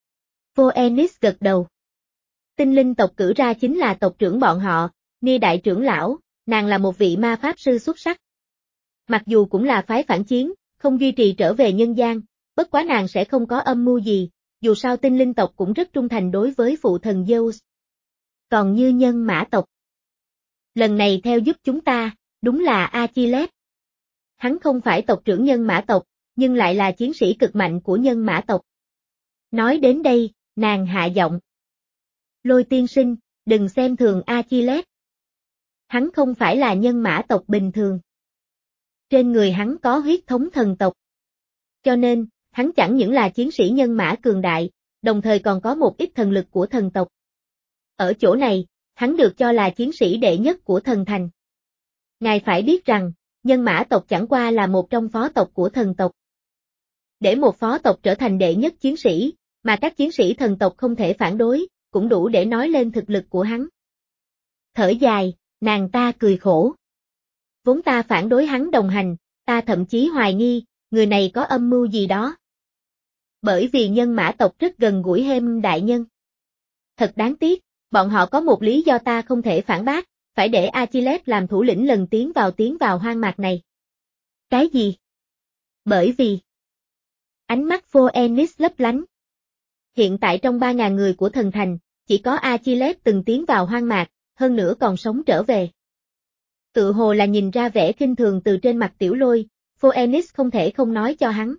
Phoenix gật đầu. Tinh linh tộc cử ra chính là tộc trưởng bọn họ, Nia đại trưởng lão, nàng là một vị ma pháp sư xuất sắc. Mặc dù cũng là phái phản chiến, không duy trì trở về nhân gian, bất quá nàng sẽ không có âm mưu gì, dù sao tinh linh tộc cũng rất trung thành đối với phụ thần Zeus. Còn như nhân mã tộc. Lần này theo giúp chúng ta, đúng là Achilles. Hắn không phải tộc trưởng nhân mã tộc, nhưng lại là chiến sĩ cực mạnh của nhân mã tộc. Nói đến đây, nàng hạ giọng. Lôi tiên sinh, đừng xem thường Achilles. Hắn không phải là nhân mã tộc bình thường. Trên người hắn có huyết thống thần tộc. Cho nên, hắn chẳng những là chiến sĩ nhân mã cường đại, đồng thời còn có một ít thần lực của thần tộc. Ở chỗ này, hắn được cho là chiến sĩ đệ nhất của thần thành. Ngài phải biết rằng, nhân mã tộc chẳng qua là một trong phó tộc của thần tộc. Để một phó tộc trở thành đệ nhất chiến sĩ, mà các chiến sĩ thần tộc không thể phản đối, cũng đủ để nói lên thực lực của hắn. Thở dài, nàng ta cười khổ. Vốn ta phản đối hắn đồng hành, ta thậm chí hoài nghi, người này có âm mưu gì đó. Bởi vì nhân mã tộc rất gần gũi Hem đại nhân. Thật đáng tiếc, bọn họ có một lý do ta không thể phản bác, phải để Achilles làm thủ lĩnh lần tiến vào tiến vào hoang mạc này. Cái gì? Bởi vì... Ánh mắt Phoenix lấp lánh. Hiện tại trong ba ngàn người của thần thành, chỉ có Achilles từng tiến vào hoang mạc, hơn nữa còn sống trở về. Tự hồ là nhìn ra vẻ khinh thường từ trên mặt Tiểu Lôi, Phoenix không thể không nói cho hắn.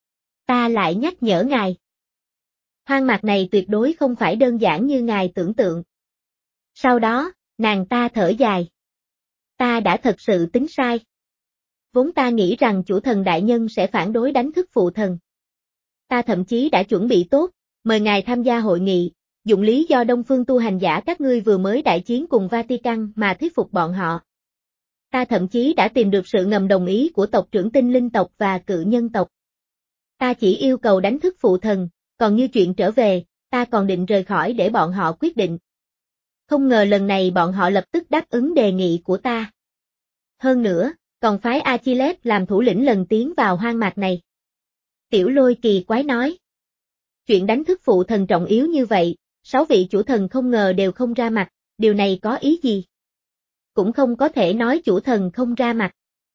Ta lại nhắc nhở ngài. Hoang mạc này tuyệt đối không phải đơn giản như ngài tưởng tượng. Sau đó, nàng ta thở dài. Ta đã thật sự tính sai. Vốn ta nghĩ rằng chủ thần đại nhân sẽ phản đối đánh thức phụ thần. Ta thậm chí đã chuẩn bị tốt, mời ngài tham gia hội nghị, dụng lý do Đông Phương tu hành giả các ngươi vừa mới đại chiến cùng Vatican mà thuyết phục bọn họ. Ta thậm chí đã tìm được sự ngầm đồng ý của tộc trưởng tinh linh tộc và cự nhân tộc. Ta chỉ yêu cầu đánh thức phụ thần, còn như chuyện trở về, ta còn định rời khỏi để bọn họ quyết định. Không ngờ lần này bọn họ lập tức đáp ứng đề nghị của ta. Hơn nữa, còn phái Achilles làm thủ lĩnh lần tiến vào hoang mạc này. Tiểu Lôi kỳ quái nói. Chuyện đánh thức phụ thần trọng yếu như vậy, sáu vị chủ thần không ngờ đều không ra mặt, điều này có ý gì? Cũng không có thể nói chủ thần không ra mặt.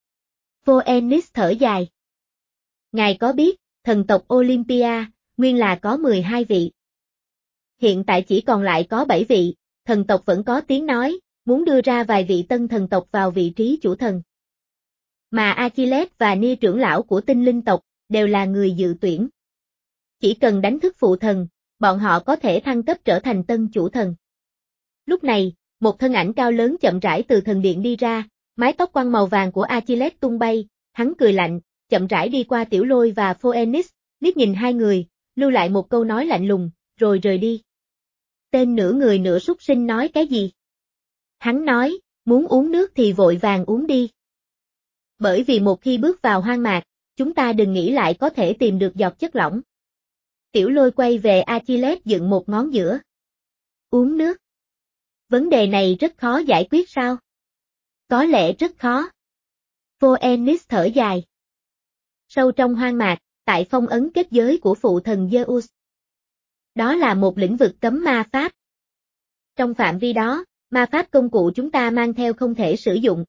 Phoenix thở dài. Ngài có biết, thần tộc Olympia, nguyên là có mười hai vị. Hiện tại chỉ còn lại có bảy vị, thần tộc vẫn có tiếng nói, muốn đưa ra vài vị tân thần tộc vào vị trí chủ thần. Mà Achilles và Nia trưởng lão của tinh linh tộc, đều là người dự tuyển. Chỉ cần đánh thức phụ thần, bọn họ có thể thăng cấp trở thành tân chủ thần. Lúc này, một thân ảnh cao lớn chậm rãi từ thần điện đi ra, mái tóc quăn màu vàng của Achilles tung bay, hắn cười lạnh, chậm rãi đi qua Tiểu Lôi và Phoenix, liếc nhìn hai người, lưu lại một câu nói lạnh lùng, rồi rời đi. Tên nửa người nửa súc sinh nói cái gì? Hắn nói, muốn uống nước thì vội vàng uống đi. Bởi vì một khi bước vào hoang mạc, chúng ta đừng nghĩ lại có thể tìm được giọt chất lỏng. Tiểu Lôi quay về Achilles dựng một ngón giữa. Uống nước. Vấn đề này rất khó giải quyết sao? Có lẽ rất khó. Phoenix thở dài. Sâu trong hoang mạc, tại phong ấn kết giới của phụ thần Zeus. Đó là một lĩnh vực cấm ma pháp. Trong phạm vi đó, ma pháp công cụ chúng ta mang theo không thể sử dụng.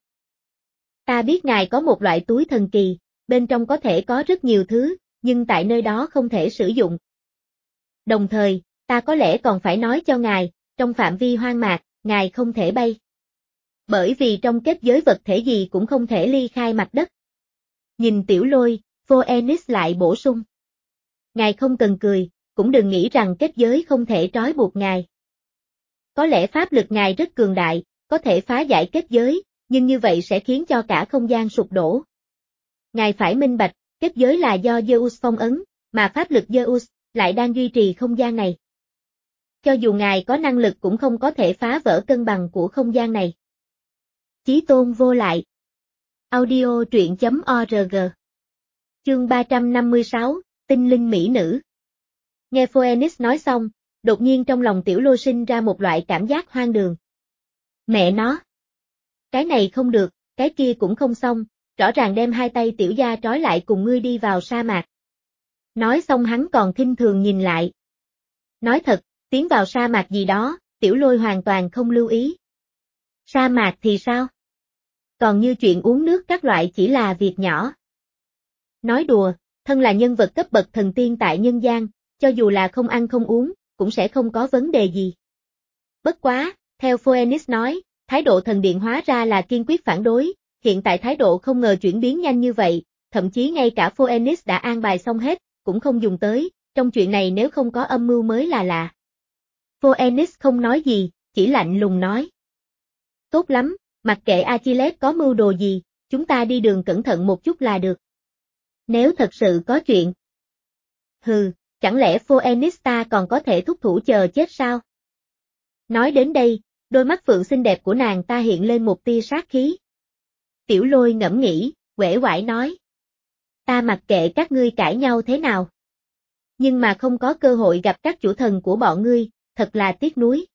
Ta biết ngài có một loại túi thần kỳ, bên trong có thể có rất nhiều thứ, nhưng tại nơi đó không thể sử dụng. Đồng thời, ta có lẽ còn phải nói cho ngài, trong phạm vi hoang mạc, ngài không thể bay. Bởi vì trong kết giới vật thể gì cũng không thể ly khai mặt đất. Nhìn Tiểu Lôi, Phoenix lại bổ sung. Ngài không cần cười, cũng đừng nghĩ rằng kết giới không thể trói buộc ngài. Có lẽ pháp lực ngài rất cường đại, có thể phá giải kết giới, nhưng như vậy sẽ khiến cho cả không gian sụp đổ. Ngài phải minh bạch, kết giới là do Zeus phong ấn, mà pháp lực Zeus lại đang duy trì không gian này. cho dù ngài có năng lực cũng không có thể phá vỡ cân bằng của không gian này. Chí tôn vô lại. Audio truyện chấm org. Chương ba trăm năm mươi sáu, tinh linh mỹ nữ. Nghe Phoenix nói xong, đột nhiên trong lòng Tiểu Lôi sinh ra một loại cảm giác hoang đường. Mẹ nó! Cái này không được, cái kia cũng không xong, rõ ràng đem hai tay tiểu gia trói lại cùng ngươi đi vào sa mạc. Nói xong hắn còn khinh thường nhìn lại. Nói thật, tiến vào sa mạc gì đó, Tiểu Lôi hoàn toàn không lưu ý. Sa mạc thì sao? Còn như chuyện uống nước các loại chỉ là việc nhỏ. Nói đùa, thân là nhân vật cấp bậc thần tiên tại nhân gian, cho dù là không ăn không uống, cũng sẽ không có vấn đề gì. Bất quá, theo Phoenix nói, thái độ thần điện hóa ra là kiên quyết phản đối, hiện tại thái độ không ngờ chuyển biến nhanh như vậy, thậm chí ngay cả Phoenix đã an bài xong hết, cũng không dùng tới, trong chuyện này nếu không có âm mưu mới là lạ. Phoenix không nói gì, chỉ lạnh lùng nói. Tốt lắm, mặc kệ Achilles có mưu đồ gì, chúng ta đi đường cẩn thận một chút là được. Nếu thật sự có chuyện. Hừ, chẳng lẽ Phoenix ta còn có thể thúc thủ chờ chết sao? Nói đến đây, đôi mắt phượng xinh đẹp của nàng ta hiện lên một tia sát khí. Tiểu Lôi ngẫm nghĩ, uể oải nói. Ta mặc kệ các ngươi cãi nhau thế nào. Nhưng mà không có cơ hội gặp các chủ thần của bọn ngươi, thật là tiếc nuối.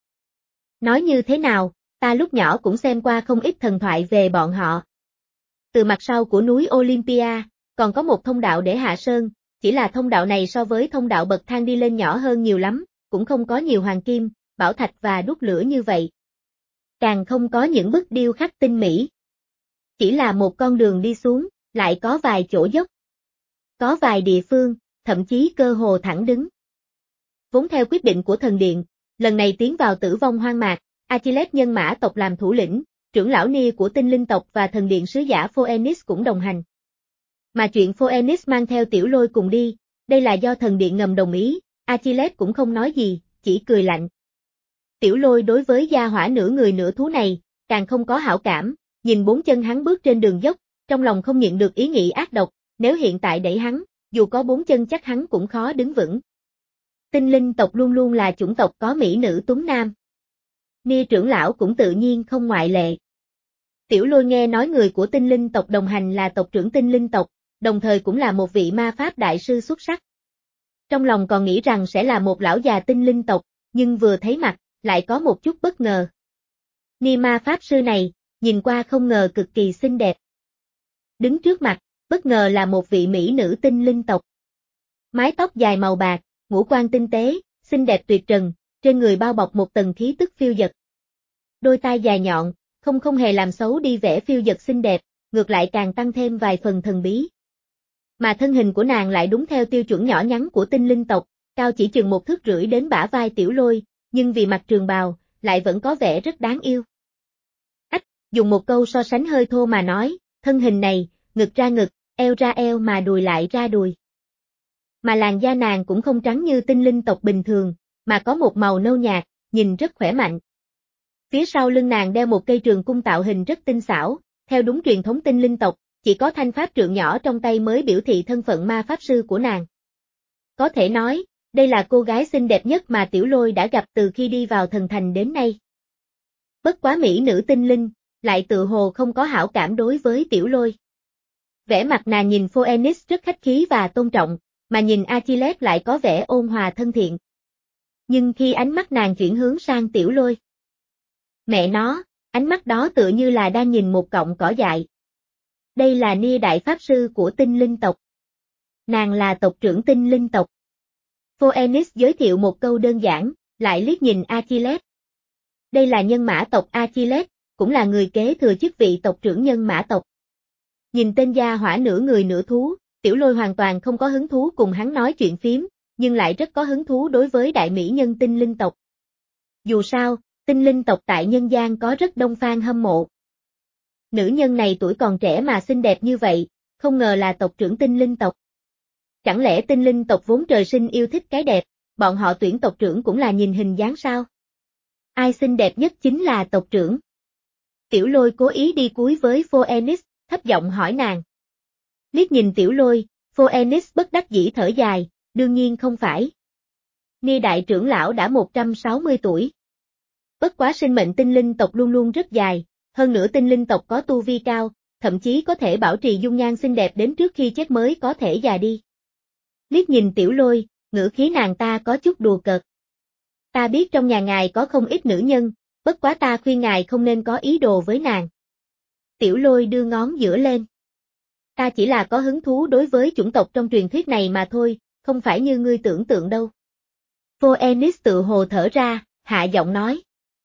Nói như thế nào, ta lúc nhỏ cũng xem qua không ít thần thoại về bọn họ. Từ mặt sau của núi Olympia, còn có một thông đạo để hạ sơn, chỉ là thông đạo này so với thông đạo bậc thang đi lên nhỏ hơn nhiều lắm, cũng không có nhiều hoàng kim, bảo thạch và đúc lửa như vậy. Càng không có những bức điêu khắc tinh mỹ. Chỉ là một con đường đi xuống, lại có vài chỗ dốc. Có vài địa phương, thậm chí cơ hồ thẳng đứng. Vốn theo quyết định của thần điện, lần này tiến vào tử vong hoang mạc, Achilles nhân mã tộc làm thủ lĩnh, trưởng lão Nia của tinh linh tộc và thần điện sứ giả Phoenix cũng đồng hành. Mà chuyện Phoenix mang theo Tiểu Lôi cùng đi, đây là do thần điện ngầm đồng ý, Achilles cũng không nói gì, chỉ cười lạnh. Tiểu Lôi đối với gia hỏa nửa người nửa thú này, càng không có hảo cảm, nhìn bốn chân hắn bước trên đường dốc, trong lòng không nhịn được ý nghĩ ác độc, nếu hiện tại đẩy hắn, dù có bốn chân chắc hắn cũng khó đứng vững. Tinh linh tộc luôn luôn là chủng tộc có mỹ nữ tuấn nam. Nia trưởng lão cũng tự nhiên không ngoại lệ. Tiểu Lôi nghe nói người của tinh linh tộc đồng hành là tộc trưởng tinh linh tộc, đồng thời cũng là một vị ma pháp đại sư xuất sắc. Trong lòng còn nghĩ rằng sẽ là một lão già tinh linh tộc, nhưng vừa thấy mặt, lại có một chút bất ngờ. Nia ma pháp sư này, nhìn qua không ngờ cực kỳ xinh đẹp. Đứng trước mặt, bất ngờ là một vị mỹ nữ tinh linh tộc. Mái tóc dài màu bạc, ngũ quan tinh tế, xinh đẹp tuyệt trần, trên người bao bọc một tầng khí tức phiêu dật. Đôi tai dài nhọn, không không hề làm xấu đi vẻ phiêu dật xinh đẹp, ngược lại càng tăng thêm vài phần thần bí. Mà thân hình của nàng lại đúng theo tiêu chuẩn nhỏ nhắn của tinh linh tộc, cao chỉ chừng một thước rưỡi đến bả vai Tiểu Lôi, nhưng vì mặc trường bào, lại vẫn có vẻ rất đáng yêu. Ách, dùng một câu so sánh hơi thô mà nói, thân hình này, ngực ra ngực, eo ra eo mà đùi lại ra đùi. Mà làn da nàng cũng không trắng như tinh linh tộc bình thường, mà có một màu nâu nhạt, nhìn rất khỏe mạnh. Phía sau lưng nàng đeo một cây trường cung tạo hình rất tinh xảo, theo đúng truyền thống tinh linh tộc, chỉ có thanh pháp trượng nhỏ trong tay mới biểu thị thân phận ma pháp sư của nàng. Có thể nói, đây là cô gái xinh đẹp nhất mà Tiểu Lôi đã gặp từ khi đi vào thần thành đến nay. Bất quá mỹ nữ tinh linh, lại tự hồ không có hảo cảm đối với Tiểu Lôi. Vẻ mặt nàng nhìn Phoenix rất khách khí và tôn trọng, mà nhìn Achilles lại có vẻ ôn hòa thân thiện. Nhưng khi ánh mắt nàng chuyển hướng sang Tiểu Lôi, mẹ nó, ánh mắt đó tựa như là đang nhìn một cọng cỏ dại. Đây là Nia đại pháp sư của tinh linh tộc. Nàng là tộc trưởng tinh linh tộc. Phoenix giới thiệu một câu đơn giản, lại liếc nhìn Achilles. Đây là nhân mã tộc Achilles, cũng là người kế thừa chức vị tộc trưởng nhân mã tộc. Nhìn tên gia hỏa nửa người nửa thú, Tiểu Lôi hoàn toàn không có hứng thú cùng hắn nói chuyện phím, nhưng lại rất có hứng thú đối với đại mỹ nhân tinh linh tộc. Dù sao, tinh linh tộc tại nhân gian có rất đông fan hâm mộ. Nữ nhân này tuổi còn trẻ mà xinh đẹp như vậy, không ngờ là tộc trưởng tinh linh tộc. Chẳng lẽ tinh linh tộc vốn trời sinh yêu thích cái đẹp, bọn họ tuyển tộc trưởng cũng là nhìn hình dáng sao? Ai xinh đẹp nhất chính là tộc trưởng. Tiểu Lôi cố ý đi cúi với Phoenix, thấp giọng hỏi nàng. Liếc nhìn Tiểu Lôi, Phoenix bất đắc dĩ thở dài, đương nhiên không phải. Ni đại trưởng lão đã một trăm sáu mươi tuổi. Bất quá sinh mệnh tinh linh tộc luôn luôn rất dài, hơn nữa tinh linh tộc có tu vi cao, thậm chí có thể bảo trì dung nhan xinh đẹp đến trước khi chết mới có thể già đi. Liếc nhìn Tiểu Lôi, ngữ khí nàng ta có chút đùa cợt. Ta biết trong nhà ngài có không ít nữ nhân, bất quá ta khuyên ngài không nên có ý đồ với nàng. Tiểu Lôi đưa ngón giữa lên. Ta chỉ là có hứng thú đối với chủng tộc trong truyền thuyết này mà thôi, không phải như ngươi tưởng tượng đâu. Phoenix tự hồ thở ra, hạ giọng nói.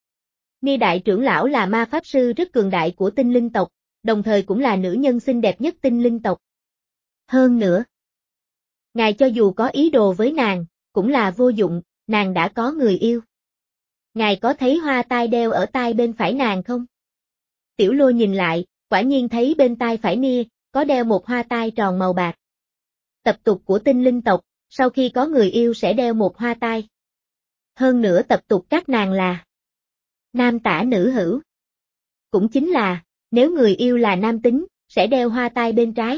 Ni đại trưởng lão là ma pháp sư rất cường đại của tinh linh tộc, đồng thời cũng là nữ nhân xinh đẹp nhất tinh linh tộc. Hơn nữa, ngài cho dù có ý đồ với nàng, cũng là vô dụng, nàng đã có người yêu. Ngài có thấy hoa tai đeo ở tai bên phải nàng không? Tiểu Lôi nhìn lại, quả nhiên thấy bên tai phải Nia, có đeo một hoa tai tròn màu bạc. Tập tục của tinh linh tộc, sau khi có người yêu sẽ đeo một hoa tai. Hơn nữa tập tục các nàng là nam tả nữ hữu. Cũng chính là, nếu người yêu là nam tính, sẽ đeo hoa tai bên trái.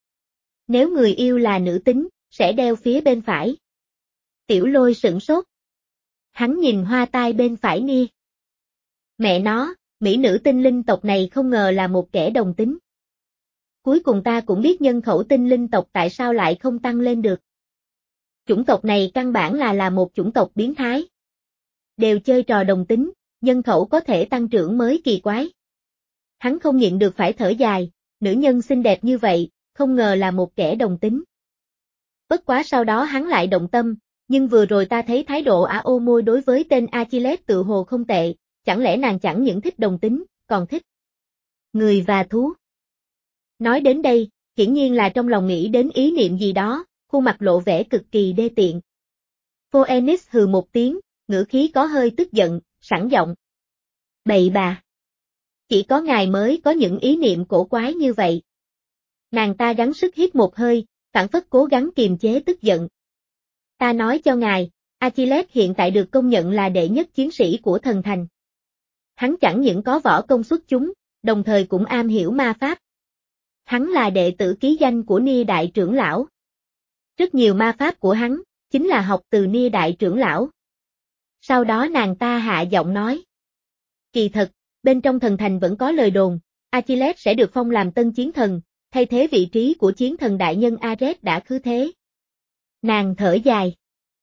Nếu người yêu là nữ tính, sẽ đeo phía bên phải. Tiểu Lôi sửng sốt. Hắn nhìn hoa tai bên phải Nia. Mẹ nó, mỹ nữ tinh linh tộc này không ngờ là một kẻ đồng tính. Cuối cùng ta cũng biết nhân khẩu tinh linh tộc tại sao lại không tăng lên được. Chủng tộc này căn bản là là một chủng tộc biến thái. Đều chơi trò đồng tính, nhân khẩu có thể tăng trưởng mới kỳ quái. Hắn không nhịn được phải thở dài, nữ nhân xinh đẹp như vậy, không ngờ là một kẻ đồng tính. Bất quá sau đó hắn lại động tâm, nhưng vừa rồi ta thấy thái độ ả ô môi đối với tên Achilles tự hồ không tệ, chẳng lẽ nàng chẳng những thích đồng tính, còn thích người và thú. Nói đến đây, hiển nhiên là trong lòng nghĩ đến ý niệm gì đó, khuôn mặt lộ vẻ cực kỳ đê tiện. Phoenix hừ một tiếng, ngữ khí có hơi tức giận, sẵn giọng. Bậy bà. Chỉ có ngài mới có những ý niệm cổ quái như vậy. Nàng ta gắng sức hít một hơi, phản phất cố gắng kiềm chế tức giận. Ta nói cho ngài, Achilles hiện tại được công nhận là đệ nhất chiến sĩ của thần thành. Hắn chẳng những có võ công xuất chúng, đồng thời cũng am hiểu ma pháp. Hắn là đệ tử ký danh của Nia đại trưởng lão. Rất nhiều ma pháp của hắn, chính là học từ Nia đại trưởng lão. Sau đó nàng ta hạ giọng nói. Kỳ thật, bên trong thần thành vẫn có lời đồn, Achilles sẽ được phong làm tân chiến thần, thay thế vị trí của chiến thần đại nhân Ares đã khứ thế. Nàng thở dài.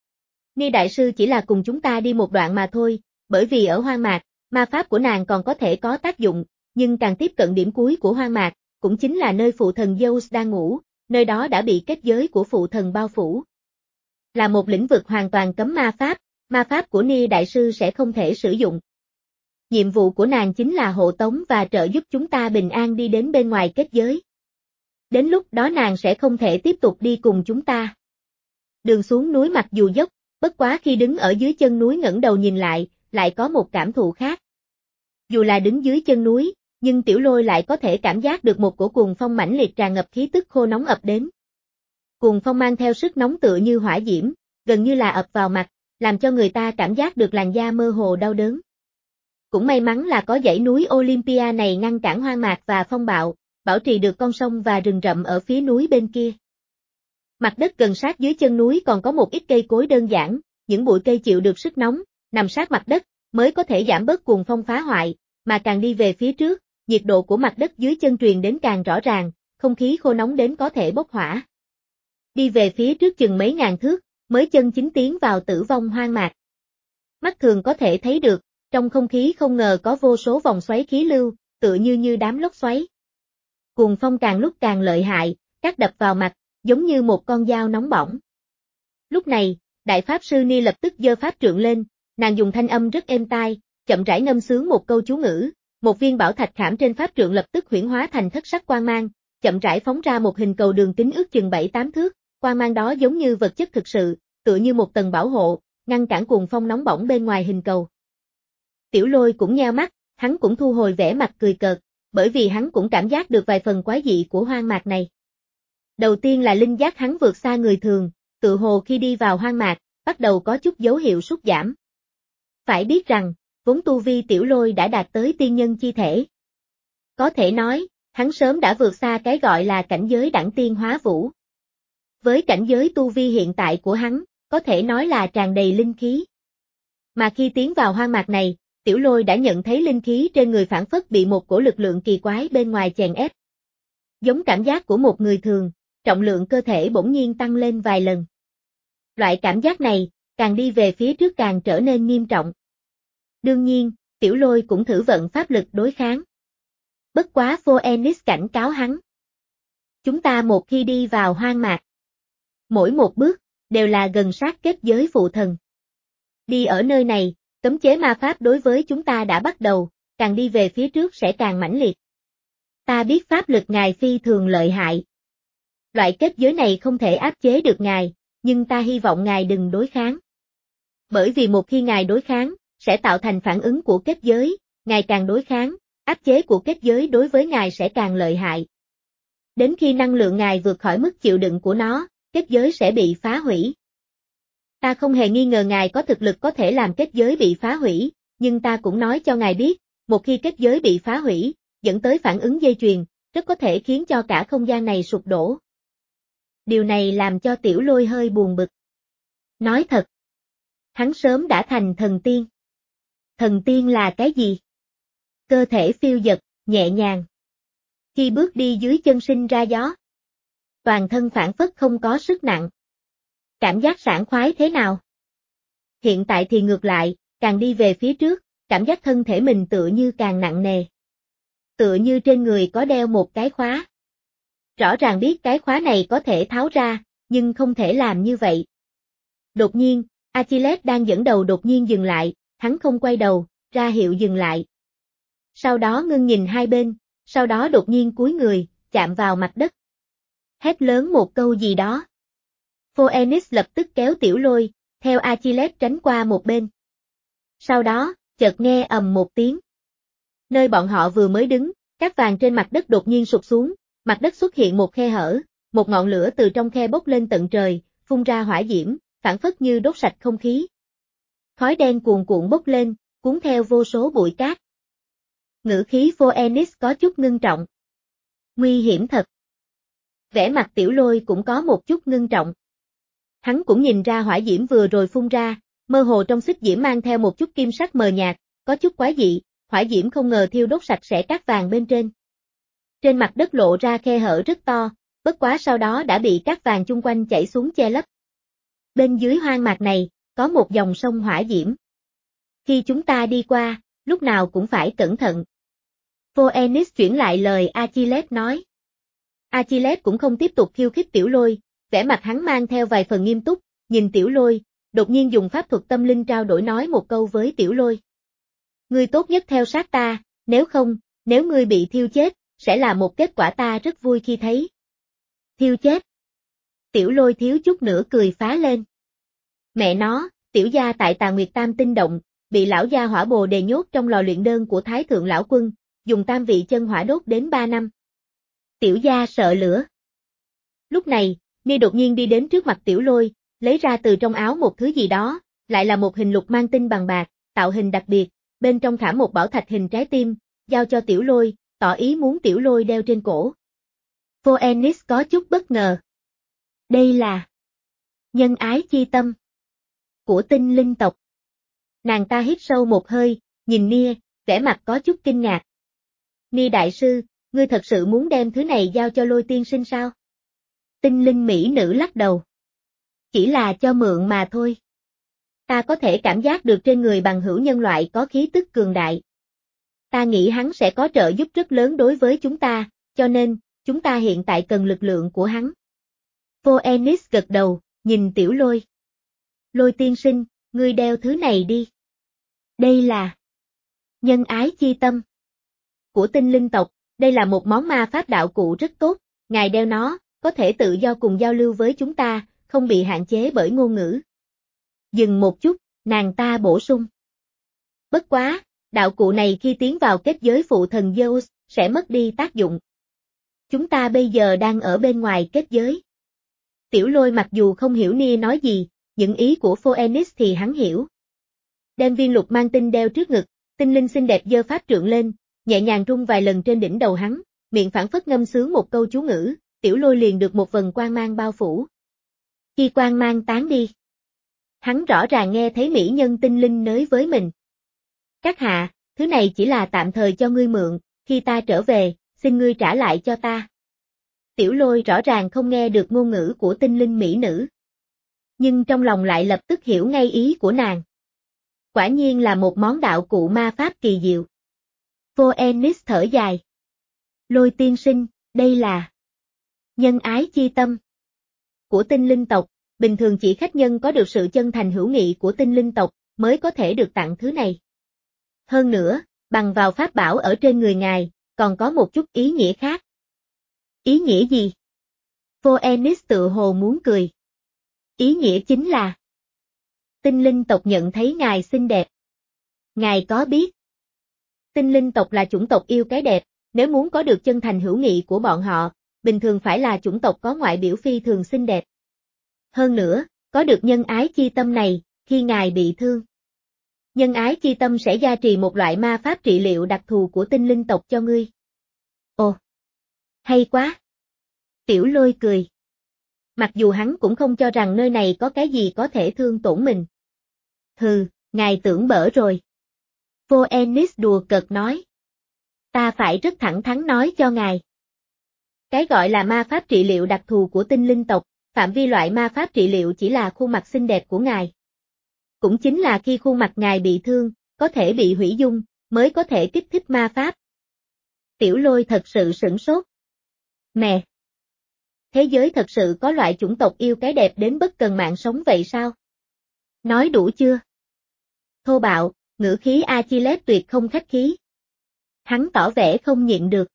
Nia đại sư chỉ là cùng chúng ta đi một đoạn mà thôi, bởi vì ở hoang mạc, ma pháp của nàng còn có thể có tác dụng, nhưng càng tiếp cận điểm cuối của hoang mạc, cũng chính là nơi phụ thần Zeus đang ngủ, nơi đó đã bị kết giới của phụ thần bao phủ. Là một lĩnh vực hoàn toàn cấm ma pháp, ma pháp của Nia đại sư sẽ không thể sử dụng. Nhiệm vụ của nàng chính là hộ tống và trợ giúp chúng ta bình an đi đến bên ngoài kết giới. Đến lúc đó nàng sẽ không thể tiếp tục đi cùng chúng ta. Đường xuống núi mặc dù dốc, bất quá khi đứng ở dưới chân núi ngẩng đầu nhìn lại, lại có một cảm thụ khác. Dù là đứng dưới chân núi, nhưng Tiểu Lôi lại có thể cảm giác được một cổ cuồng phong mãnh liệt tràn ngập khí tức khô nóng ập đến. Cuồng phong mang theo sức nóng tựa như hỏa diễm, gần như là ập vào mặt, làm cho người ta cảm giác được làn da mơ hồ đau đớn. Cũng may mắn là có dãy núi Olympia này ngăn cản hoang mạc và phong bạo, bảo trì được con sông và rừng rậm ở phía núi bên kia. Mặt đất gần sát dưới chân núi còn có một ít cây cối đơn giản, những bụi cây chịu được sức nóng, nằm sát mặt đất, mới có thể giảm bớt cuồng phong phá hoại, mà càng đi về phía trước, nhiệt độ của mặt đất dưới chân truyền đến càng rõ ràng, không khí khô nóng đến có thể bốc hỏa. Đi về phía trước chừng mấy ngàn thước, mới chân chính tiến vào tử vong hoang mạc. Mắt thường có thể thấy được, trong không khí không ngờ có vô số vòng xoáy khí lưu, tựa như như đám lốc xoáy. Cuồng phong càng lúc càng lợi hại, cắt đập vào mặt, giống như một con dao nóng bỏng. Lúc này, Đại Pháp Sư Ni lập tức giơ pháp trượng lên, nàng dùng thanh âm rất êm tai, chậm rãi ngâm sướng một câu chú ngữ, một viên bảo thạch khảm trên pháp trượng lập tức huyễn hóa thành thất sắc quang mang, chậm rãi phóng ra một hình cầu đường kính ước chừng bảy tám thước, quang mang đó giống như vật chất thực sự, tựa như một tầng bảo hộ, ngăn cản cuồng phong nóng bỏng bên ngoài hình cầu. Tiểu Lôi cũng nheo mắt, hắn cũng thu hồi vẻ mặt cười cợt, bởi vì hắn cũng cảm giác được vài phần quái dị của hoang mạc này. Đầu tiên là linh giác hắn vượt xa người thường, tự hồ khi đi vào hoang mạc, bắt đầu có chút dấu hiệu sút giảm. Phải biết rằng, vốn tu vi Tiểu Lôi đã đạt tới tiên nhân chi thể. Có thể nói, hắn sớm đã vượt xa cái gọi là cảnh giới đẳng tiên hóa vũ. Với cảnh giới tu vi hiện tại của hắn, có thể nói là tràn đầy linh khí. Mà khi tiến vào hoang mạc này, Tiểu Lôi đã nhận thấy linh khí trên người phảng phất bị một cổ lực lượng kỳ quái bên ngoài chèn ép. Giống cảm giác của một người thường, trọng lượng cơ thể bỗng nhiên tăng lên vài lần. Loại cảm giác này, càng đi về phía trước càng trở nên nghiêm trọng. Đương nhiên, Tiểu Lôi cũng thử vận pháp lực đối kháng. Bất quá Phoenix cảnh cáo hắn. Chúng ta một khi đi vào hoang mạc, mỗi một bước, đều là gần sát kết giới phụ thần. Đi ở nơi này, cấm chế ma pháp đối với chúng ta đã bắt đầu, càng đi về phía trước sẽ càng mãnh liệt. Ta biết pháp lực ngài phi thường lợi hại. Loại kết giới này không thể áp chế được ngài, nhưng ta hy vọng ngài đừng đối kháng. Bởi vì một khi ngài đối kháng, sẽ tạo thành phản ứng của kết giới, ngài càng đối kháng, áp chế của kết giới đối với ngài sẽ càng lợi hại. Đến khi năng lượng ngài vượt khỏi mức chịu đựng của nó, kết giới sẽ bị phá hủy. Ta không hề nghi ngờ ngài có thực lực có thể làm kết giới bị phá hủy, nhưng ta cũng nói cho ngài biết, một khi kết giới bị phá hủy, dẫn tới phản ứng dây chuyền, rất có thể khiến cho cả không gian này sụp đổ. Điều này làm cho Tiểu Lôi hơi buồn bực. Nói thật, hắn sớm đã thành thần tiên. Thần tiên là cái gì? Cơ thể phiêu dật, nhẹ nhàng. Khi bước đi dưới chân sinh ra gió. Toàn thân phản phất không có sức nặng. Cảm giác sảng khoái thế nào? Hiện tại thì ngược lại, càng đi về phía trước, cảm giác thân thể mình tựa như càng nặng nề. Tựa như trên người có đeo một cái khóa. Rõ ràng biết cái khóa này có thể tháo ra, nhưng không thể làm như vậy. Đột nhiên, Achilles đang dẫn đầu đột nhiên dừng lại, hắn không quay đầu, ra hiệu dừng lại. Sau đó ngưng nhìn hai bên, sau đó đột nhiên cúi người, chạm vào mặt đất. Hét lớn một câu gì đó. Phoenix lập tức kéo Tiểu Lôi, theo Achilles tránh qua một bên. Sau đó, chợt nghe ầm một tiếng. Nơi bọn họ vừa mới đứng, cát vàng trên mặt đất đột nhiên sụp xuống, mặt đất xuất hiện một khe hở, một ngọn lửa từ trong khe bốc lên tận trời, phun ra hỏa diễm, phảng phất như đốt sạch không khí. Khói đen cuồn cuộn bốc lên, cuốn theo vô số bụi cát. Ngữ khí Phoenix có chút ngưng trọng. Nguy hiểm thật. Vẻ mặt Tiểu Lôi cũng có một chút ngưng trọng. Hắn cũng nhìn ra hỏa diễm vừa rồi phun ra, mơ hồ trong xích diễm mang theo một chút kim sắc mờ nhạt, có chút quái dị, hỏa diễm không ngờ thiêu đốt sạch sẽ cát vàng bên trên. Trên mặt đất lộ ra khe hở rất to, bất quá sau đó đã bị cát vàng chung quanh chảy xuống che lấp. Bên dưới hoang mạc này, có một dòng sông hỏa diễm. Khi chúng ta đi qua, lúc nào cũng phải cẩn thận. Phoenix chuyển lại lời Achilles nói. Achilles cũng không tiếp tục khiêu khích Tiểu Lôi, vẻ mặt hắn mang theo vài phần nghiêm túc, nhìn Tiểu Lôi, đột nhiên dùng pháp thuật tâm linh trao đổi nói một câu với Tiểu Lôi. Ngươi tốt nhất theo sát ta, nếu không, nếu ngươi bị thiêu chết, sẽ là một kết quả ta rất vui khi thấy. Thiêu chết. Tiểu Lôi thiếu chút nữa cười phá lên. Mẹ nó, tiểu gia tại Tà Nguyệt Tam Tinh Động, bị lão gia hỏa bồ đề nhốt trong lò luyện đơn của Thái Thượng Lão Quân, dùng tam vị chân hỏa đốt đến ba năm. Tiểu gia sợ lửa. Lúc này, Ni đột nhiên đi đến trước mặt Tiểu Lôi, lấy ra từ trong áo một thứ gì đó, lại là một hình lục mang tinh bằng bạc, tạo hình đặc biệt, bên trong khảm một bảo thạch hình trái tim, giao cho Tiểu Lôi, tỏ ý muốn Tiểu Lôi đeo trên cổ. Phoenix có chút bất ngờ. Đây là nhân ái chi tâm của tinh linh tộc. Nàng ta hít sâu một hơi, nhìn Nia, vẻ mặt có chút kinh ngạc. Nia đại sư, ngươi thật sự muốn đem thứ này giao cho Lôi tiên sinh sao? Tinh linh mỹ nữ lắc đầu. Chỉ là cho mượn mà thôi. Ta có thể cảm giác được trên người bằng hữu nhân loại có khí tức cường đại. Ta nghĩ hắn sẽ có trợ giúp rất lớn đối với chúng ta, cho nên, chúng ta hiện tại cần lực lượng của hắn. Phoenix gật đầu, nhìn Tiểu Lôi. Lôi tiên sinh, ngươi đeo thứ này đi. Đây là nhân ái chi tâm của tinh linh tộc, đây là một món ma pháp đạo cụ rất tốt, ngài đeo nó, có thể tự do cùng giao lưu với chúng ta, không bị hạn chế bởi ngôn ngữ. Dừng một chút, nàng ta bổ sung. Bất quá, đạo cụ này khi tiến vào kết giới phụ thần Zeus, sẽ mất đi tác dụng. Chúng ta bây giờ đang ở bên ngoài kết giới. Tiểu Lôi mặc dù không hiểu Nia nói gì, những ý của Phoenix thì hắn hiểu. Đem viên lục mang tinh đeo trước ngực, tinh linh xinh đẹp giơ pháp trượng lên, nhẹ nhàng rung vài lần trên đỉnh đầu hắn, miệng phảng phất ngâm sướng một câu chú ngữ, Tiểu Lôi liền được một vần quang mang bao phủ. Khi quang mang tán đi, Hắn rõ ràng nghe thấy mỹ nhân tinh linh nới với mình. Các hạ, thứ này chỉ là tạm thời cho ngươi mượn, khi ta trở về, xin ngươi trả lại cho ta. Tiểu Lôi rõ ràng không nghe được ngôn ngữ của tinh linh mỹ nữ. Nhưng trong lòng lại lập tức hiểu ngay ý của nàng. Quả nhiên là một món đạo cụ ma pháp kỳ diệu. Phoenix thở dài. Lôi tiên sinh, đây là nhân ái chi tâm của tinh linh tộc, bình thường chỉ khách nhân có được sự chân thành hữu nghị của tinh linh tộc mới có thể được tặng thứ này. Hơn nữa, bằng vào pháp bảo ở trên người ngài, còn có một chút ý nghĩa khác. Ý nghĩa gì? Phoenix tự hồ muốn cười. Ý nghĩa chính là tinh linh tộc nhận thấy ngài xinh đẹp. Ngài có biết? Tinh linh tộc là chủng tộc yêu cái đẹp, nếu muốn có được chân thành hữu nghị của bọn họ, bình thường phải là chủng tộc có ngoại biểu phi thường xinh đẹp. Hơn nữa, có được nhân ái chi tâm này, khi ngài bị thương, nhân ái chi tâm sẽ gia trì một loại ma pháp trị liệu đặc thù của tinh linh tộc cho ngươi. Ồ, hay quá. Tiểu Lôi cười. Mặc dù hắn cũng không cho rằng nơi này có cái gì có thể thương tổn mình. Hừ, ngài tưởng bở rồi. Phoenix đùa cợt nói. Ta phải rất thẳng thắn nói cho ngài. Cái gọi là ma pháp trị liệu đặc thù của tinh linh tộc, phạm vi loại ma pháp trị liệu chỉ là khuôn mặt xinh đẹp của ngài. Cũng chính là khi khuôn mặt ngài bị thương, có thể bị hủy dung, mới có thể kích thích ma pháp. Tiểu Lôi thật sự sửng sốt. Mẹ! Thế giới thật sự có loại chủng tộc yêu cái đẹp đến bất cần mạng sống vậy sao? Nói đủ chưa? Thô bạo, ngữ khí Achilles tuyệt không khách khí. Hắn tỏ vẻ không nhịn được.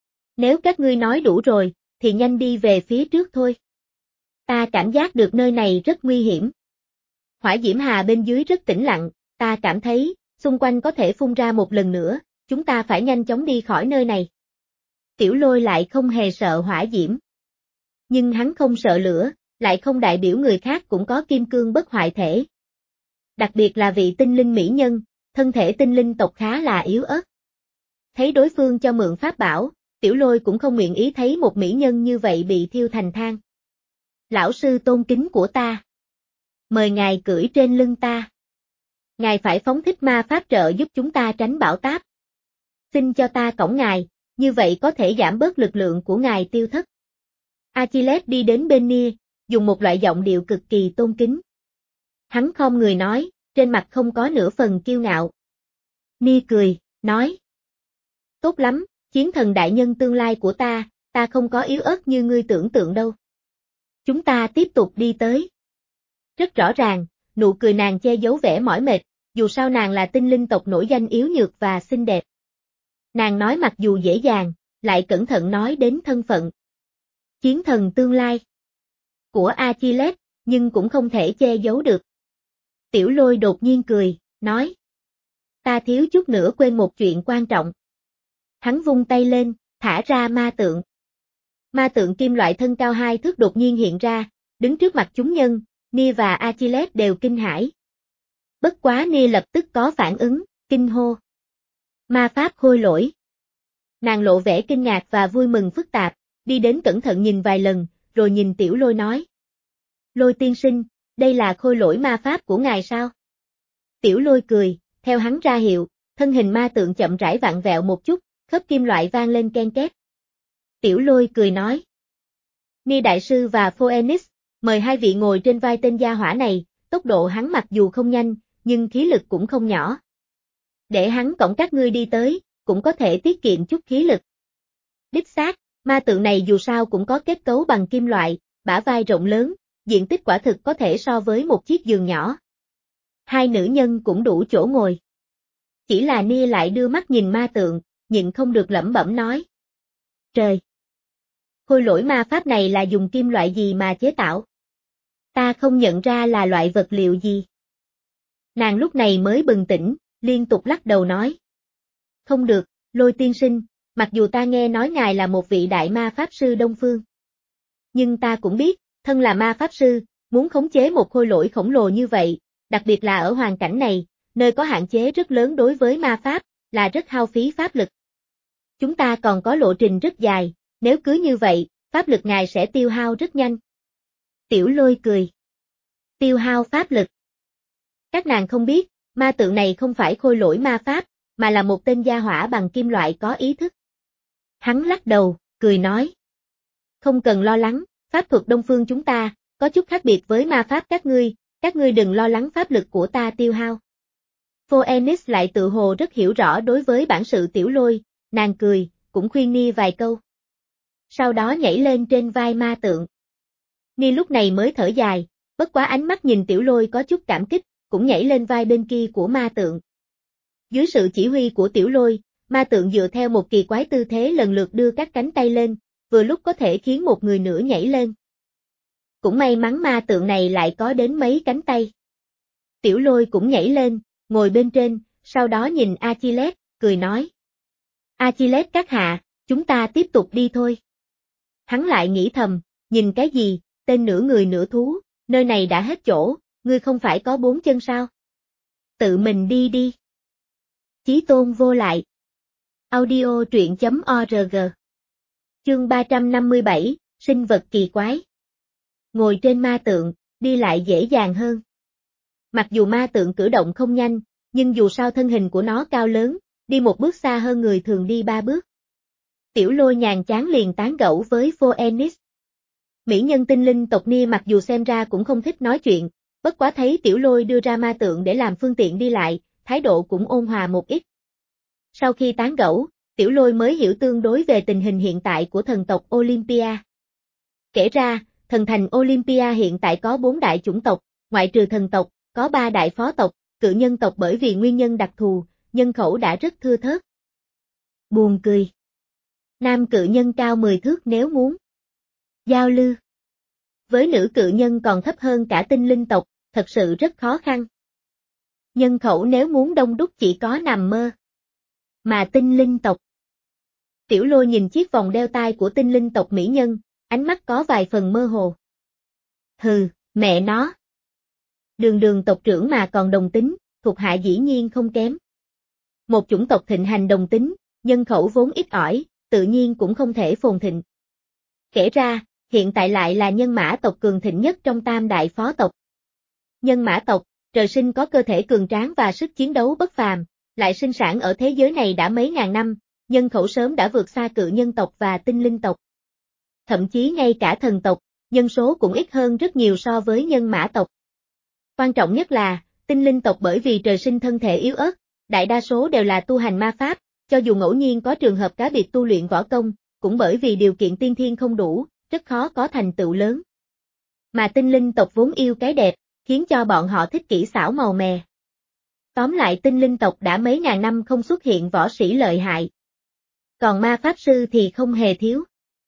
Nếu các ngươi nói đủ rồi, thì nhanh đi về phía trước thôi. Ta cảm giác được nơi này rất nguy hiểm. Hỏa diễm hà bên dưới rất tĩnh lặng, ta cảm thấy, xung quanh có thể phun ra một lần nữa, chúng ta phải nhanh chóng đi khỏi nơi này. Tiểu Lôi lại không hề sợ hỏa diễm. Nhưng hắn không sợ lửa, lại không đại biểu người khác cũng có kim cương bất hoại thể. Đặc biệt là vị tinh linh mỹ nhân, thân thể tinh linh tộc khá là yếu ớt. Thấy đối phương cho mượn pháp bảo, Tiểu Lôi cũng không nguyện ý thấy một mỹ nhân như vậy bị thiêu thành than. Lão sư tôn kính của ta. Mời ngài cưỡi trên lưng ta. Ngài phải phóng thích ma pháp trợ giúp chúng ta tránh bão táp. Xin cho ta cõng ngài, như vậy có thể giảm bớt lực lượng của ngài tiêu thất. Achilles đi đến bên Nia, dùng một loại giọng điệu cực kỳ tôn kính. Hắn khom người nói, trên mặt không có nửa phần kiêu ngạo. Nia cười, nói. Tốt lắm, chiến thần đại nhân tương lai của ta, ta không có yếu ớt như ngươi tưởng tượng đâu. Chúng ta tiếp tục đi tới. Rất rõ ràng, nụ cười nàng che giấu vẻ mỏi mệt, dù sao nàng là tinh linh tộc nổi danh yếu nhược và xinh đẹp. Nàng nói mặc dù dễ dàng, lại cẩn thận nói đến thân phận. Chiến thần tương lai của Achilles, nhưng cũng không thể che giấu được. Tiểu Lôi đột nhiên cười, nói. Ta thiếu chút nữa quên một chuyện quan trọng. Hắn vung tay lên, thả ra ma tượng. Ma tượng kim loại thân cao hai thước đột nhiên hiện ra, đứng trước mặt chúng nhân, Nia và Achilles đều kinh hãi. Bất quá Nia lập tức có phản ứng, kinh hô. Ma pháp khôi lỗi. Nàng lộ vẻ kinh ngạc và vui mừng phức tạp, đi đến cẩn thận nhìn vài lần, rồi nhìn Tiểu Lôi nói. Lôi tiên sinh, đây là khôi lỗi ma pháp của ngài sao? Tiểu Lôi cười, theo hắn ra hiệu, thân hình ma tượng chậm rãi vặn vẹo một chút, khớp kim loại vang lên ken két. Tiểu Lôi cười nói. Nia đại sư và Phoenix, mời hai vị ngồi trên vai tên gia hỏa này, tốc độ hắn mặc dù không nhanh, nhưng khí lực cũng không nhỏ. Để hắn cõng các ngươi đi tới, cũng có thể tiết kiệm chút khí lực. Đích xác, ma tượng này dù sao cũng có kết cấu bằng kim loại, bả vai rộng lớn, diện tích quả thực có thể so với một chiếc giường nhỏ. Hai nữ nhân cũng đủ chỗ ngồi. Chỉ là Nia lại đưa mắt nhìn ma tượng, nhịn không được lẩm bẩm nói. Trời! Khôi lỗi ma pháp này là dùng kim loại gì mà chế tạo? Ta không nhận ra là loại vật liệu gì. Nàng lúc này mới bừng tỉnh, liên tục lắc đầu nói. Không được, Lôi tiên sinh, mặc dù ta nghe nói ngài là một vị đại ma pháp sư Đông Phương. Nhưng ta cũng biết, thân là ma pháp sư, muốn khống chế một khôi lỗi khổng lồ như vậy, đặc biệt là ở hoàn cảnh này, nơi có hạn chế rất lớn đối với ma pháp, là rất hao phí pháp lực. Chúng ta còn có lộ trình rất dài, nếu cứ như vậy, pháp lực ngài sẽ tiêu hao rất nhanh. Tiểu Lôi cười. Tiêu hao pháp lực. Các nàng không biết, ma tượng này không phải khôi lỗi ma pháp, mà là một tên gia hỏa bằng kim loại có ý thức. Hắn lắc đầu, cười nói. Không cần lo lắng, pháp thuật Đông Phương chúng ta, có chút khác biệt với ma pháp các ngươi, các ngươi đừng lo lắng pháp lực của ta tiêu hao. Phoenix lại tự hồ rất hiểu rõ đối với bản sự Tiểu Lôi, nàng cười, cũng khuyên Ni vài câu. Sau đó nhảy lên trên vai ma tượng. Ni lúc này mới thở dài, bất quá ánh mắt nhìn Tiểu Lôi có chút cảm kích, cũng nhảy lên vai bên kia của ma tượng. Dưới sự chỉ huy của Tiểu Lôi, ma tượng dựa theo một kỳ quái tư thế lần lượt đưa các cánh tay lên, vừa lúc có thể khiến một người nữa nhảy lên. Cũng may mắn ma tượng này lại có đến mấy cánh tay. Tiểu Lôi cũng nhảy lên, ngồi bên trên, sau đó nhìn Achilles, cười nói. Achilles các hạ, chúng ta tiếp tục đi thôi. Hắn lại nghĩ thầm, nhìn cái gì, tên nửa người nửa thú, nơi này đã hết chỗ, ngươi không phải có bốn chân sao? Tự mình đi đi. Chí tôn vô lại. Audio truyện chấm org. Chương ba trăm năm mươi bảy, sinh vật kỳ quái. Ngồi trên ma tượng, đi lại dễ dàng hơn. Mặc dù ma tượng cử động không nhanh, nhưng dù sao thân hình của nó cao lớn, đi một bước xa hơn người thường đi ba bước. Tiểu Lôi nhàn chán liền tán gẫu với Phoenix. Mỹ nhân tinh linh tộc Ni mặc dù xem ra cũng không thích nói chuyện, bất quá thấy Tiểu Lôi đưa ra ma tượng để làm phương tiện đi lại, thái độ cũng ôn hòa một ít. Sau khi tán gẫu, Tiểu Lôi mới hiểu tương đối về tình hình hiện tại của thần tộc Olympia. Kể ra, thần thành Olympia hiện tại có bốn đại chủng tộc, ngoại trừ thần tộc, có ba đại phó tộc, cự nhân tộc bởi vì nguyên nhân đặc thù, nhân khẩu đã rất thưa thớt. Buồn cười. Nam cự nhân cao mười thước nếu muốn giao lưu với nữ cự nhân còn thấp hơn cả tinh linh tộc, thật sự rất khó khăn. Nhân khẩu nếu muốn đông đúc chỉ có nằm mơ. Mà tinh linh tộc. Tiểu Lôi nhìn chiếc vòng đeo tai của tinh linh tộc mỹ nhân, ánh mắt có vài phần mơ hồ. Hừ, mẹ nó. Đường đường tộc trưởng mà còn đồng tính, thuộc hạ dĩ nhiên không kém. Một chủng tộc thịnh hành đồng tính, nhân khẩu vốn ít ỏi, tự nhiên cũng không thể phồn thịnh. Kể ra, hiện tại lại là nhân mã tộc cường thịnh nhất trong tam đại phó tộc. Nhân mã tộc, trời sinh có cơ thể cường tráng và sức chiến đấu bất phàm, lại sinh sản ở thế giới này đã mấy ngàn năm, nhân khẩu sớm đã vượt xa cự nhân tộc và tinh linh tộc. Thậm chí ngay cả thần tộc, nhân số cũng ít hơn rất nhiều so với nhân mã tộc. Quan trọng nhất là, tinh linh tộc bởi vì trời sinh thân thể yếu ớt, đại đa số đều là tu hành ma pháp, cho dù ngẫu nhiên có trường hợp cá biệt tu luyện võ công, cũng bởi vì điều kiện tiên thiên không đủ, rất khó có thành tựu lớn. Mà tinh linh tộc vốn yêu cái đẹp, khiến cho bọn họ thích kỹ xảo màu mè. Tóm lại tinh linh tộc đã mấy ngàn năm không xuất hiện võ sĩ lợi hại. Còn ma pháp sư thì không hề thiếu.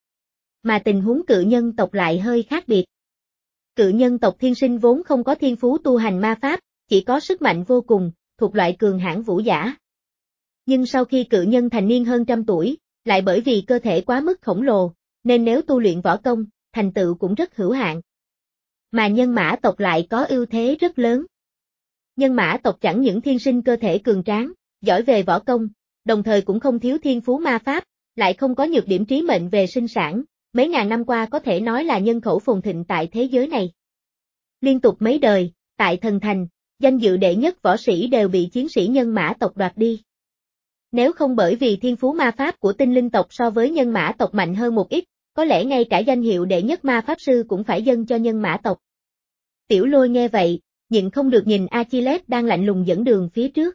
Mà tình huống cự nhân tộc lại hơi khác biệt. Cự nhân tộc thiên sinh vốn không có thiên phú tu hành ma pháp, chỉ có sức mạnh vô cùng, thuộc loại cường hãn vũ giả. Nhưng sau khi cự nhân thành niên hơn trăm tuổi, lại bởi vì cơ thể quá mức khổng lồ, nên nếu tu luyện võ công, thành tựu cũng rất hữu hạn. Mà nhân mã tộc lại có ưu thế rất lớn. Nhân mã tộc chẳng những thiên sinh cơ thể cường tráng, giỏi về võ công, đồng thời cũng không thiếu thiên phú ma pháp, lại không có nhược điểm trí mệnh về sinh sản, mấy ngàn năm qua có thể nói là nhân khẩu phồn thịnh tại thế giới này. Liên tục mấy đời, tại thần thành, danh dự đệ nhất võ sĩ đều bị chiến sĩ nhân mã tộc đoạt đi. Nếu không bởi vì thiên phú ma pháp của tinh linh tộc so với nhân mã tộc mạnh hơn một ít, có lẽ ngay cả danh hiệu đệ nhất ma pháp sư cũng phải dâng cho nhân mã tộc. Tiểu Lôi nghe vậy, nhịn không được nhìn Achilles đang lạnh lùng dẫn đường phía trước.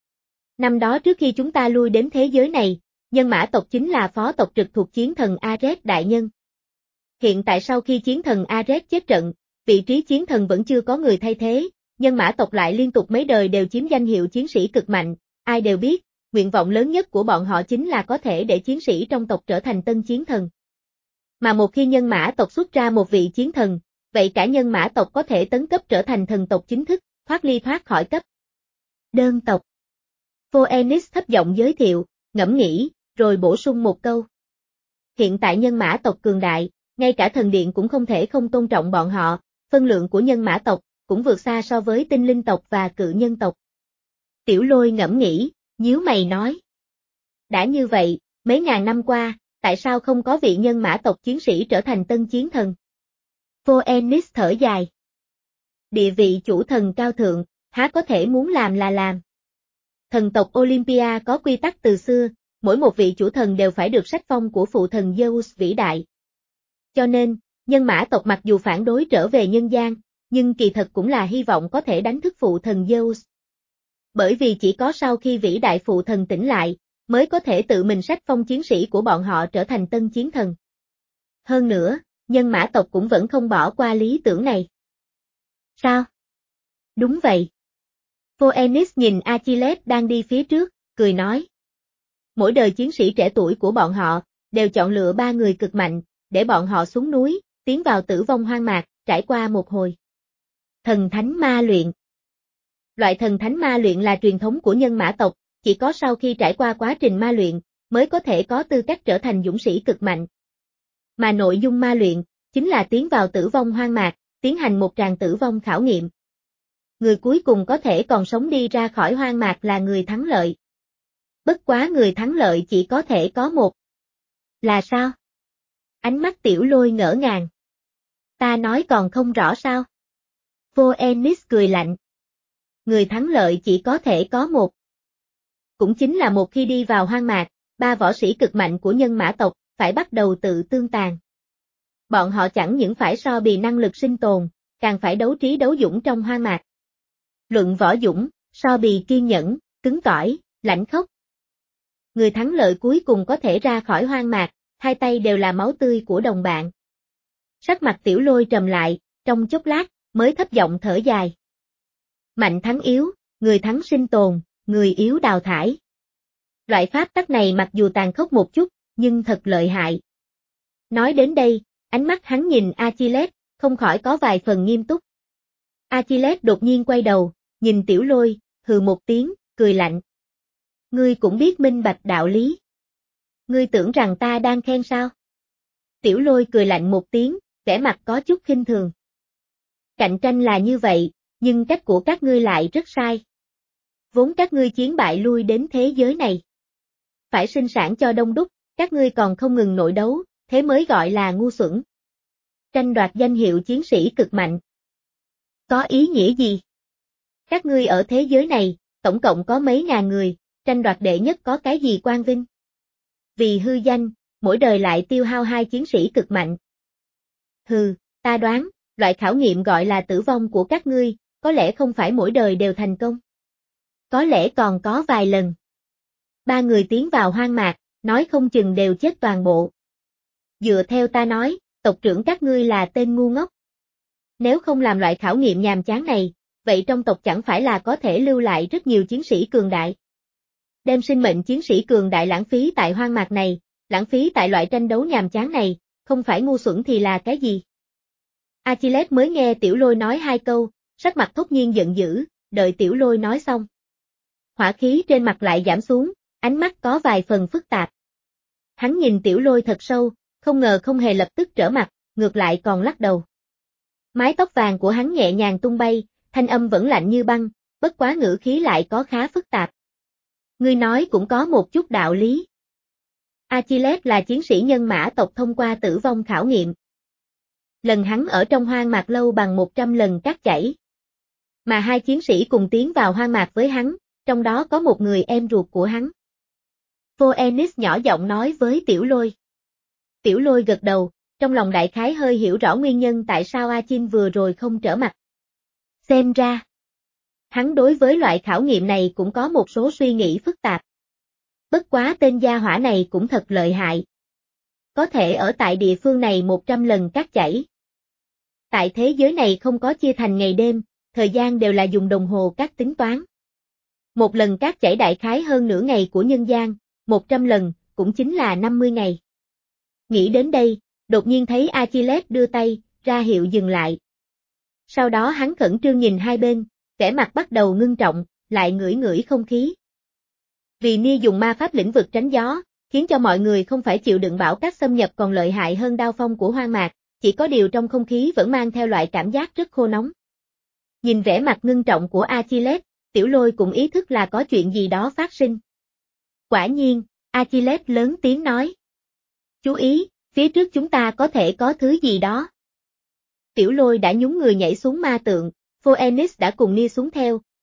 Năm đó trước khi chúng ta lui đến thế giới này, nhân mã tộc chính là phó tộc trực thuộc chiến thần Ares đại nhân. Hiện tại sau khi chiến thần Ares chết trận, vị trí chiến thần vẫn chưa có người thay thế, nhân mã tộc lại liên tục mấy đời đều chiếm danh hiệu chiến sĩ cực mạnh, ai đều biết, nguyện vọng lớn nhất của bọn họ chính là có thể để chiến sĩ trong tộc trở thành tân chiến thần. Mà một khi nhân mã tộc xuất ra một vị chiến thần, vậy cả nhân mã tộc có thể tấn cấp trở thành thần tộc chính thức, thoát ly thoát khỏi cấp đơn tộc. Phoenix thấp giọng giới thiệu, ngẫm nghĩ, rồi bổ sung một câu. Hiện tại nhân mã tộc cường đại, ngay cả thần điện cũng không thể không tôn trọng bọn họ, phân lượng của nhân mã tộc cũng vượt xa so với tinh linh tộc và cự nhân tộc. Tiểu Lôi ngẫm nghĩ, nhíu mày nói. Đã như vậy, mấy ngàn năm qua, tại sao không có vị nhân mã tộc chiến sĩ trở thành tân chiến thần? Phoenix thở dài. Địa vị chủ thần cao thượng, há có thể muốn làm là làm. Thần tộc Olympia có quy tắc từ xưa, mỗi một vị chủ thần đều phải được sắc phong của phụ thần Zeus vĩ đại. Cho nên, nhân mã tộc mặc dù phản đối trở về nhân gian, nhưng kỳ thật cũng là hy vọng có thể đánh thức phụ thần Zeus. Bởi vì chỉ có sau khi vĩ đại phụ thần tỉnh lại, mới có thể tự mình sắc phong chiến sĩ của bọn họ trở thành tân chiến thần. Hơn nữa, nhân mã tộc cũng vẫn không bỏ qua lý tưởng này. Sao? Đúng vậy. Phoenix nhìn Achilles đang đi phía trước, cười nói. Mỗi đời chiến sĩ trẻ tuổi của bọn họ, đều chọn lựa ba người cực mạnh, để bọn họ xuống núi, tiến vào tử vong hoang mạc, trải qua một hồi thần thánh ma luyện. Loại thần thánh ma luyện là truyền thống của nhân mã tộc, chỉ có sau khi trải qua quá trình ma luyện, mới có thể có tư cách trở thành dũng sĩ cực mạnh. Mà nội dung ma luyện, chính là tiến vào tử vong hoang mạc, tiến hành một tràng tử vong khảo nghiệm. Người cuối cùng có thể còn sống đi ra khỏi hoang mạc là người thắng lợi. Bất quá người thắng lợi chỉ có thể có một. Là sao? Ánh mắt Tiểu Lôi ngỡ ngàng. Ta nói còn không rõ sao? Phoenix cười lạnh. Người thắng lợi chỉ có thể có một. Cũng chính là một khi đi vào hoang mạc, ba võ sĩ cực mạnh của nhân mã tộc, phải bắt đầu tự tương tàn. Bọn họ chẳng những phải so bì năng lực sinh tồn, càng phải đấu trí đấu dũng trong hoang mạc. Luận võ dũng, so bì kiên nhẫn, cứng cỏi, lãnh khốc. Người thắng lợi cuối cùng có thể ra khỏi hoang mạc, hai tay đều là máu tươi của đồng bạn. Sắc mặt Tiểu Lôi trầm lại, trong chốc lát, mới thấp giọng thở dài. Mạnh thắng yếu, người thắng sinh tồn, người yếu đào thải. Loại pháp tắc này mặc dù tàn khốc một chút, nhưng thật lợi hại. Nói đến đây, ánh mắt hắn nhìn Achilles, không khỏi có vài phần nghiêm túc. Achilles đột nhiên quay đầu, nhìn Tiểu Lôi, hừ một tiếng, cười lạnh. Ngươi cũng biết minh bạch đạo lý. Ngươi tưởng rằng ta đang khen sao? Tiểu Lôi cười lạnh một tiếng, vẻ mặt có chút khinh thường. Cạnh tranh là như vậy, nhưng cách của các ngươi lại rất sai. Vốn các ngươi chiến bại lui đến thế giới này. Phải sinh sản cho đông đúc, các ngươi còn không ngừng nội đấu, thế mới gọi là ngu xuẩn. Tranh đoạt danh hiệu chiến sĩ cực mạnh. Có ý nghĩa gì? Các ngươi ở thế giới này, tổng cộng có mấy ngàn người, tranh đoạt đệ nhất có cái gì quang vinh? Vì hư danh, mỗi đời lại tiêu hao hai chiến sĩ cực mạnh. Hừ, ta đoán, loại khảo nghiệm gọi là tử vong của các ngươi, có lẽ không phải mỗi đời đều thành công. Có lẽ còn có vài lần. Ba người tiến vào hoang mạc, nói không chừng đều chết toàn bộ. Dựa theo ta nói, tộc trưởng các ngươi là tên ngu ngốc. Nếu không làm loại khảo nghiệm nhàm chán này, vậy trong tộc chẳng phải là có thể lưu lại rất nhiều chiến sĩ cường đại. Đem sinh mệnh chiến sĩ cường đại lãng phí tại hoang mạc này, lãng phí tại loại tranh đấu nhàm chán này, không phải ngu xuẩn thì là cái gì? Achilles mới nghe Tiểu Lôi nói hai câu, sắc mặt thốt nhiên giận dữ, đợi Tiểu Lôi nói xong. Hỏa khí trên mặt lại giảm xuống, ánh mắt có vài phần phức tạp. Hắn nhìn Tiểu Lôi thật sâu, không ngờ không hề lập tức trở mặt, ngược lại còn lắc đầu. Mái tóc vàng của hắn nhẹ nhàng tung bay, thanh âm vẫn lạnh như băng, bất quá ngữ khí lại có khá phức tạp. Ngươi nói cũng có một chút đạo lý. Achilles là chiến sĩ nhân mã tộc thông qua tử vong khảo nghiệm. Lần hắn ở trong hoang mạc lâu bằng một trăm lần cát chảy. Mà hai chiến sĩ cùng tiến vào hoang mạc với hắn, trong đó có một người em ruột của hắn. Phoenix nhỏ giọng nói với Tiểu Lôi. Tiểu Lôi gật đầu, trong lòng đại khái hơi hiểu rõ nguyên nhân tại sao Achin vừa rồi không trở mặt. Xem ra, hắn đối với loại khảo nghiệm này cũng có một số suy nghĩ phức tạp. Bất quá tên gia hỏa này cũng thật lợi hại. Có thể ở tại địa phương này một trăm lần cát chảy. Tại thế giới này không có chia thành ngày đêm, thời gian đều là dùng đồng hồ cát tính toán. Một lần cát chảy đại khái hơn nửa ngày của nhân gian, một trăm lần, cũng chính là năm mươi ngày. Nghĩ đến đây, đột nhiên thấy Achilles đưa tay, ra hiệu dừng lại. Sau đó hắn khẩn trương nhìn hai bên, vẻ mặt bắt đầu ngưng trọng, lại ngửi ngửi không khí. Vì Nia dùng ma pháp lĩnh vực tránh gió, khiến cho mọi người không phải chịu đựng bão cát xâm nhập còn lợi hại hơn đao phong của hoang mạc, chỉ có điều trong không khí vẫn mang theo loại cảm giác rất khô nóng. Nhìn vẻ mặt ngưng trọng của Achilles, Tiểu Lôi cũng ý thức là có chuyện gì đó phát sinh. Quả nhiên, Achilles lớn tiếng nói. Chú ý, phía trước chúng ta có thể có thứ gì đó. Tiểu Lôi đã nhún người nhảy xuống ma tượng, Phoenix đã cùng Nia xuống theo,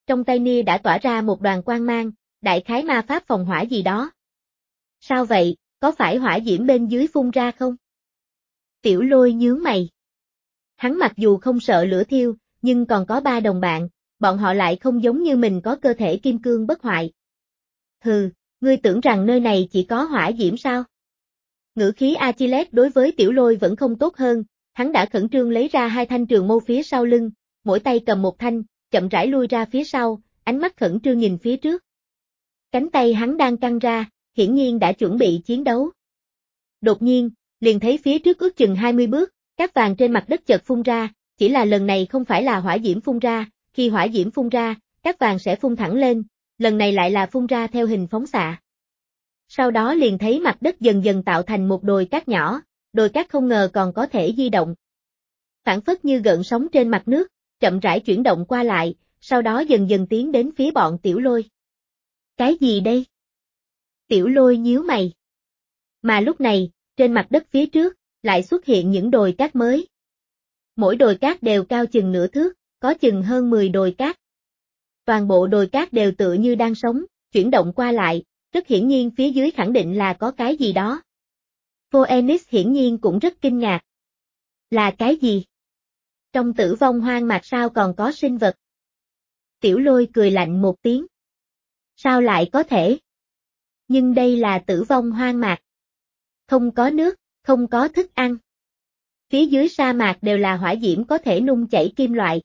Trong tay Nia đã tỏa ra một đoàn quang mang, đại khái ma pháp phòng hỏa gì đó. Sao vậy, có phải hỏa diễm bên dưới phun ra không? Tiểu Lôi nhướng mày. Hắn mặc dù không sợ lửa thiêu, nhưng còn có ba đồng bạn, bọn họ lại không giống như mình có cơ thể kim cương bất hoại. Hừ, ngươi tưởng rằng nơi này chỉ có hỏa diễm sao? Ngữ khí Achilles đối với Tiểu Lôi vẫn không tốt hơn, hắn đã khẩn trương lấy ra hai thanh trường mâu phía sau lưng, mỗi tay cầm một thanh, chậm rãi lui ra phía sau, ánh mắt khẩn trương nhìn phía trước. Cánh tay hắn đang căng ra, hiển nhiên đã chuẩn bị chiến đấu. Đột nhiên, liền thấy phía trước ước chừng hai mươi bước, cát vàng trên mặt đất chợt phun ra, chỉ là lần này không phải là hỏa diễm phun ra, khi hỏa diễm phun ra, cát vàng sẽ phun thẳng lên, lần này lại là phun ra theo hình phóng xạ. Sau đó liền thấy mặt đất dần dần tạo thành một đồi cát nhỏ, đồi cát không ngờ còn có thể di động. Phản phất như gợn sóng trên mặt nước, chậm rãi chuyển động qua lại, sau đó dần dần tiến đến phía bọn Tiểu Lôi. Cái gì đây? Tiểu Lôi nhíu mày. Mà lúc này, trên mặt đất phía trước, lại xuất hiện những đồi cát mới. Mỗi đồi cát đều cao chừng nửa thước, có chừng hơn mười đồi cát. Toàn bộ đồi cát đều tựa như đang sống, chuyển động qua lại, rất hiển nhiên phía dưới khẳng định là có cái gì đó. Phoenix hiển nhiên cũng rất kinh ngạc. Là cái gì? Trong tử vong hoang mạc sao còn có sinh vật? Tiểu Lôi cười lạnh một tiếng. Sao lại có thể? Nhưng đây là tử vong hoang mạc. Không có nước, không có thức ăn. Phía dưới sa mạc đều là hỏa diễm có thể nung chảy kim loại.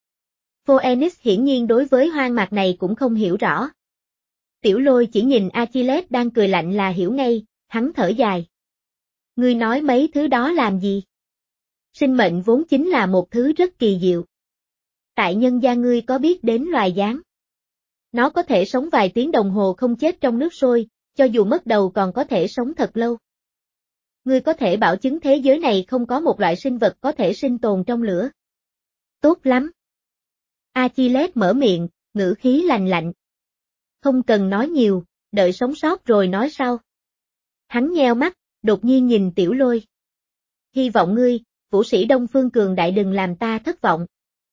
Phoenix hiển nhiên đối với hoang mạc này cũng không hiểu rõ. Tiểu Lôi chỉ nhìn Achilles đang cười lạnh là hiểu ngay, hắn thở dài. Ngươi nói mấy thứ đó làm gì? Sinh mệnh vốn chính là một thứ rất kỳ diệu. Tại nhân gian ngươi có biết đến loài gián? Nó có thể sống vài tiếng đồng hồ không chết trong nước sôi, cho dù mất đầu còn có thể sống thật lâu. Ngươi có thể bảo chứng thế giới này không có một loại sinh vật có thể sinh tồn trong lửa. Tốt lắm. Achilles mở miệng, ngữ khí lành lạnh. Không cần nói nhiều, đợi sống sót rồi nói sau. Hắn nheo mắt, đột nhiên nhìn Tiểu Lôi. Hy vọng ngươi, vũ sĩ Đông Phương cường đại đừng làm ta thất vọng.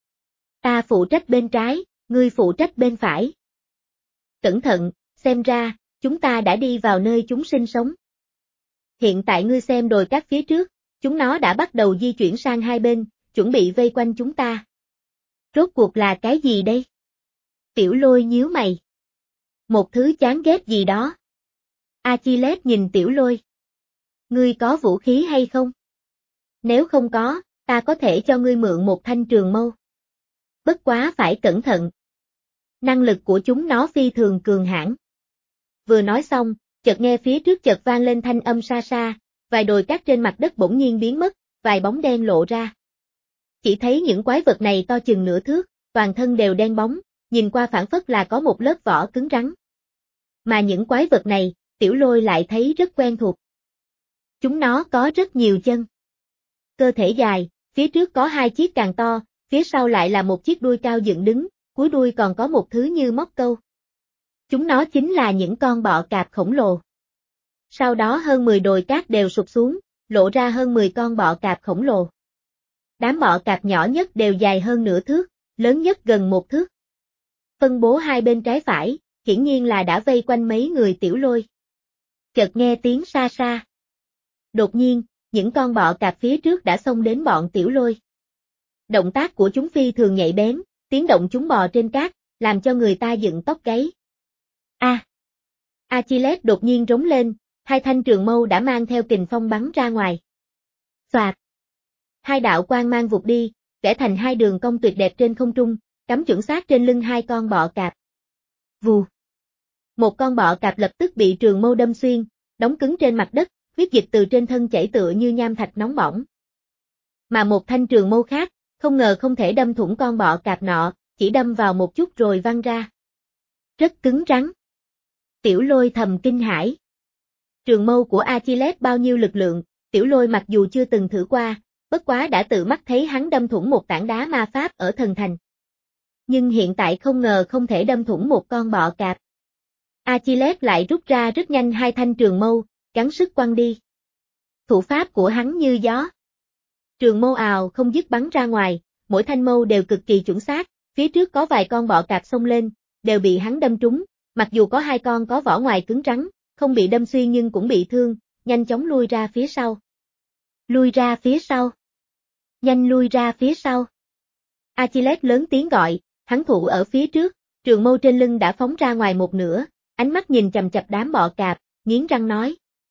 Ta phụ trách bên trái, ngươi phụ trách bên phải. Cẩn thận, xem ra, chúng ta đã đi vào nơi chúng sinh sống. Hiện tại ngươi xem đồi cát phía trước, chúng nó đã bắt đầu di chuyển sang hai bên, chuẩn bị vây quanh chúng ta. Rốt cuộc là cái gì đây? Tiểu Lôi nhíu mày. Một thứ chán ghét gì đó. Achilles nhìn Tiểu Lôi. Ngươi có vũ khí hay không? Nếu không có, ta có thể cho ngươi mượn một thanh trường mâu. Bất quá phải cẩn thận. Năng lực của chúng nó phi thường cường hãn. Vừa nói xong, chợt nghe phía trước chợt vang lên thanh âm xa xa, vài đồi cát trên mặt đất bỗng nhiên biến mất, vài bóng đen lộ ra. Chỉ thấy những quái vật này to chừng nửa thước, toàn thân đều đen bóng, nhìn qua phản phất là có một lớp vỏ cứng rắn. Mà những quái vật này, Tiểu Lôi lại thấy rất quen thuộc. Chúng nó có rất nhiều chân. Cơ thể dài, phía trước có hai chiếc càng to, phía sau lại là một chiếc đuôi cao dựng đứng, cuối đuôi còn có một thứ như móc câu. Chúng nó chính là những con bọ cạp khổng lồ. Sau đó hơn mười đồi cát đều sụp xuống, lộ ra hơn mười con bọ cạp khổng lồ. Đám bọ cạp nhỏ nhất đều dài hơn nửa thước, lớn nhất gần một thước. Phân bố hai bên trái phải, hiển nhiên là đã vây quanh mấy người Tiểu Lôi. Chợt nghe tiếng xa xa. Đột nhiên, những con bọ cạp phía trước đã xông đến bọn Tiểu Lôi. Động tác của chúng phi thường nhạy bén, tiếng động chúng bò trên cát, làm cho người ta dựng tóc gáy. A! À. Achilles đột nhiên rống lên, hai thanh trường mâu đã mang theo kình phong bắn ra ngoài. Xoạt! Hai đạo quang mang vụt đi, vẽ thành hai đường cong tuyệt đẹp trên không trung, cắm chuẩn xác trên lưng hai con bọ cạp. Vù! Một con bọ cạp lập tức bị trường mâu đâm xuyên, đóng cứng trên mặt đất, huyết dịch từ trên thân chảy tựa như nham thạch nóng bỏng. Mà một thanh trường mâu khác, không ngờ không thể đâm thủng con bọ cạp nọ, chỉ đâm vào một chút rồi văng ra. Rất cứng rắn. Tiểu Lôi thầm kinh hãi. Trường mâu của Achilles bao nhiêu lực lượng, Tiểu Lôi mặc dù chưa từng thử qua, bất quá đã tự mắt thấy hắn đâm thủng một tảng đá ma pháp ở thần thành. Nhưng hiện tại không ngờ không thể đâm thủng một con bọ cạp. Achilles lại rút ra rất nhanh hai thanh trường mâu, gắng sức quăng đi. Thủ pháp của hắn như gió. Trường mâu ào không dứt bắn ra ngoài, mỗi thanh mâu đều cực kỳ chuẩn xác, Phía trước có vài con bọ cạp xông lên, đều bị hắn đâm trúng, mặc dù có hai con có vỏ ngoài cứng rắn, không bị đâm xuyên nhưng cũng bị thương, nhanh chóng lui ra phía sau. Lui ra phía sau. Nhanh lui ra phía sau. Achilles lớn tiếng gọi, hắn thủ ở phía trước, trường mâu trên lưng đã phóng ra ngoài một nửa, ánh mắt nhìn chằm chằm đám bọ cạp, nghiến răng nói.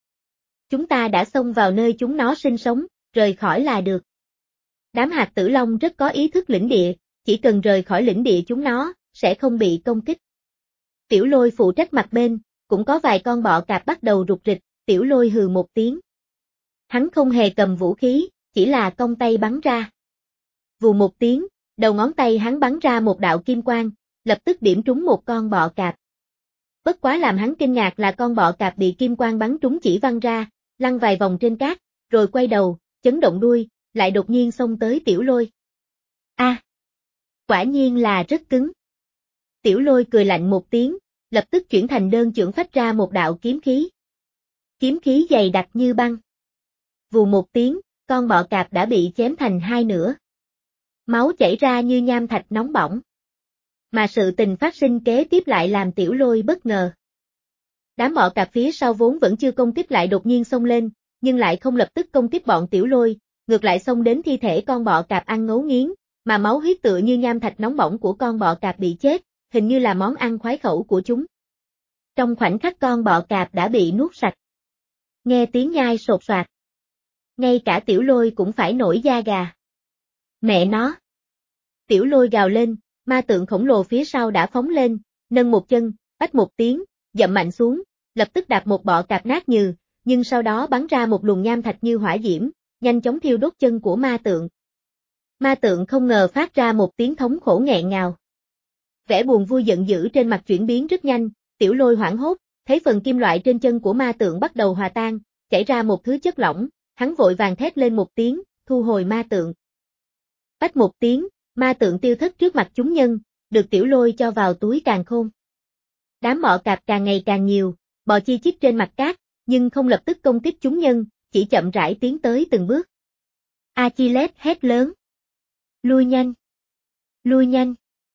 Chúng ta đã xông vào nơi chúng nó sinh sống, rời khỏi là được. Đám hạt tử long rất có ý thức lĩnh địa, chỉ cần rời khỏi lĩnh địa chúng nó, sẽ không bị công kích. Tiểu Lôi phụ trách mặt bên, cũng có vài con bọ cạp bắt đầu rục rịch, Tiểu Lôi hừ một tiếng. Hắn không hề cầm vũ khí, chỉ là cong tay bắn ra. Vù một tiếng, đầu ngón tay hắn bắn ra một đạo kim quang, lập tức điểm trúng một con bọ cạp. Bất quá làm hắn kinh ngạc là con bọ cạp bị kim quang bắn trúng chỉ văng ra, lăn vài vòng trên cát, rồi quay đầu, chấn động đuôi, lại đột nhiên xông tới Tiểu Lôi. A, à, quả nhiên là rất cứng. Tiểu Lôi cười lạnh một tiếng, lập tức chuyển thành đơn chưởng phách ra một đạo kiếm khí. Kiếm khí dày đặc như băng. Vù một tiếng, con bọ cạp đã bị chém thành hai nửa. Máu chảy ra như nham thạch nóng bỏng. Mà sự tình phát sinh kế tiếp lại làm Tiểu Lôi bất ngờ. Đám bọ cạp phía sau vốn vẫn chưa công kích lại đột nhiên xông lên, nhưng lại không lập tức công kích bọn Tiểu Lôi, ngược lại xông đến thi thể con bọ cạp ăn ngấu nghiến, mà máu huyết tựa như nham thạch nóng bỏng của con bọ cạp bị chết, hình như là món ăn khoái khẩu của chúng. Trong khoảnh khắc con bọ cạp đã bị nuốt sạch. Nghe tiếng nhai sột soạt. Ngay cả Tiểu Lôi cũng phải nổi da gà. Mẹ nó! Tiểu Lôi gào lên, ma tượng khổng lồ phía sau đã phóng lên, nâng một chân, bách một tiếng, dậm mạnh xuống, lập tức đạp một bọ cạp nát nhừ, nhưng sau đó bắn ra một luồng nham thạch như hỏa diễm, nhanh chóng thiêu đốt chân của ma tượng. Ma tượng không ngờ phát ra một tiếng thống khổ nghẹn ngào. Vẻ buồn vui giận dữ trên mặt chuyển biến rất nhanh, Tiểu Lôi hoảng hốt, thấy phần kim loại trên chân của ma tượng bắt đầu hòa tan, chảy ra một thứ chất lỏng, hắn vội vàng thét lên một tiếng, thu hồi ma tượng. Bách một tiếng, ma tượng tiêu thất trước mặt chúng nhân, được Tiểu Lôi cho vào túi càn khôn. Đám bọ cạp càng ngày càng nhiều, bò chi chít trên mặt cát, nhưng không lập tức công kích chúng nhân, chỉ chậm rãi tiến tới từng bước. Achilles hét lớn. Lui nhanh. Lui nhanh.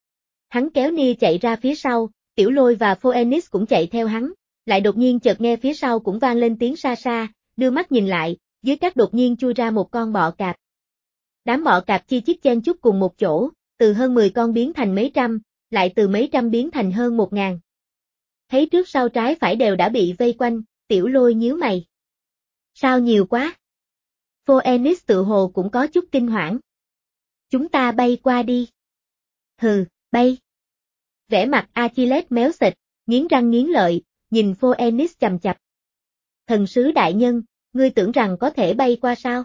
Hắn kéo Nia chạy ra phía sau, Tiểu Lôi và Phoenix cũng chạy theo hắn, lại đột nhiên chợt nghe phía sau cũng vang lên tiếng xa xa, đưa mắt nhìn lại, dưới cát đột nhiên chui ra một con bọ cạp. Đám bọ cạp chi chít chen chúc cùng một chỗ, từ hơn mười con biến thành mấy trăm, lại từ mấy trăm biến thành hơn một ngàn. Thấy trước sau trái phải đều đã bị vây quanh, Tiểu Lôi nhíu mày. Sao nhiều quá? Phoenix tự hồ cũng có chút kinh hoảng. Chúng ta bay qua đi. Hừ, bay. Vẻ mặt Achilles méo xịt, nghiến răng nghiến lợi, nhìn Phoenix chằm chằm. Thần sứ đại nhân, ngươi tưởng rằng có thể bay qua sao?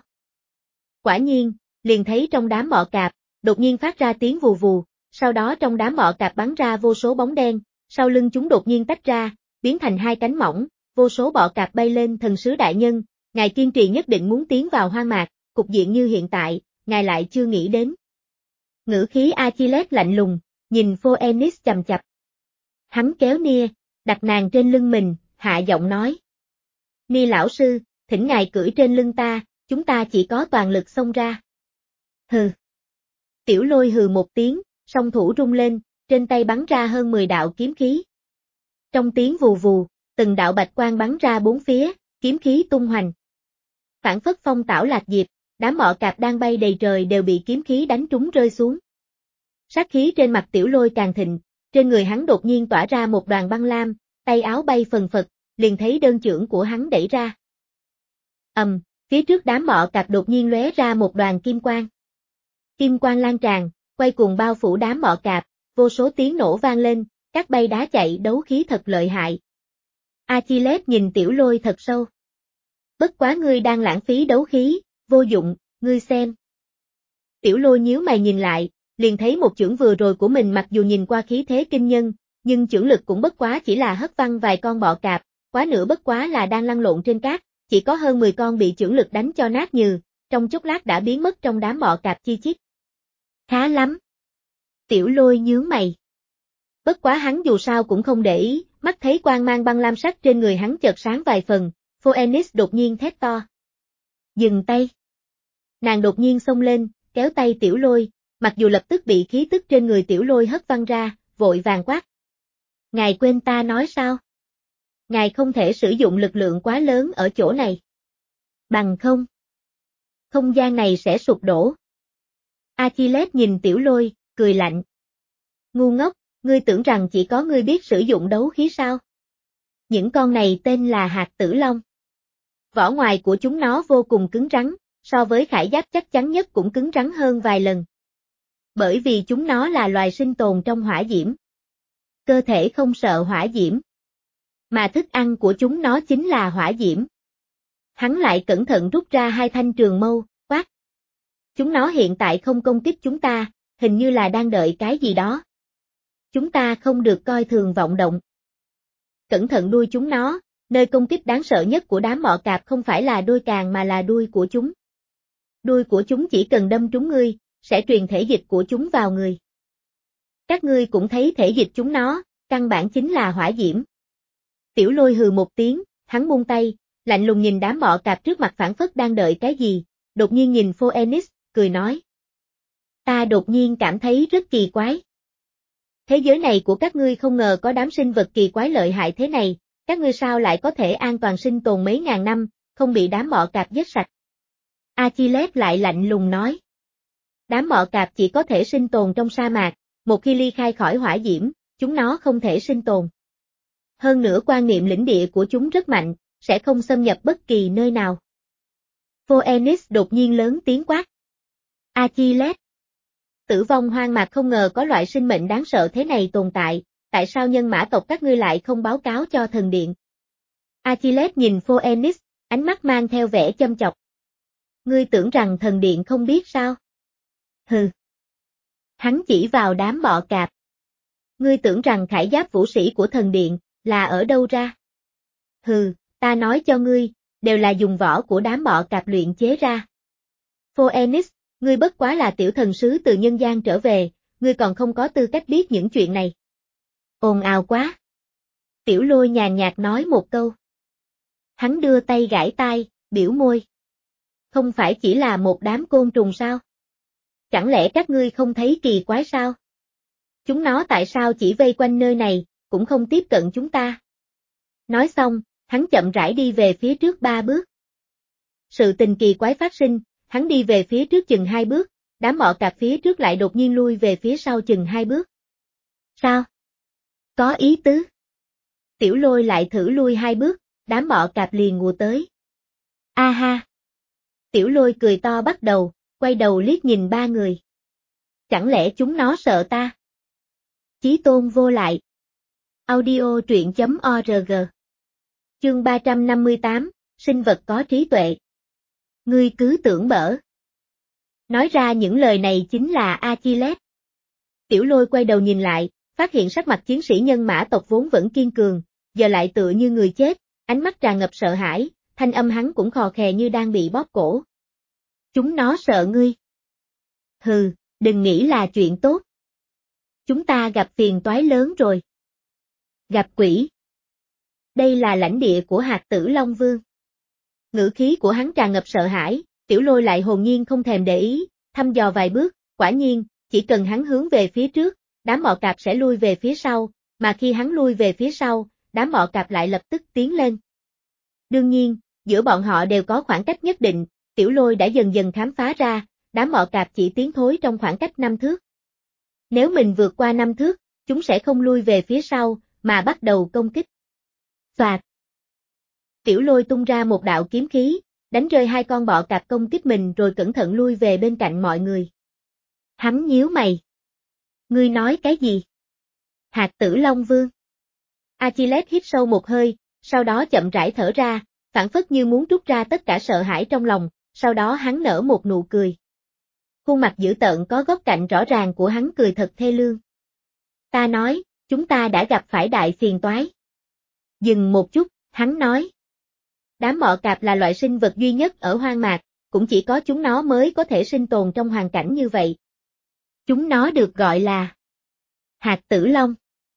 Quả nhiên, liền thấy trong đám bọ cạp, đột nhiên phát ra tiếng vù vù, sau đó trong đám bọ cạp bắn ra vô số bóng đen, sau lưng chúng đột nhiên tách ra, biến thành hai cánh mỏng, vô số bọ cạp bay lên. Thần sứ đại nhân, ngài kiên trì nhất định muốn tiến vào hoang mạc, cục diện như hiện tại, ngài lại chưa nghĩ đến. Ngữ khí Achilles lạnh lùng, nhìn Phoenix chằm chằm. Hắn kéo Nia, đặt nàng trên lưng mình, hạ giọng nói. Nia lão sư, thỉnh ngài cưỡi trên lưng ta, chúng ta chỉ có toàn lực xông ra. Hừ. Tiểu Lôi hừ một tiếng, song thủ rung lên, trên tay bắn ra hơn mười đạo kiếm khí. Trong tiếng vù vù, từng đạo bạch quang bắn ra bốn phía, kiếm khí tung hoành. Phản phất phong tảo lạc diệp, đám bọ cạp đang bay đầy trời đều bị kiếm khí đánh trúng rơi xuống. Sát khí trên mặt Tiểu Lôi càng thịnh, trên người hắn đột nhiên tỏa ra một đoàn băng lam, tay áo bay phần phật, liền thấy đơn chưởng của hắn đẩy ra. Ầm, um, phía trước đám bọ cạp đột nhiên lóe ra một đoàn kim quang. Kim quang lan tràn, quay cuồng bao phủ đám bọ cạp, vô số tiếng nổ vang lên, các bay đá chạy đấu khí thật lợi hại. Achilles nhìn Tiểu Lôi thật sâu. Bất quá ngươi đang lãng phí đấu khí, vô dụng, ngươi xem. Tiểu Lôi nhíu mày nhìn lại, liền thấy một chưởng vừa rồi của mình mặc dù nhìn qua khí thế kinh nhân, nhưng chưởng lực cũng bất quá chỉ là hất văng vài con bọ cạp, quá nữa bất quá là đang lăn lộn trên cát, chỉ có hơn mười con bị chưởng lực đánh cho nát nhừ, trong chốc lát đã biến mất trong đám bọ cạp chi chít. Khá lắm. Tiểu Lôi nhướng mày. Bất quá hắn dù sao cũng không để ý, mắt thấy quang mang băng lam sắc trên người hắn chợt sáng vài phần, Phoenix đột nhiên thét to. Dừng tay. Nàng đột nhiên xông lên, kéo tay Tiểu Lôi, mặc dù lập tức bị khí tức trên người Tiểu Lôi hất văng ra, vội vàng quát. Ngài quên ta nói sao? Ngài không thể sử dụng lực lượng quá lớn ở chỗ này. Bằng không, không gian này sẽ sụp đổ. Achilles nhìn Tiểu Lôi, cười lạnh. Ngu ngốc, ngươi tưởng rằng chỉ có ngươi biết sử dụng đấu khí sao? Những con này tên là hạt tử long. Vỏ ngoài của chúng nó vô cùng cứng rắn, so với khải giáp chắc chắn nhất cũng cứng rắn hơn vài lần. Bởi vì chúng nó là loài sinh tồn trong hỏa diễm. Cơ thể không sợ hỏa diễm. Mà thức ăn của chúng nó chính là hỏa diễm. Hắn lại cẩn thận rút ra hai thanh trường mâu, quát. Chúng nó hiện tại không công kích chúng ta, hình như là đang đợi cái gì đó. Chúng ta không được coi thường vọng động. Cẩn thận đuôi chúng nó, nơi công kích đáng sợ nhất của đám bọ cạp không phải là đuôi càng mà là đuôi của chúng. Đuôi của chúng chỉ cần đâm trúng ngươi, sẽ truyền thể dịch của chúng vào người. Các ngươi cũng thấy thể dịch chúng nó, căn bản chính là hỏa diễm. Tiểu Lôi hừ một tiếng, hắn buông tay, lạnh lùng nhìn đám bọ cạp trước mặt phảng phất đang đợi cái gì, đột nhiên nhìn Phoenix, cười nói. Ta đột nhiên cảm thấy rất kỳ quái. Thế giới này của các ngươi không ngờ có đám sinh vật kỳ quái lợi hại thế này, các ngươi sao lại có thể an toàn sinh tồn mấy ngàn năm, không bị đám bọ cạp giết sạch. Achilles lại lạnh lùng nói. Đám bọ cạp chỉ có thể sinh tồn trong sa mạc, một khi ly khai khỏi hỏa diễm, chúng nó không thể sinh tồn. Hơn nữa quan niệm lĩnh địa của chúng rất mạnh, sẽ không xâm nhập bất kỳ nơi nào. Phoenix đột nhiên lớn tiếng quát. Achilles. Tử vong hoang mạc không ngờ có loại sinh mệnh đáng sợ thế này tồn tại, tại sao nhân mã tộc các ngươi lại không báo cáo cho thần điện? Achilles nhìn Phoenix, ánh mắt mang theo vẻ châm chọc. Ngươi tưởng rằng thần điện không biết sao? Hừ. Hắn chỉ vào đám bọ cạp. Ngươi tưởng rằng khải giáp vũ sĩ của thần điện, là ở đâu ra? Hừ, ta nói cho ngươi, đều là dùng vỏ của đám bọ cạp luyện chế ra. Phoenix, ngươi bất quá là tiểu thần sứ từ nhân gian trở về, ngươi còn không có tư cách biết những chuyện này. Ồn ào quá. Tiểu Lôi nhàn nhạt nói một câu. Hắn đưa tay gãi tai, biểu môi. Không phải chỉ là một đám côn trùng sao? Chẳng lẽ các ngươi không thấy kỳ quái sao? Chúng nó tại sao chỉ vây quanh nơi này, cũng không tiếp cận chúng ta? Nói xong, hắn chậm rãi đi về phía trước ba bước. Sự tình kỳ quái phát sinh, hắn đi về phía trước chừng hai bước, đám bọ cạp phía trước lại đột nhiên lui về phía sau chừng hai bước. Sao? Có ý tứ. Tiểu Lôi lại thử lui hai bước, đám bọ cạp liền ngùa tới. A ha! Tiểu Lôi cười to bắt đầu, quay đầu liếc nhìn ba người. Chẳng lẽ chúng nó sợ ta? Chí tôn vô lại. Audio truyện chấm org. Chương ba trăm năm mươi tám, sinh vật có trí tuệ. Ngươi cứ tưởng bở. Nói ra những lời này chính là Achilles. Tiểu Lôi quay đầu nhìn lại, phát hiện sắc mặt chiến sĩ nhân mã tộc vốn vẫn kiên cường, giờ lại tựa như người chết, ánh mắt tràn ngập sợ hãi, thanh âm hắn cũng khò khè như đang bị bóp cổ. Chúng nó sợ ngươi. Hừ, đừng nghĩ là chuyện tốt. Chúng ta gặp phiền toái lớn rồi. Gặp quỷ. Đây là lãnh địa của hạt tử Long Vương. Ngữ khí của hắn tràn ngập sợ hãi, Tiểu Lôi lại hồn nhiên không thèm để ý, thăm dò vài bước, quả nhiên, chỉ cần hắn hướng về phía trước, đám bọ cạp sẽ lui về phía sau, mà khi hắn lui về phía sau, đám bọ cạp lại lập tức tiến lên. Đương nhiên, giữa bọn họ đều có khoảng cách nhất định, Tiểu Lôi đã dần dần khám phá ra, đám bọ cạp chỉ tiến thối trong khoảng cách năm thước. Nếu mình vượt qua năm thước, chúng sẽ không lui về phía sau, mà bắt đầu công kích. Soạt. Tiểu Lôi tung ra một đạo kiếm khí, đánh rơi hai con bọ cạp công kích mình rồi cẩn thận lui về bên cạnh mọi người. Hắn nhíu mày. Ngươi nói cái gì? Hạt tử Long Vương. Achilles hít sâu một hơi, sau đó chậm rãi thở ra, phảng phất như muốn trút ra tất cả sợ hãi trong lòng, sau đó hắn nở một nụ cười. Khuôn mặt dữ tợn có góc cạnh rõ ràng của hắn cười thật thê lương. Ta nói, chúng ta đã gặp phải đại phiền toái. Dừng một chút, hắn nói. Đám bọ cạp là loại sinh vật duy nhất ở hoang mạc, cũng chỉ có chúng nó mới có thể sinh tồn trong hoàn cảnh như vậy. Chúng nó được gọi là hạt tử long.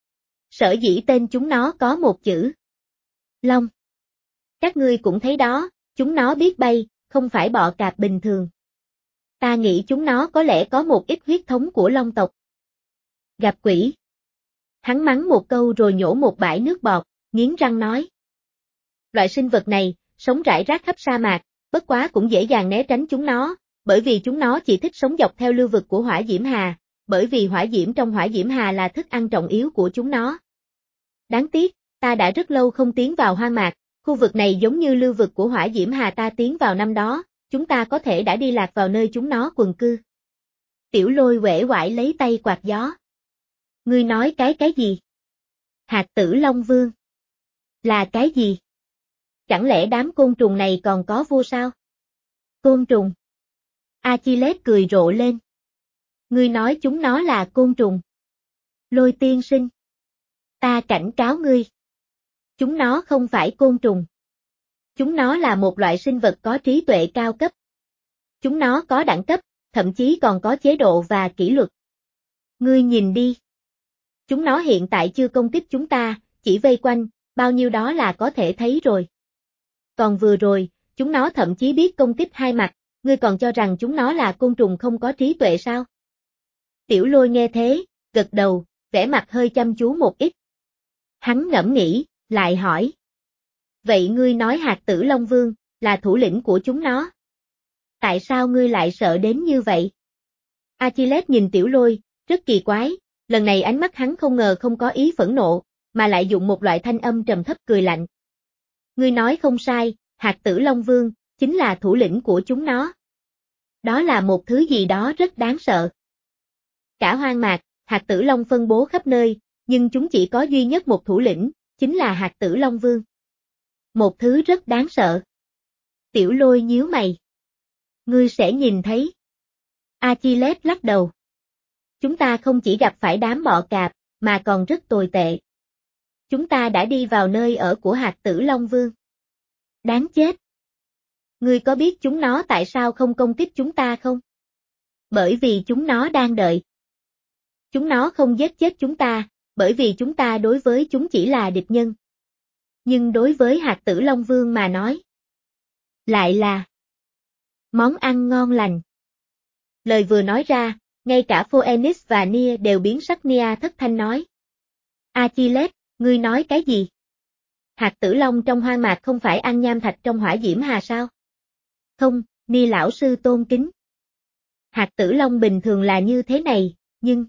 Sở dĩ tên chúng nó có một chữ long. Các ngươi cũng thấy đó, chúng nó biết bay, không phải bọ cạp bình thường. Ta nghĩ chúng nó có lẽ có một ít huyết thống của Long tộc. Gặp quỷ. Hắn mắng một câu rồi nhổ một bãi nước bọt, nghiến răng nói. Loại sinh vật này, sống rải rác khắp sa mạc, bất quá cũng dễ dàng né tránh chúng nó, bởi vì chúng nó chỉ thích sống dọc theo lưu vực của hỏa diễm hà, bởi vì hỏa diễm trong hỏa diễm hà là thức ăn trọng yếu của chúng nó. Đáng tiếc, ta đã rất lâu không tiến vào hoang mạc, khu vực này giống như lưu vực của hỏa diễm hà ta tiến vào năm đó, chúng ta có thể đã đi lạc vào nơi chúng nó quần cư. Tiểu Lôi uể oải lấy tay quạt gió. Ngươi nói cái cái gì? Hạt tử Long Vương. Là cái gì? Chẳng lẽ đám côn trùng này còn có vua sao? Côn trùng. Achilles cười rộ lên. Ngươi nói chúng nó là côn trùng. Lôi tiên sinh. Ta cảnh cáo ngươi. Chúng nó không phải côn trùng. Chúng nó là một loại sinh vật có trí tuệ cao cấp. Chúng nó có đẳng cấp, thậm chí còn có chế độ và kỷ luật. Ngươi nhìn đi. Chúng nó hiện tại chưa công kích chúng ta, chỉ vây quanh, bao nhiêu đó là có thể thấy rồi. Còn vừa rồi, chúng nó thậm chí biết công kích hai mặt, ngươi còn cho rằng chúng nó là côn trùng không có trí tuệ sao? Tiểu Lôi nghe thế, gật đầu, vẻ mặt hơi chăm chú một ít. Hắn ngẫm nghĩ, lại hỏi. Vậy ngươi nói hạt tử Long Vương, là thủ lĩnh của chúng nó. Tại sao ngươi lại sợ đến như vậy? Achilles nhìn Tiểu Lôi, rất kỳ quái, lần này ánh mắt hắn không ngờ không có ý phẫn nộ, mà lại dùng một loại thanh âm trầm thấp cười lạnh. Ngươi nói không sai, hạt tử Long Vương, chính là thủ lĩnh của chúng nó. Đó là một thứ gì đó rất đáng sợ. Cả hoang mạc, hạt tử Long phân bố khắp nơi, nhưng chúng chỉ có duy nhất một thủ lĩnh, chính là hạt tử Long Vương. Một thứ rất đáng sợ. Tiểu Lôi nhíu mày. Ngươi sẽ nhìn thấy. Achilles lắc đầu. Chúng ta không chỉ gặp phải đám bọ cạp, mà còn rất tồi tệ. Chúng ta đã đi vào nơi ở của hạt tử Long Vương. Đáng chết. Ngươi có biết chúng nó tại sao không công kích chúng ta không? Bởi vì chúng nó đang đợi. Chúng nó không giết chết chúng ta, bởi vì chúng ta đối với chúng chỉ là địch nhân. Nhưng đối với hạt tử Long Vương mà nói, lại là món ăn ngon lành. Lời vừa nói ra, ngay cả Phoenix và Nia đều biến sắc. Nia thất thanh nói. Achilles, ngươi nói cái gì? Hạt tử Long trong hoang mạc không phải ăn nham thạch trong hỏa diễm hà sao? Không, Nia lão sư tôn kính. Hạt tử Long bình thường là như thế này, nhưng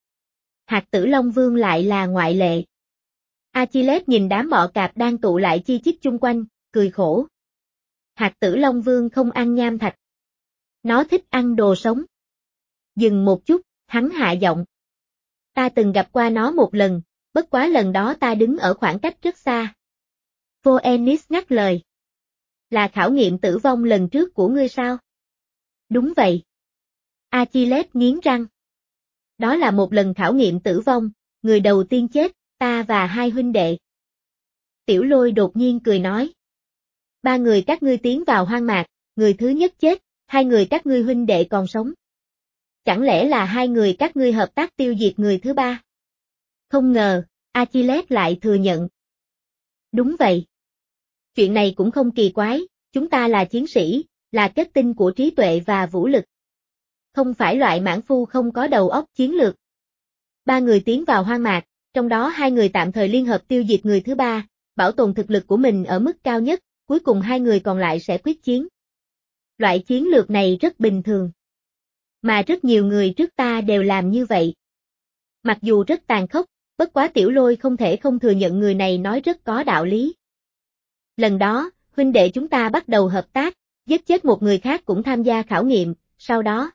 hạt tử Long Vương lại là ngoại lệ. Achilles nhìn đám bọ cạp đang tụ lại chi chít chung quanh, cười khổ. Hạt tử Long Vương không ăn nham thạch. Nó thích ăn đồ sống. Dừng một chút, hắn hạ giọng. Ta từng gặp qua nó một lần, bất quá lần đó ta đứng ở khoảng cách rất xa. Phoenix ngắt lời. Là khảo nghiệm tử vong lần trước của ngươi sao? Đúng vậy. Achilles nghiến răng. Đó là một lần khảo nghiệm tử vong, người đầu tiên chết, ta và hai huynh đệ. Tiểu Lôi đột nhiên cười nói. Ba người các ngươi tiến vào hoang mạc, người thứ nhất chết, hai người các ngươi huynh đệ còn sống. Chẳng lẽ là hai người các ngươi hợp tác tiêu diệt người thứ ba? Không ngờ, Achilles lại thừa nhận. Đúng vậy. Chuyện này cũng không kỳ quái, chúng ta là chiến sĩ, là kết tinh của trí tuệ và vũ lực. Không phải loại mãng phu không có đầu óc chiến lược. Ba người tiến vào hoang mạc, trong đó hai người tạm thời liên hợp tiêu diệt người thứ ba, bảo tồn thực lực của mình ở mức cao nhất, cuối cùng hai người còn lại sẽ quyết chiến. Loại chiến lược này rất bình thường. Mà rất nhiều người trước ta đều làm như vậy. Mặc dù rất tàn khốc, bất quá Tiểu Lôi không thể không thừa nhận người này nói rất có đạo lý. Lần đó, huynh đệ chúng ta bắt đầu hợp tác, giết chết một người khác cũng tham gia khảo nghiệm, sau đó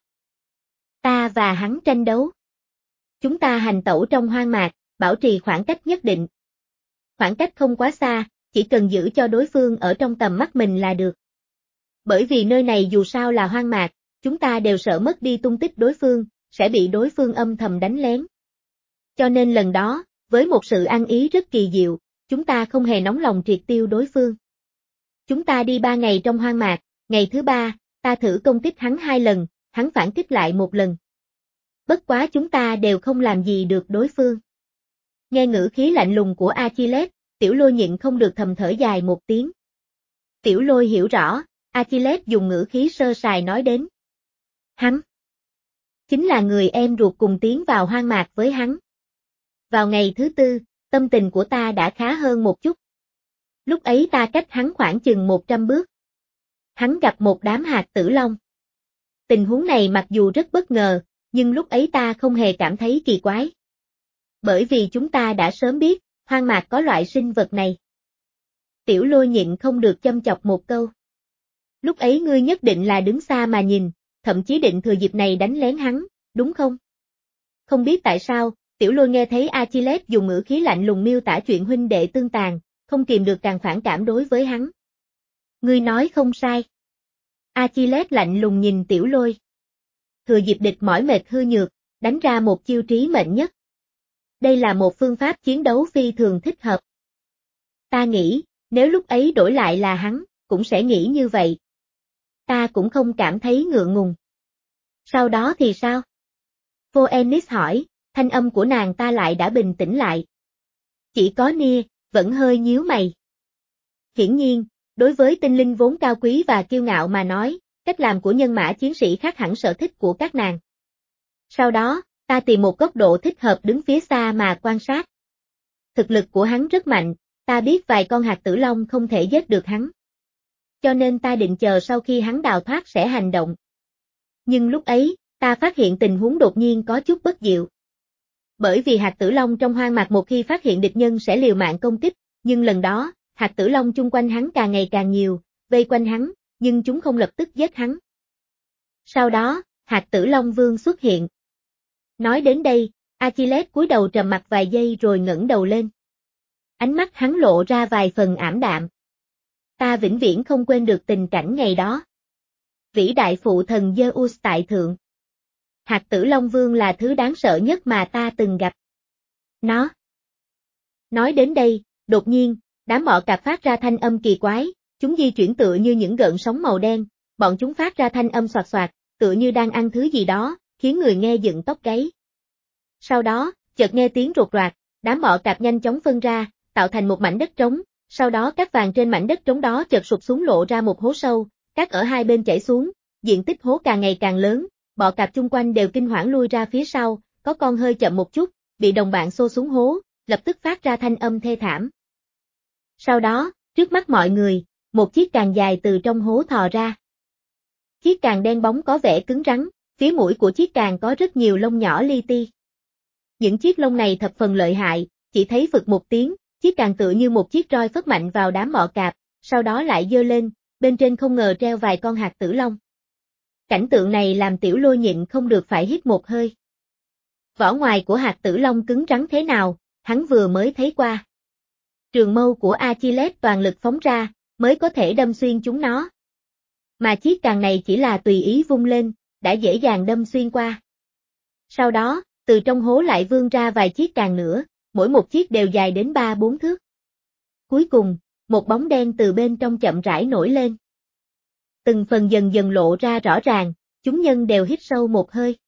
ta và hắn tranh đấu. Chúng ta hành tẩu trong hoang mạc, bảo trì khoảng cách nhất định. Khoảng cách không quá xa, chỉ cần giữ cho đối phương ở trong tầm mắt mình là được. Bởi vì nơi này dù sao là hoang mạc, chúng ta đều sợ mất đi tung tích đối phương, sẽ bị đối phương âm thầm đánh lén. Cho nên lần đó, với một sự ăn ý rất kỳ diệu, chúng ta không hề nóng lòng triệt tiêu đối phương. Chúng ta đi ba ngày trong hoang mạc, ngày thứ ba, ta thử công kích hắn hai lần, hắn phản kích lại một lần. Bất quá chúng ta đều không làm gì được đối phương. Nghe ngữ khí lạnh lùng của Achilles, Tiểu Lôi nhịn không được thầm thở dài một tiếng. Tiểu Lôi hiểu rõ, Achilles dùng ngữ khí sơ sài nói đến. Hắn chính là người em ruột cùng tiến vào hoang mạc với hắn. Vào ngày thứ tư, tâm tình của ta đã khá hơn một chút. Lúc ấy ta cách hắn khoảng chừng một trăm bước. Hắn gặp một đám hạt tử long. Tình huống này mặc dù rất bất ngờ, nhưng lúc ấy ta không hề cảm thấy kỳ quái. Bởi vì chúng ta đã sớm biết, hoang mạc có loại sinh vật này. Tiểu Lôi nhịn không được châm chọc một câu. Lúc ấy ngươi nhất định là đứng xa mà nhìn, thậm chí định thừa dịp này đánh lén hắn, đúng không? Không biết tại sao, Tiểu Lôi nghe thấy Achilles dùng ngữ khí lạnh lùng miêu tả chuyện huynh đệ tương tàn, không kìm được càng phản cảm đối với hắn. Ngươi nói không sai. Achilles lạnh lùng nhìn Tiểu Lôi. Thừa dịp địch mỏi mệt hư nhược, đánh ra một chiêu trí mệnh nhất. Đây là một phương pháp chiến đấu phi thường thích hợp. Ta nghĩ, nếu lúc ấy đổi lại là hắn, cũng sẽ nghĩ như vậy. Ta cũng không cảm thấy ngượng ngùng. Sau đó thì sao? Phoenix hỏi, thanh âm của nàng ta lại đã bình tĩnh lại. Chỉ có Nia, vẫn hơi nhíu mày. Hiển nhiên, đối với tinh linh vốn cao quý và kiêu ngạo mà nói, cách làm của nhân mã chiến sĩ khác hẳn sở thích của các nàng. Sau đó, ta tìm một góc độ thích hợp đứng phía xa mà quan sát. Thực lực của hắn rất mạnh, ta biết vài con hạt tử long không thể giết được hắn. Cho nên ta định chờ sau khi hắn đào thoát sẽ hành động. Nhưng lúc ấy, ta phát hiện tình huống đột nhiên có chút bất diệu. Bởi vì hạt tử long trong hoang mạc một khi phát hiện địch nhân sẽ liều mạng công kích, nhưng lần đó, hạt tử long chung quanh hắn càng ngày càng nhiều, vây quanh hắn, nhưng chúng không lập tức giết hắn. Sau đó, hạt tử long vương xuất hiện. Nói đến đây, Achilles cúi đầu trầm mặc vài giây rồi ngẩng đầu lên. Ánh mắt hắn lộ ra vài phần ảm đạm. Ta vĩnh viễn không quên được tình cảnh ngày đó. Vĩ đại phụ thần Zeus tại thượng. Hạt tử long vương là thứ đáng sợ nhất mà ta từng gặp. Nó. Nói đến đây, đột nhiên, đám bọ cạp phát ra thanh âm kỳ quái, chúng di chuyển tựa như những gợn sóng màu đen, bọn chúng phát ra thanh âm xoạt xoạt, tựa như đang ăn thứ gì đó, khiến người nghe dựng tóc gáy. Sau đó, chợt nghe tiếng rột roạt, đám bọ cạp nhanh chóng phân ra, tạo thành một mảnh đất trống, sau đó cát vàng trên mảnh đất trống đó chợt sụp xuống lộ ra một hố sâu, cát ở hai bên chảy xuống, diện tích hố càng ngày càng lớn, bọ cạp chung quanh đều kinh hoảng lui ra phía sau, có con hơi chậm một chút, bị đồng bạn xô xuống hố, lập tức phát ra thanh âm thê thảm. Sau đó, trước mắt mọi người, một chiếc càng dài từ trong hố thò ra. Chiếc càng đen bóng có vẻ cứng rắn, phía mũi của chiếc càng có rất nhiều lông nhỏ li ti. Những chiếc lông này thập phần lợi hại, chỉ thấy phực một tiếng, chiếc càng tựa như một chiếc roi phất mạnh vào đám bọ cạp, sau đó lại giơ lên, bên trên không ngờ treo vài con hạt tử long. Cảnh tượng này làm Tiểu Lôi nhịn không được phải hít một hơi. Vỏ ngoài của hạt tử long cứng rắn thế nào, hắn vừa mới thấy qua. Trường mâu của Achilles toàn lực phóng ra, mới có thể đâm xuyên chúng nó. Mà chiếc càng này chỉ là tùy ý vung lên, đã dễ dàng đâm xuyên qua. Sau đó, từ trong hố lại vươn ra vài chiếc càng nữa, mỗi một chiếc đều dài đến ba bốn thước. Cuối cùng, một bóng đen từ bên trong chậm rãi nổi lên. Từng phần dần dần lộ ra rõ ràng, chúng nhân đều hít sâu một hơi.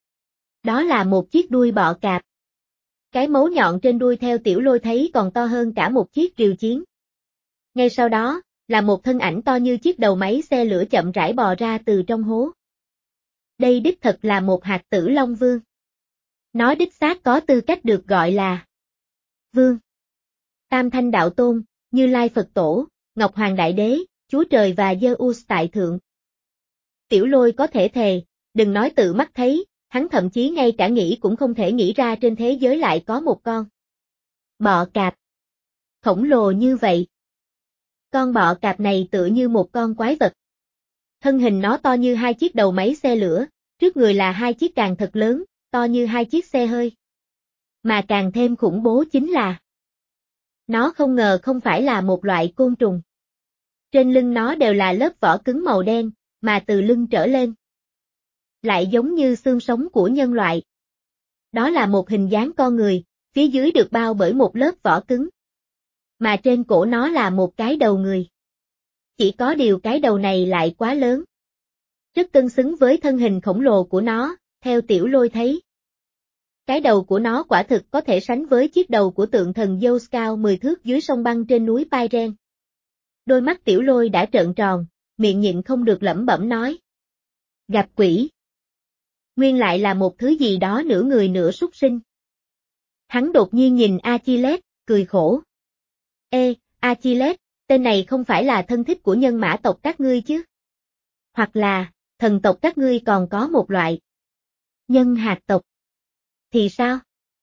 Đó là một chiếc đuôi bọ cạp. Cái mấu nhọn trên đuôi theo Tiểu Lôi thấy còn to hơn cả một chiếc rìu chiến. Ngay sau đó, là một thân ảnh to như chiếc đầu máy xe lửa chậm rãi bò ra từ trong hố. Đây đích thật là một hạt tử long vương. Nó đích xác có tư cách được gọi là vương. Tam Thanh Đạo Tôn, Như Lai Phật Tổ, Ngọc Hoàng Đại Đế, Chúa Trời và Zeus tại thượng. Tiểu Lôi có thể thề, đừng nói tự mắt thấy, hắn thậm chí ngay cả nghĩ cũng không thể nghĩ ra trên thế giới lại có một con bọ cạp khổng lồ như vậy. Con bọ cạp này tựa như một con quái vật. Thân hình nó to như hai chiếc đầu máy xe lửa, trước người là hai chiếc càng thật lớn, to như hai chiếc xe hơi. Mà càng thêm khủng bố chính là nó không ngờ không phải là một loại côn trùng. Trên lưng nó đều là lớp vỏ cứng màu đen, mà từ lưng trở lên lại giống như xương sống của nhân loại. Đó là một hình dáng con người, phía dưới được bao bởi một lớp vỏ cứng. Mà trên cổ nó là một cái đầu người. Chỉ có điều cái đầu này lại quá lớn. Rất cân xứng với thân hình khổng lồ của nó, theo Tiểu Lôi thấy. Cái đầu của nó quả thực có thể sánh với chiếc đầu của tượng thần Zeus cao mười thước dưới sông băng trên núi Pyren. Đôi mắt Tiểu Lôi đã trợn tròn, miệng nhịn không được lẩm bẩm nói. Gặp quỷ. Nguyên lại là một thứ gì đó nửa người nửa súc sinh. Hắn đột nhiên nhìn Achilles, cười khổ. Ê, Achilles, tên này không phải là thân thích của nhân mã tộc các ngươi chứ? Hoặc là, thần tộc các ngươi còn có một loại nhân hạt tộc. Thì sao?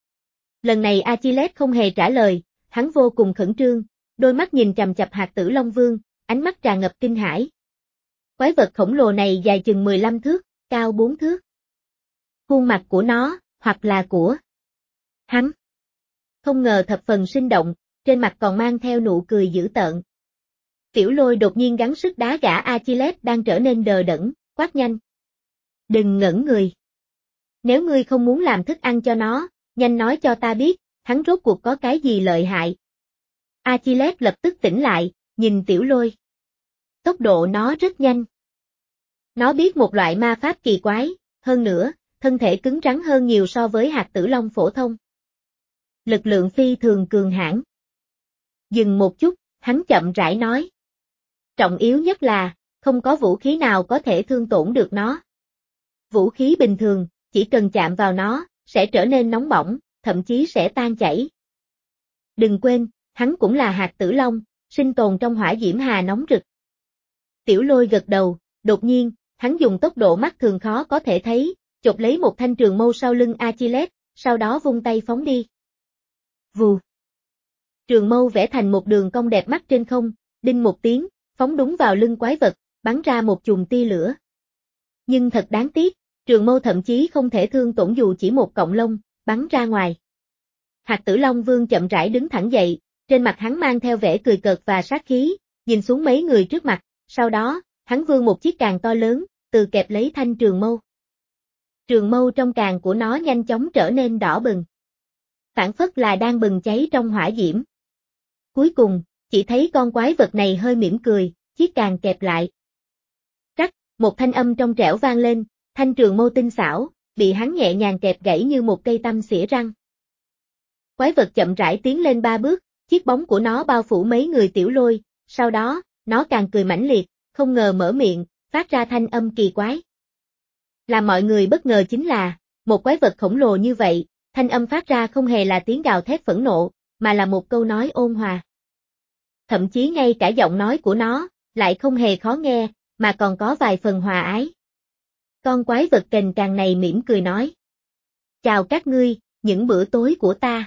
Lần này Achilles không hề trả lời, hắn vô cùng khẩn trương, đôi mắt nhìn chằm chằm hạt tử Long Vương, ánh mắt tràn ngập kinh hãi. Quái vật khổng lồ này dài chừng mười lăm thước, cao bốn thước. Khuôn mặt của nó, hoặc là của hắn, không ngờ thập phần sinh động, trên mặt còn mang theo nụ cười dữ tợn. Tiểu Lôi đột nhiên gắng sức đá gã Achilles đang trở nên đờ đẫn, quát nhanh. Đừng ngẩn người. Nếu ngươi không muốn làm thức ăn cho nó, nhanh nói cho ta biết, hắn rốt cuộc có cái gì lợi hại. Achilles lập tức tỉnh lại, nhìn Tiểu Lôi. Tốc độ nó rất nhanh. Nó biết một loại ma pháp kỳ quái, hơn nữa, thân thể cứng rắn hơn nhiều so với hạt tử long phổ thông. Lực lượng phi thường cường hãn. Dừng một chút, hắn chậm rãi nói. Trọng yếu nhất là, không có vũ khí nào có thể thương tổn được nó. Vũ khí bình thường, chỉ cần chạm vào nó, sẽ trở nên nóng bỏng, thậm chí sẽ tan chảy. Đừng quên, hắn cũng là hạt tử long, sinh tồn trong hỏa diễm hà nóng rực. Tiểu Lôi gật đầu, đột nhiên, hắn dùng tốc độ mắt thường khó có thể thấy, chộp lấy một thanh trường mâu sau lưng Achilles, sau đó vung tay phóng đi. Vù. Trường mâu vẽ thành một đường cong đẹp mắt trên không, đinh một tiếng, phóng đúng vào lưng quái vật, bắn ra một chùm tia lửa. Nhưng thật đáng tiếc, trường mâu thậm chí không thể thương tổn dù chỉ một cọng lông, bắn ra ngoài. Hạt tử Long Vương chậm rãi đứng thẳng dậy, trên mặt hắn mang theo vẻ cười cợt và sát khí, nhìn xuống mấy người trước mặt, sau đó, hắn vươn một chiếc càng to lớn, từ kẹp lấy thanh trường mâu. Trường mâu trong càng của nó nhanh chóng trở nên đỏ bừng. Phản phất là đang bừng cháy trong hỏa diễm. Cuối cùng, chỉ thấy con quái vật này hơi mỉm cười, chiếc càng kẹp lại. Rắc, một thanh âm trong trẻo vang lên, thanh trường mâu tinh xảo, bị hắn nhẹ nhàng kẹp gãy như một cây tăm xỉa răng. Quái vật chậm rãi tiến lên ba bước, chiếc bóng của nó bao phủ mấy người Tiểu Lôi, sau đó, nó càng cười mãnh liệt, không ngờ mở miệng, phát ra thanh âm kỳ quái. Làm mọi người bất ngờ chính là, một quái vật khổng lồ như vậy, thanh âm phát ra không hề là tiếng gào thét phẫn nộ, mà là một câu nói ôn hòa. Thậm chí ngay cả giọng nói của nó, lại không hề khó nghe, mà còn có vài phần hòa ái. Con quái vật kềnh càng này mỉm cười nói. Chào các ngươi, những bữa tối của ta.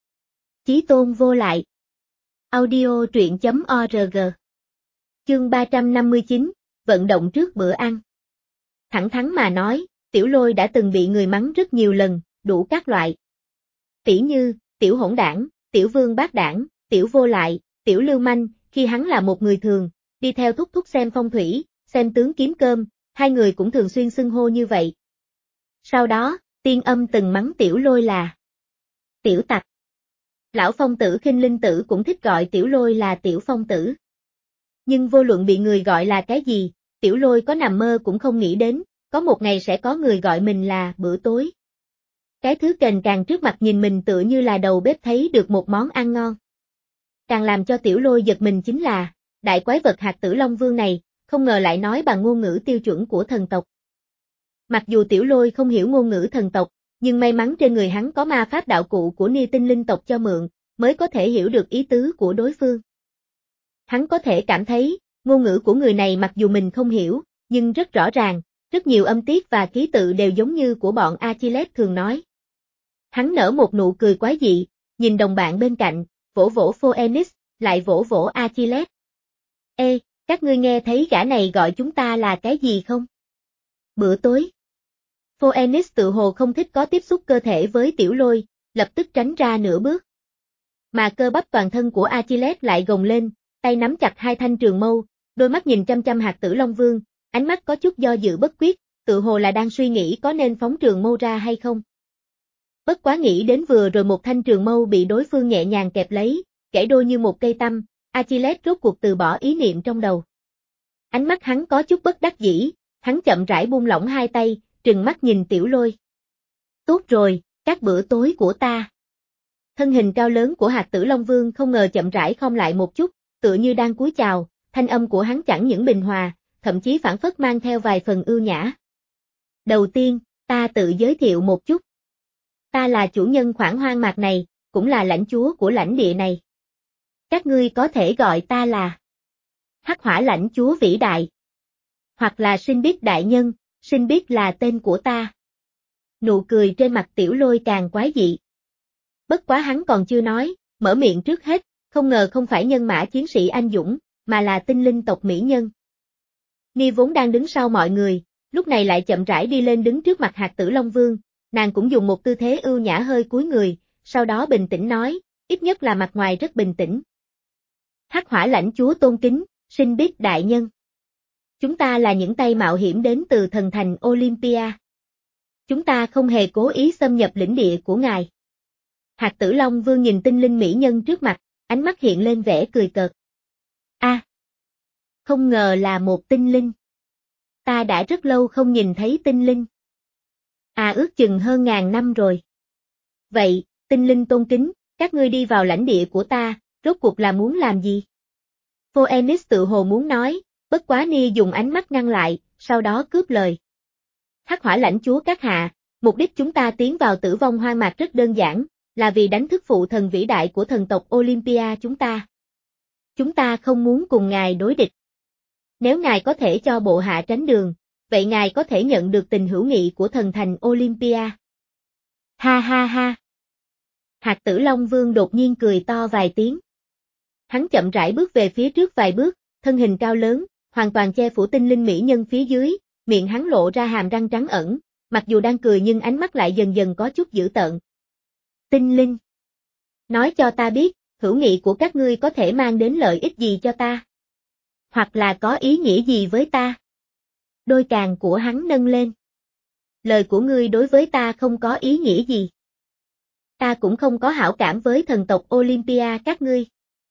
Chí tôn vô lại. Audio truyện chấm org. Chương ba trăm năm mươi chín, vận động trước bữa ăn. Thẳng thắn mà nói, Tiểu Lôi đã từng bị người mắng rất nhiều lần, đủ các loại. Tỉ như, tiểu hỗn đảng, tiểu vương bát đảng, tiểu vô lại, tiểu lưu manh, khi hắn là một người thường, đi theo thúc thúc xem phong thủy, xem tướng kiếm cơm, hai người cũng thường xuyên xưng hô như vậy. Sau đó, tiên âm từng mắng Tiểu Lôi là tiểu tặc. Lão phong tử Khinh Linh Tử cũng thích gọi Tiểu Lôi là tiểu phong tử. Nhưng vô luận bị người gọi là cái gì, Tiểu Lôi có nằm mơ cũng không nghĩ đến, có một ngày sẽ có người gọi mình là bữa tối. Cái thứ kềnh càng trước mặt nhìn mình tựa như là đầu bếp thấy được một món ăn ngon. Càng làm cho Tiểu Lôi giật mình chính là, đại quái vật hạt tử Long Vương này, không ngờ lại nói bằng ngôn ngữ tiêu chuẩn của thần tộc. Mặc dù Tiểu Lôi không hiểu ngôn ngữ thần tộc, nhưng may mắn trên người hắn có ma pháp đạo cụ của Ni Tinh Linh tộc cho mượn, mới có thể hiểu được ý tứ của đối phương. Hắn có thể cảm thấy, ngôn ngữ của người này mặc dù mình không hiểu, nhưng rất rõ ràng, rất nhiều âm tiết và ký tự đều giống như của bọn Achilles thường nói. Hắn nở một nụ cười quái dị, nhìn đồng bạn bên cạnh, vỗ vỗ Phoenix, lại vỗ vỗ Achilles. Ê, các ngươi nghe thấy gã này gọi chúng ta là cái gì không? Bữa tối. Phoenix tự hồ không thích có tiếp xúc cơ thể với Tiểu Lôi, lập tức tránh ra nửa bước. Mà cơ bắp toàn thân của Achilles lại gồng lên, tay nắm chặt hai thanh trường mâu, đôi mắt nhìn chăm chăm hạt tử Long Vương, ánh mắt có chút do dự bất quyết, tự hồ là đang suy nghĩ có nên phóng trường mâu ra hay không. Bất quá nghĩ đến vừa rồi một thanh trường mâu bị đối phương nhẹ nhàng kẹp lấy, gãy đôi như một cây tăm, Achilles rốt cuộc từ bỏ ý niệm trong đầu. Ánh mắt hắn có chút bất đắc dĩ, hắn chậm rãi buông lỏng hai tay, trừng mắt nhìn Tiểu Lôi. Tốt rồi, các bữa tối của ta. Thân hình cao lớn của hạt tử Long Vương không ngờ chậm rãi khom lại một chút, tựa như đang cúi chào, thanh âm của hắn chẳng những bình hòa, thậm chí phảng phất mang theo vài phần ưu nhã. Đầu tiên, Ta tự giới thiệu một chút. Ta là chủ nhân khoảng hoang mạc này, cũng là lãnh chúa của lãnh địa này. Các ngươi có thể gọi ta là Hắc Hỏa lãnh chúa vĩ đại. Hoặc là Sinh Biết đại nhân, Sinh Biết là tên của ta. Nụ cười trên mặt Tiểu Lôi càng quái dị. Bất quá hắn còn chưa nói, mở miệng trước hết, không ngờ không phải nhân mã chiến sĩ anh dũng, mà là tinh linh tộc mỹ nhân. Ni vốn đang đứng sau mọi người, lúc này lại chậm rãi đi lên đứng trước mặt Hạt Tử Long Vương, nàng cũng dùng một tư thế ưu nhã hơi cúi người, sau đó bình tĩnh nói, ít nhất là mặt ngoài rất bình tĩnh. Hắc Hỏa lãnh chúa tôn kính, Sinh Biết đại nhân. Chúng ta là những tay mạo hiểm đến từ thần thành Olympia. Chúng ta không hề cố ý xâm nhập lĩnh địa của ngài. Hạt Tử Long Vương nhìn tinh linh mỹ nhân trước mặt, ánh mắt hiện lên vẻ cười cợt. A, à, không ngờ là một tinh linh. Ta đã rất lâu không nhìn thấy tinh linh. À ước chừng hơn ngàn năm rồi. Vậy, tinh linh tôn kính, các ngươi đi vào lãnh địa của ta, rốt cuộc là muốn làm gì? Phoenix tự hồ muốn nói, bất quá Ni dùng ánh mắt ngăn lại, sau đó cướp lời. Hắc Hỏa lãnh chúa các hạ, mục đích chúng ta tiến vào Tử Vong hoang mạc rất đơn giản, là vì đánh thức phụ thần vĩ đại của thần tộc Olympia chúng ta. Chúng ta không muốn cùng ngài đối địch. Nếu ngài có thể cho bộ hạ tránh đường, vậy ngài có thể nhận được tình hữu nghị của thần thành Olympia. Ha ha ha. Hạt Tử Long Vương đột nhiên cười to vài tiếng. Hắn chậm rãi bước về phía trước vài bước, thân hình cao lớn, hoàn toàn che phủ tinh linh mỹ nhân phía dưới, miệng hắn lộ ra hàm răng trắng ẩn, mặc dù đang cười nhưng ánh mắt lại dần dần có chút dữ tợn. Tinh linh. Nói cho ta biết, hữu nghị của các ngươi có thể mang đến lợi ích gì cho ta? Hoặc là có ý nghĩa gì với ta? Đôi càng của hắn nâng lên. Lời của ngươi đối với ta không có ý nghĩa gì. Ta cũng không có hảo cảm với thần tộc Olympia các ngươi.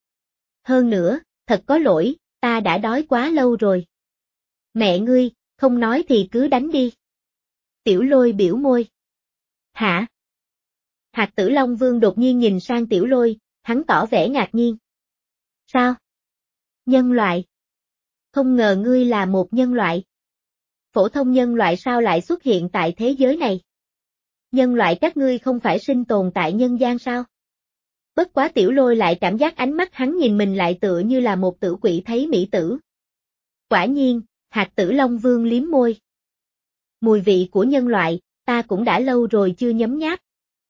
Hơn nữa, thật có lỗi, ta đã đói quá lâu rồi. Mẹ ngươi, không nói thì cứ đánh đi. Tiểu Lôi biểu môi. Hả? Hạt Tử Long Vương đột nhiên nhìn sang Tiểu Lôi, hắn tỏ vẻ ngạc nhiên. Sao? Nhân loại? Không ngờ ngươi là một nhân loại. Phổ thông nhân loại sao lại xuất hiện tại thế giới này? Nhân loại các ngươi không phải sinh tồn tại nhân gian sao? Bất quá Tiểu Lôi lại cảm giác ánh mắt hắn nhìn mình lại tựa như là một tử quỷ thấy mỹ tử. Quả nhiên, Hạt Tử Long Vương liếm môi. Mùi vị của nhân loại, ta cũng đã lâu rồi chưa nhấm nháp.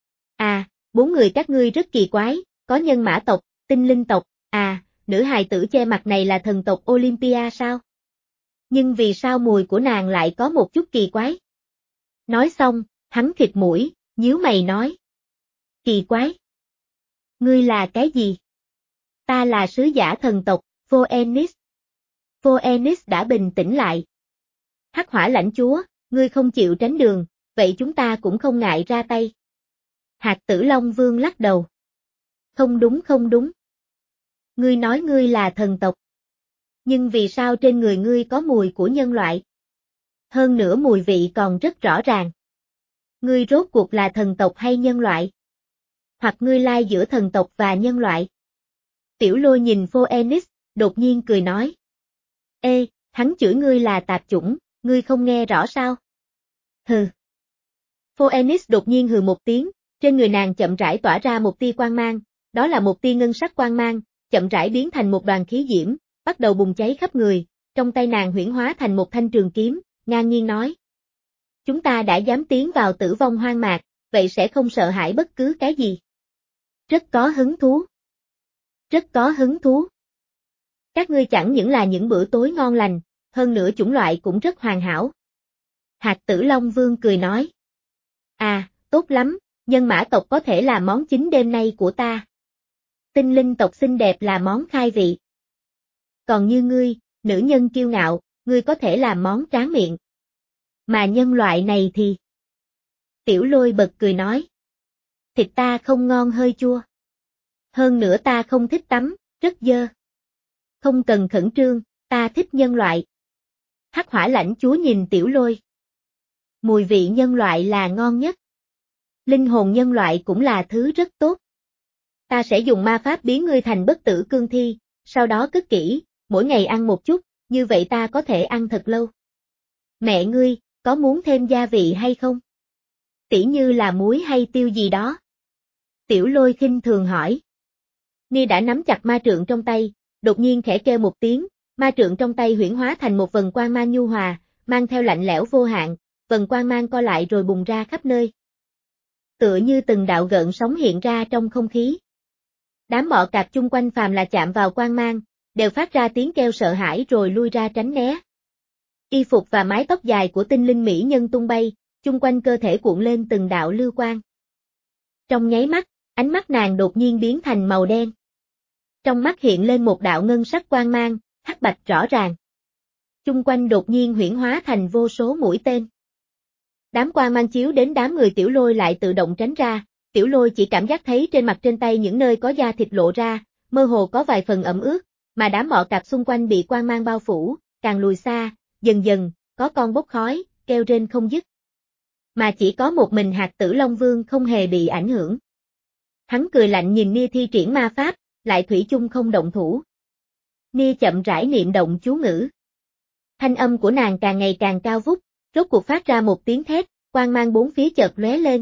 À, bốn người các ngươi rất kỳ quái, có nhân mã tộc, tinh linh tộc, à, nữ hài tử che mặt này là thần tộc Olympia sao? Nhưng vì sao mùi của nàng lại có một chút kỳ quái? Nói xong, hắn khịt mũi, nhíu mày nói. Kỳ quái? Ngươi là cái gì? Ta là sứ giả thần tộc, Phoenix. Phoenix đã bình tĩnh lại. Hắc Hỏa lãnh chúa, ngươi không chịu tránh đường, vậy chúng ta cũng không ngại ra tay. Hạt Tử Long Vương lắc đầu. Không đúng không đúng. Ngươi nói ngươi là thần tộc. Nhưng vì sao trên người ngươi có mùi của nhân loại? Hơn nữa mùi vị còn rất rõ ràng. Ngươi rốt cuộc là thần tộc hay nhân loại? Hoặc ngươi lai giữa thần tộc và nhân loại? Tiểu Lôi nhìn Phoenix, đột nhiên cười nói. Ê, hắn chửi ngươi là tạp chủng, ngươi không nghe rõ sao? Hừ. Phoenix đột nhiên hừ một tiếng, trên người nàng chậm rãi tỏa ra một tia quang mang, đó là một tia ngân sắc quang mang, chậm rãi biến thành một đoàn khí diễm, bắt đầu bùng cháy khắp người, trong tay nàng huyễn hóa thành một thanh trường kiếm, ngang nhiên nói. Chúng ta đã dám tiến vào Tử Vong hoang mạc, vậy sẽ không sợ hãi bất cứ cái gì. Rất có hứng thú. Rất có hứng thú. Các ngươi chẳng những là những bữa tối ngon lành, hơn nữa chủng loại cũng rất hoàn hảo. Hạt Tử Long Vương cười nói. À, tốt lắm, nhân mã tộc có thể là món chính đêm nay của ta. Tinh linh tộc xinh đẹp là món khai vị. Còn như ngươi, nữ nhân kiêu ngạo, ngươi có thể làm món tráng miệng. Mà nhân loại này thì... Tiểu Lôi bật cười nói. Thịt ta không ngon hơi chua. Hơn nữa ta không thích tắm, rất dơ. Không cần khẩn trương, ta thích nhân loại. Hắc Hỏa lãnh chúa nhìn Tiểu Lôi. Mùi vị nhân loại là ngon nhất. Linh hồn nhân loại cũng là thứ rất tốt. Ta sẽ dùng ma pháp biến ngươi thành bất tử cương thi, sau đó cất kỹ, mỗi ngày ăn một chút, như vậy ta có thể ăn thật lâu. Mẹ ngươi, có muốn thêm gia vị hay không? Tỉ như là muối hay tiêu gì đó. Tiểu Lôi khinh thường hỏi. Ni đã nắm chặt ma trượng trong tay, đột nhiên khẽ kêu một tiếng, ma trượng trong tay huyễn hóa thành một vần quang mang nhu hòa, mang theo lạnh lẽo vô hạn, vần quang mang co lại rồi bùng ra khắp nơi. Tựa như từng đạo gợn sóng hiện ra trong không khí. Đám bọ cạp chung quanh phàm là chạm vào quang mang, đều phát ra tiếng kêu sợ hãi rồi lui ra tránh né. Y phục và mái tóc dài của tinh linh mỹ nhân tung bay, chung quanh cơ thể cuộn lên từng đạo lưu quang. Trong nháy mắt, ánh mắt nàng đột nhiên biến thành màu đen. Trong mắt hiện lên một đạo ngân sắc quang mang, hắc bạch rõ ràng. Chung quanh đột nhiên huyễn hóa thành vô số mũi tên. Đám quang mang chiếu đến đám người Tiểu Lôi lại tự động tránh ra, Tiểu Lôi chỉ cảm giác thấy trên mặt trên tay những nơi có da thịt lộ ra, mơ hồ có vài phần ẩm ướt, mà đám bọ cạp xung quanh bị quang mang bao phủ, càng lùi xa, dần dần, có con bốc khói, kêu rên không dứt. Mà chỉ có một mình Hạt Tử Long Vương không hề bị ảnh hưởng. Hắn cười lạnh nhìn Nia thi triển ma pháp, lại thủy chung không động thủ. Nia chậm rãi niệm động chú ngữ. Thanh âm của nàng càng ngày càng cao vút, rốt cuộc phát ra một tiếng thét, quang mang bốn phía chợt lóe lên.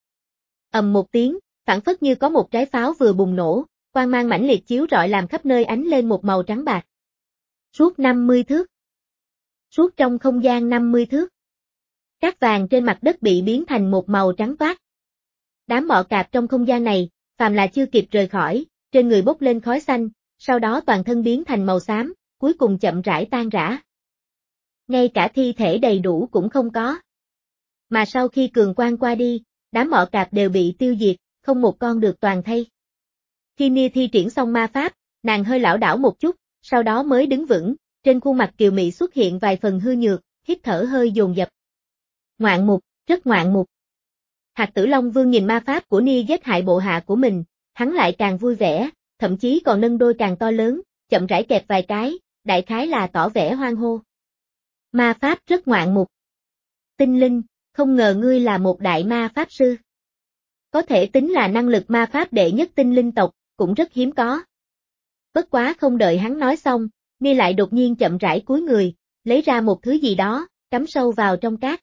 Ầm một tiếng, phảng phất như có một trái pháo vừa bùng nổ, quang mang mãnh liệt chiếu rọi làm khắp nơi ánh lên một màu trắng bạc. Suốt năm mươi thước. Suốt trong không gian năm mươi thước. Cát vàng trên mặt đất bị biến thành một màu trắng toát. Đám bọ cạp trong không gian này, phàm là chưa kịp rời khỏi, trên người bốc lên khói xanh, sau đó toàn thân biến thành màu xám, cuối cùng chậm rãi tan rã. Ngay cả thi thể đầy đủ cũng không có. Mà sau khi cường quang qua đi, đám bọ cạp đều bị tiêu diệt, không một con được toàn thây. Khi Nia thi triển xong ma pháp, nàng hơi lảo đảo một chút, sau đó mới đứng vững, trên khuôn mặt kiều mị xuất hiện vài phần hư nhược, hít thở hơi dồn dập. Ngoạn mục, rất ngoạn mục. Hạt Tử Long Vương nhìn ma pháp của Nia giết hại bộ hạ của mình, hắn lại càng vui vẻ, thậm chí còn nâng đôi càng to lớn, chậm rãi kẹp vài cái, đại khái là tỏ vẻ hoan hô. Ma pháp rất ngoạn mục. Tinh linh, không ngờ ngươi là một đại ma pháp sư. Có thể tính là năng lực ma pháp đệ nhất tinh linh tộc, cũng rất hiếm có. Bất quá không đợi hắn nói xong, Nia lại đột nhiên chậm rãi cúi người, lấy ra một thứ gì đó, cắm sâu vào trong cát.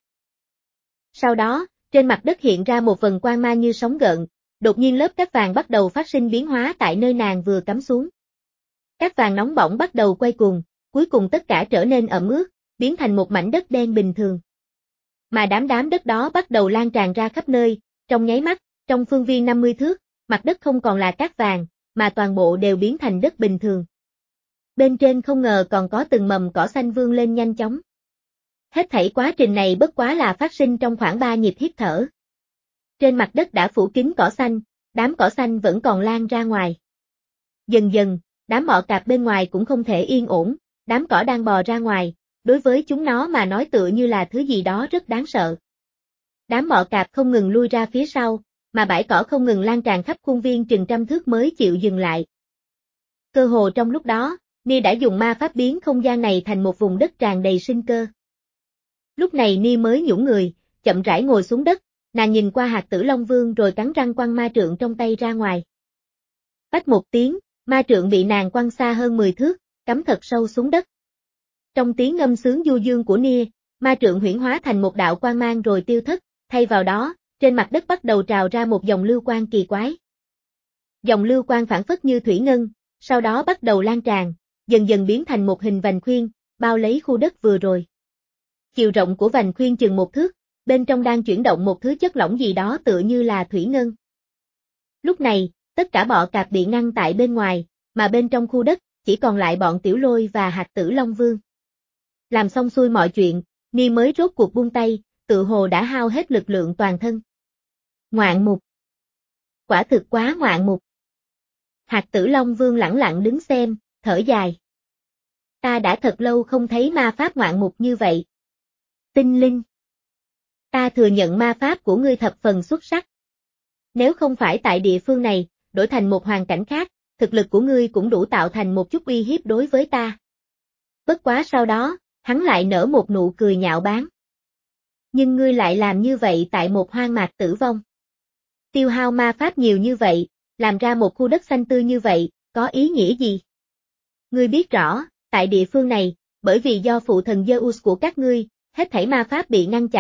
Sau đó, trên mặt đất hiện ra một vần quang mang như sóng gợn, đột nhiên lớp cát vàng bắt đầu phát sinh biến hóa tại nơi nàng vừa cắm xuống. Cát vàng nóng bỏng bắt đầu quay cuồng, cuối cùng tất cả trở nên ẩm ướt, biến thành một mảnh đất đen bình thường. Mà đám đám đất đó bắt đầu lan tràn ra khắp nơi, trong nháy mắt, trong phương viên năm mươi thước, mặt đất không còn là cát vàng, mà toàn bộ đều biến thành đất bình thường. Bên trên không ngờ còn có từng mầm cỏ xanh vươn lên nhanh chóng. Hết thảy quá trình này bất quá là phát sinh trong khoảng ba nhịp hít thở. Trên mặt đất đã phủ kín cỏ xanh, đám cỏ xanh vẫn còn lan ra ngoài. Dần dần, đám bọ cạp bên ngoài cũng không thể yên ổn, đám cỏ đang bò ra ngoài, đối với chúng nó mà nói tựa như là thứ gì đó rất đáng sợ. Đám bọ cạp không ngừng lui ra phía sau, mà bãi cỏ không ngừng lan tràn khắp khuôn viên chừng trăm thước mới chịu dừng lại. Cơ hồ trong lúc đó, Nia đã dùng ma pháp biến không gian này thành một vùng đất tràn đầy sinh cơ. Lúc này Nia mới nhũn người, chậm rãi ngồi xuống đất, nàng nhìn qua Hạt Tử Long Vương rồi cắn răng quăng ma trượng trong tay ra ngoài. Bách một tiếng, ma trượng bị nàng quăng xa hơn mười thước, cắm thật sâu xuống đất. Trong tiếng ngâm sướng du dương của Nia, ma trượng huyễn hóa thành một đạo quang mang rồi tiêu thất, thay vào đó, trên mặt đất bắt đầu trào ra một dòng lưu quang kỳ quái. Dòng lưu quang phảng phất như thủy ngân, sau đó bắt đầu lan tràn, dần dần biến thành một hình vành khuyên, bao lấy khu đất vừa rồi. Chiều rộng của vành khuyên chừng một thước, bên trong đang chuyển động một thứ chất lỏng gì đó tựa như là thủy ngân. Lúc này, tất cả bọ cạp bị ngăn tại bên ngoài, mà bên trong khu đất, chỉ còn lại bọn Tiểu Lôi và Hạt Tử Long Vương. Làm xong xuôi mọi chuyện, Nia mới rốt cuộc buông tay, tự hồ đã hao hết lực lượng toàn thân. Ngoạn mục. Quả thực quá ngoạn mục. Hạt Tử Long Vương lẳng lặng đứng xem, thở dài. Ta đã thật lâu không thấy ma pháp ngoạn mục như vậy. Tinh linh. Ta thừa nhận ma pháp của ngươi thập phần xuất sắc. Nếu không phải tại địa phương này, đổi thành một hoàn cảnh khác, thực lực của ngươi cũng đủ tạo thành một chút uy hiếp đối với ta. Bất quá sau đó, hắn lại nở một nụ cười nhạo báng. Nhưng ngươi lại làm như vậy tại một hoang mạc tử vong. Tiêu hao ma pháp nhiều như vậy, làm ra một khu đất xanh tươi như vậy, có ý nghĩa gì? Ngươi biết rõ, tại địa phương này, bởi vì do phụ thần Zeus của các ngươi, hết thảy ma pháp bị ngăn chặn,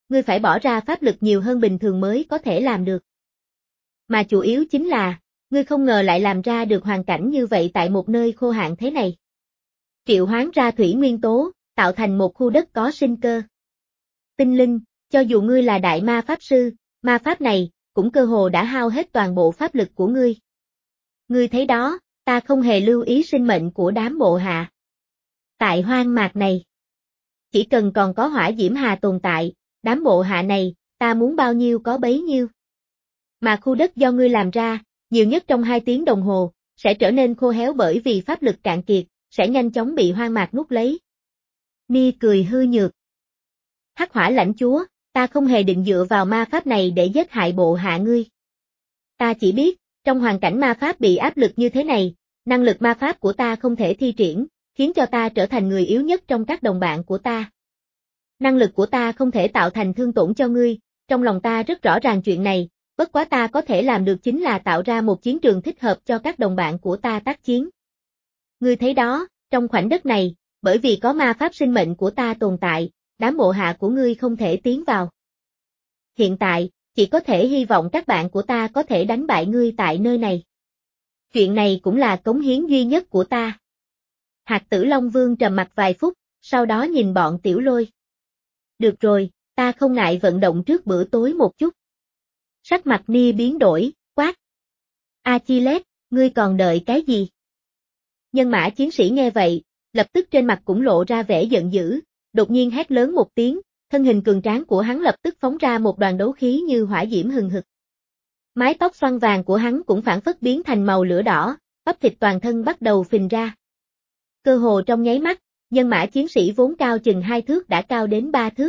ngươi phải bỏ ra pháp lực nhiều hơn bình thường mới có thể làm được. Mà chủ yếu chính là, ngươi không ngờ lại làm ra được hoàn cảnh như vậy tại một nơi khô hạn thế này. Triệu hoán ra thủy nguyên tố, tạo thành một khu đất có sinh cơ. Tinh linh, cho dù ngươi là đại ma pháp sư, ma pháp này, cũng cơ hồ đã hao hết toàn bộ pháp lực của ngươi. Ngươi thấy đó, ta không hề lưu ý sinh mệnh của đám bộ hạ. Tại hoang mạc này, chỉ cần còn có hỏa diễm hà tồn tại, đám bộ hạ này, ta muốn bao nhiêu có bấy nhiêu. Mà khu đất do ngươi làm ra, nhiều nhất trong hai tiếng đồng hồ, sẽ trở nên khô héo bởi vì pháp lực cạn kiệt, sẽ nhanh chóng bị hoang mạc nuốt lấy. Ni cười hư nhược. Hắc hỏa lãnh chúa, ta không hề định dựa vào ma pháp này để giết hại bộ hạ ngươi. Ta chỉ biết, trong hoàn cảnh ma pháp bị áp lực như thế này, năng lực ma pháp của ta không thể thi triển, khiến cho ta trở thành người yếu nhất trong các đồng bạn của ta. Năng lực của ta không thể tạo thành thương tổn cho ngươi, trong lòng ta rất rõ ràng chuyện này, bất quá ta có thể làm được chính là tạo ra một chiến trường thích hợp cho các đồng bạn của ta tác chiến. Ngươi thấy đó, trong khoảnh đất này, bởi vì có ma pháp sinh mệnh của ta tồn tại, đám bộ hạ của ngươi không thể tiến vào. Hiện tại, chỉ có thể hy vọng các bạn của ta có thể đánh bại ngươi tại nơi này. Chuyện này cũng là cống hiến duy nhất của ta. Hạt Tử Long Vương trầm mặc vài phút, sau đó nhìn bọn Tiểu Lôi. Được rồi, ta không ngại vận động trước bữa tối một chút. Sắc mặt Ni biến đổi, quát. Achilles, ngươi còn đợi cái gì? Nhân mã chiến sĩ nghe vậy, lập tức trên mặt cũng lộ ra vẻ giận dữ, đột nhiên hét lớn một tiếng, thân hình cường tráng của hắn lập tức phóng ra một đoàn đấu khí như hỏa diễm hừng hực. Mái tóc xoăn vàng của hắn cũng phản phất biến thành màu lửa đỏ, bắp thịt toàn thân bắt đầu phình ra. Cơ hồ trong nháy mắt, nhân mã chiến sĩ vốn cao chừng hai thước đã cao đến ba thước.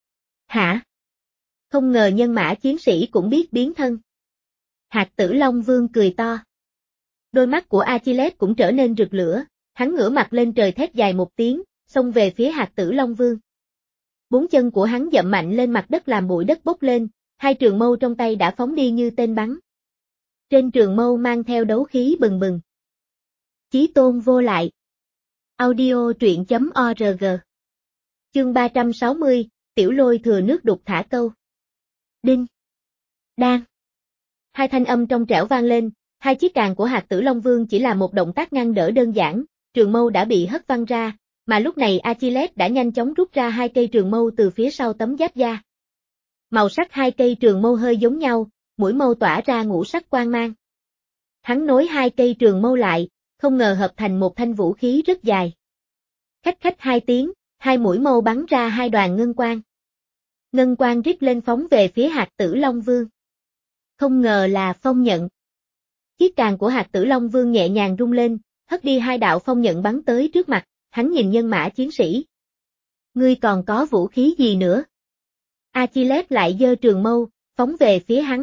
Hả? Không ngờ nhân mã chiến sĩ cũng biết biến thân. Hạt Tử Long Vương cười to. Đôi mắt của Achilles cũng trở nên rực lửa, hắn ngửa mặt lên trời thét dài một tiếng, xông về phía Hạt Tử Long Vương. Bốn chân của hắn dậm mạnh lên mặt đất làm bụi đất bốc lên, hai trường mâu trong tay đã phóng đi như tên bắn. Trên trường mâu mang theo đấu khí bừng bừng. Chí tôn vô lại. Audio truyện chấm org. Chương ba trăm sáu mươi, Tiểu Lôi thừa nước đục thả câu. Đinh. Đan. Hai thanh âm trong trẻo vang lên, hai chiếc càng của Hạt Tử Long Vương chỉ là một động tác ngăn đỡ đơn giản, trường mâu đã bị hất văng ra, mà lúc này Achilles đã nhanh chóng rút ra hai cây trường mâu từ phía sau tấm giáp da. Màu sắc hai cây trường mâu hơi giống nhau, mũi mâu tỏa ra ngũ sắc quang mang. Hắn nối hai cây trường mâu lại, không ngờ hợp thành một thanh vũ khí rất dài. Khách khách hai tiếng, hai mũi mâu bắn ra hai đoàn ngân quang. Ngân quang rít lên phóng về phía Hạt Tử Long Vương. Không ngờ là phong nhận. Chiếc càng của Hạt Tử Long Vương nhẹ nhàng rung lên, hất đi hai đạo phong nhận bắn tới trước mặt, hắn nhìn nhân mã chiến sĩ. Ngươi còn có vũ khí gì nữa? Achilles lại giơ trường mâu, phóng về phía hắn.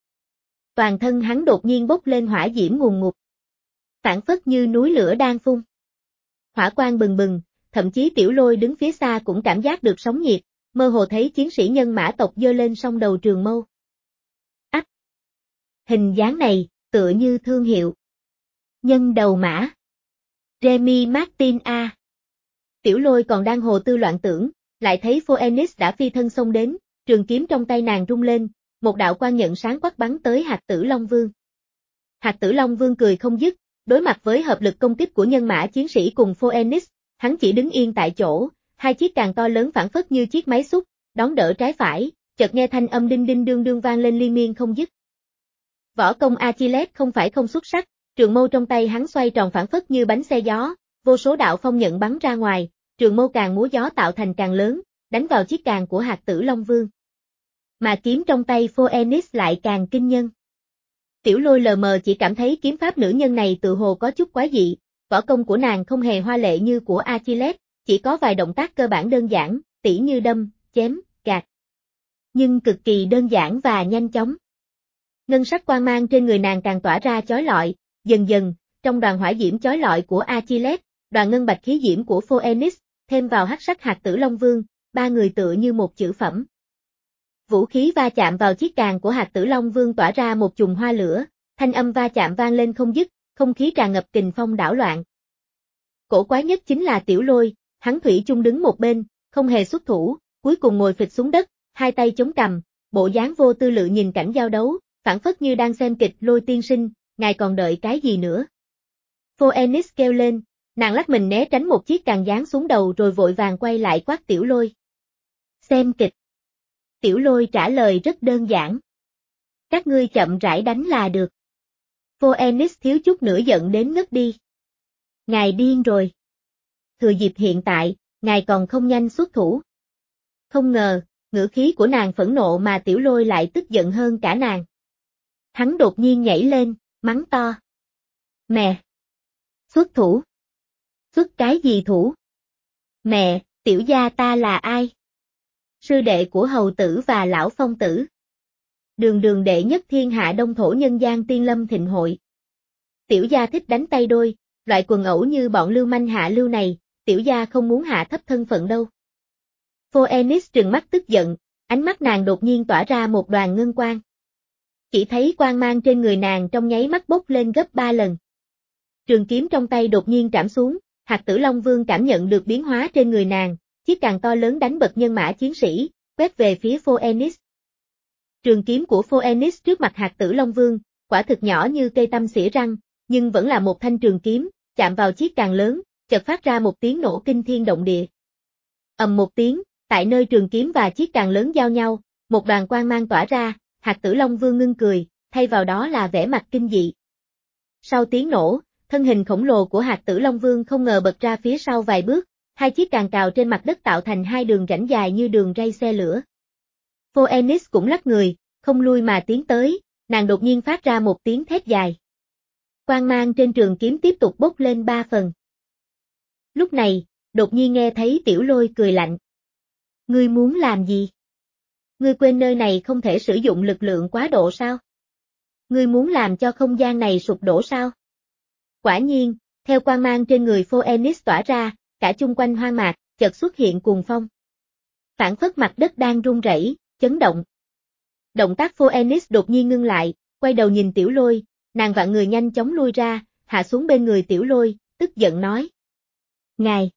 Toàn thân hắn đột nhiên bốc lên hỏa diễm ngùn ngụt. Phảng phất như núi lửa đang phun. Hỏa quang bừng bừng, thậm chí Tiểu Lôi đứng phía xa cũng cảm giác được sóng nhiệt, mơ hồ thấy chiến sĩ nhân mã tộc giơ lên song đầu trường mâu. Ách! Hình dáng này, tựa như thương hiệu. Nhân đầu mã. Remy Martin A. Tiểu Lôi còn đang hồ tư loạn tưởng, lại thấy Phoenix đã phi thân xông đến, trường kiếm trong tay nàng rung lên, một đạo quang nhận sáng quắc bắn tới Hạt Tử Long Vương. Hạt Tử Long Vương cười không dứt, đối mặt với hợp lực công kích của nhân mã chiến sĩ cùng Phoenix, hắn chỉ đứng yên tại chỗ, hai chiếc càng to lớn phản phất như chiếc máy xúc, đón đỡ trái phải, chợt nghe thanh âm đinh đinh đương đương vang lên liên miên không dứt. Võ công Achilles không phải không xuất sắc, trường mâu trong tay hắn xoay tròn phản phất như bánh xe gió, vô số đạo phong nhận bắn ra ngoài, trường mâu càng múa gió tạo thành càng lớn, đánh vào chiếc càng của Hạt Tử Long Vương. Mà kiếm trong tay Phoenix lại càng kinh nhân. Tiểu Lôi lờ mờ chỉ cảm thấy kiếm pháp nữ nhân này tự hồ có chút quái dị, võ công của nàng không hề hoa lệ như của Achilles, chỉ có vài động tác cơ bản đơn giản, tỉ như đâm, chém, gạt. Nhưng cực kỳ đơn giản và nhanh chóng. Ngân sắc quang mang trên người nàng càng tỏa ra chói lọi, dần dần, trong đoàn hỏa diễm chói lọi của Achilles, đoàn ngân bạch khí diễm của Phoenix, thêm vào hắc sắc Hạt Tử Long Vương, ba người tựa như một chữ phẩm. Vũ khí va chạm vào chiếc càng của Hạt Tử Long Vương tỏa ra một chùm hoa lửa, thanh âm va chạm vang lên không dứt, không khí tràn ngập kình phong đảo loạn. Cổ quái nhất chính là Tiểu Lôi, hắn thủy chung đứng một bên, không hề xuất thủ, cuối cùng ngồi phịch xuống đất, hai tay chống cằm, bộ dáng vô tư lự nhìn cảnh giao đấu, phảng phất như đang xem kịch. Lôi tiên sinh, ngài còn đợi cái gì nữa? Phoenix kêu lên, nàng lắc mình né tránh một chiếc càng giáng xuống đầu rồi vội vàng quay lại quát Tiểu Lôi. Xem kịch. Tiểu Lôi trả lời rất đơn giản. Các ngươi chậm rãi đánh là được. Phoenix thiếu chút nữa giận đến ngất đi. Ngài điên rồi. Thừa dịp hiện tại, ngài còn không nhanh xuất thủ. Không ngờ, ngữ khí của nàng phẫn nộ mà Tiểu Lôi lại tức giận hơn cả nàng. Hắn đột nhiên nhảy lên, mắng to. Mẹ! Xuất thủ! Xuất cái gì thủ? Mẹ, tiểu gia ta là ai? Sư đệ của hầu tử và lão phong tử. Đường đường đệ nhất thiên hạ đông thổ nhân gian tiên lâm thịnh hội. Tiểu gia thích đánh tay đôi, loại quần ẩu như bọn lưu manh hạ lưu này, tiểu gia không muốn hạ thấp thân phận đâu. Phoenix trừng mắt tức giận, ánh mắt nàng đột nhiên tỏa ra một đoàn ngân quang. Chỉ thấy quang mang trên người nàng trong nháy mắt bốc lên gấp ba lần. Trường kiếm trong tay đột nhiên trảm xuống, Hạt Tử Long Vương cảm nhận được biến hóa trên người nàng, chiếc càng to lớn đánh bật nhân mã chiến sĩ, quét về phía Phoenix. Trường kiếm của Phoenix trước mặt Hạt Tử Long Vương, quả thực nhỏ như cây tăm xỉa răng, nhưng vẫn là một thanh trường kiếm, chạm vào chiếc càng lớn, chợt phát ra một tiếng nổ kinh thiên động địa. Ầm một tiếng, tại nơi trường kiếm và chiếc càng lớn giao nhau, một đoàn quang mang tỏa ra, Hạt Tử Long Vương ngưng cười, thay vào đó là vẻ mặt kinh dị. Sau tiếng nổ, thân hình khổng lồ của Hạt Tử Long Vương không ngờ bật ra phía sau vài bước, hai chiếc càng cào trên mặt đất tạo thành hai đường rãnh dài như đường ray xe lửa. Phoenix cũng lắc người, không lui mà tiến tới, nàng đột nhiên phát ra một tiếng thét dài. Quang mang trên trường kiếm tiếp tục bốc lên ba phần. Lúc này, đột nhiên nghe thấy Tiểu Lôi cười lạnh. Ngươi muốn làm gì? Ngươi quên nơi này không thể sử dụng lực lượng quá độ sao? Ngươi muốn làm cho không gian này sụp đổ sao? Quả nhiên, theo quang mang trên người Phoenix tỏa ra, cả chung quanh hoang mạc, chợt xuất hiện cuồng phong. Phảng phất mặt đất đang rung rẩy, chấn động. Động tác Phoenix đột nhiên ngưng lại, quay đầu nhìn Tiểu Lôi, nàng vặn người nhanh chóng lui ra, hạ xuống bên người Tiểu Lôi, tức giận nói. Ngài!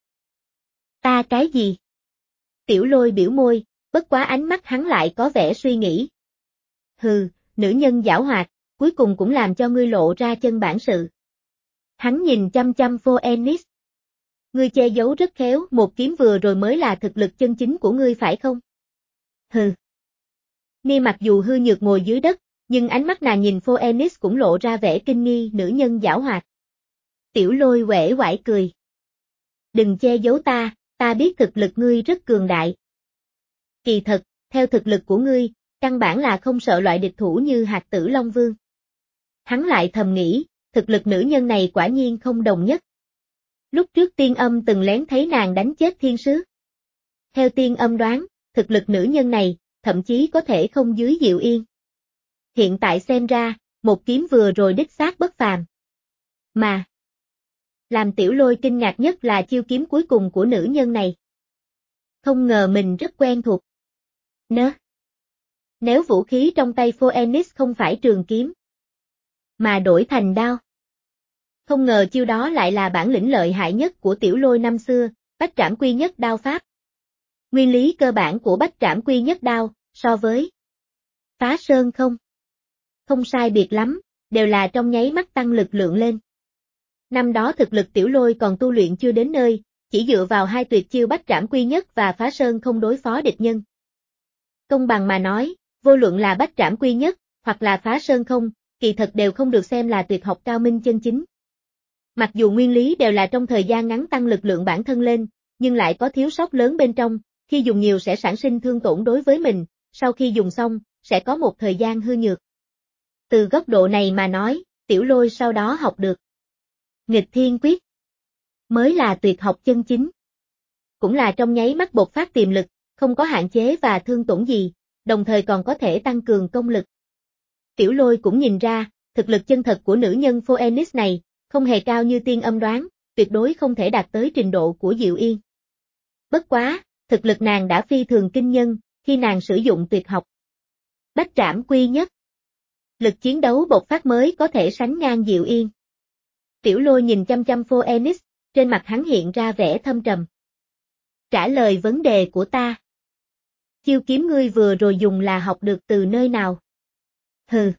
Ta cái gì? Tiểu Lôi biểu môi, bất quá ánh mắt hắn lại có vẻ suy nghĩ. Hừ, nữ nhân giảo hoạt, cuối cùng cũng làm cho ngươi lộ ra chân bản sự. Hắn nhìn chăm chăm Phoenix. Ngươi che giấu rất khéo, một kiếm vừa rồi mới là thực lực chân chính của ngươi phải không? Hừ. Ni mặc dù hư nhược ngồi dưới đất, nhưng ánh mắt nàng nhìn Phoenix cũng lộ ra vẻ kinh nghi, nữ nhân giảo hoạt. Tiểu Lôi uể oải cười. Đừng che giấu ta, ta biết thực lực ngươi rất cường đại. Kỳ thật, theo thực lực của ngươi, căn bản là không sợ loại địch thủ như Hạt Tử Long Vương. Hắn lại thầm nghĩ, thực lực nữ nhân này quả nhiên không đồng nhất. Lúc trước Tiên Âm từng lén thấy nàng đánh chết thiên sứ. Theo Tiên Âm đoán, thực lực nữ nhân này, thậm chí có thể không dưới Diệu Yên. Hiện tại xem ra, một kiếm vừa rồi đích xác bất phàm. Mà, làm Tiểu Lôi kinh ngạc nhất là chiêu kiếm cuối cùng của nữ nhân này. Không ngờ mình rất quen thuộc. Nớ. Nếu vũ khí trong tay Phoenix không phải trường kiếm, mà đổi thành đao. Không ngờ chiêu đó lại là bản lĩnh lợi hại nhất của Tiểu Lôi năm xưa, Bách Trảm Quy Nhất Đao pháp. Nguyên lý cơ bản của Bách Trảm Quy Nhất Đao, so với Phá Sơn không? Không sai biệt lắm, đều là trong nháy mắt tăng lực lượng lên. Năm đó thực lực Tiểu Lôi còn tu luyện chưa đến nơi, chỉ dựa vào hai tuyệt chiêu Bách Trảm Quy Nhất và Phá Sơn không đối phó địch nhân. Công bằng mà nói, vô luận là Bách Trảm Quy Nhất, hoặc là Phá Sơn không, kỳ thật đều không được xem là tuyệt học cao minh chân chính. Mặc dù nguyên lý đều là trong thời gian ngắn tăng lực lượng bản thân lên, nhưng lại có thiếu sót lớn bên trong, khi dùng nhiều sẽ sản sinh thương tổn đối với mình, sau khi dùng xong, sẽ có một thời gian hư nhược. Từ góc độ này mà nói, Tiểu Lôi sau đó học được Nghịch Thiên Quyết, mới là tuyệt học chân chính. Cũng là trong nháy mắt bộc phát tiềm lực, không có hạn chế và thương tổn gì, đồng thời còn có thể tăng cường công lực. Tiểu Lôi cũng nhìn ra, thực lực chân thật của nữ nhân Phoenix này, không hề cao như Tiên Âm đoán, tuyệt đối không thể đạt tới trình độ của Diệu Yên. Bất quá, thực lực nàng đã phi thường kinh nhân, khi nàng sử dụng tuyệt học Bách Trảm Quy Nhất. Lực chiến đấu bộc phát mới có thể sánh ngang Diệu Yên. Tiểu Lôi nhìn chăm chăm Phoenix, trên mặt hắn hiện ra vẻ thâm trầm. Trả lời vấn đề của ta. Chiêu kiếm ngươi vừa rồi dùng là học được từ nơi nào? Hừ.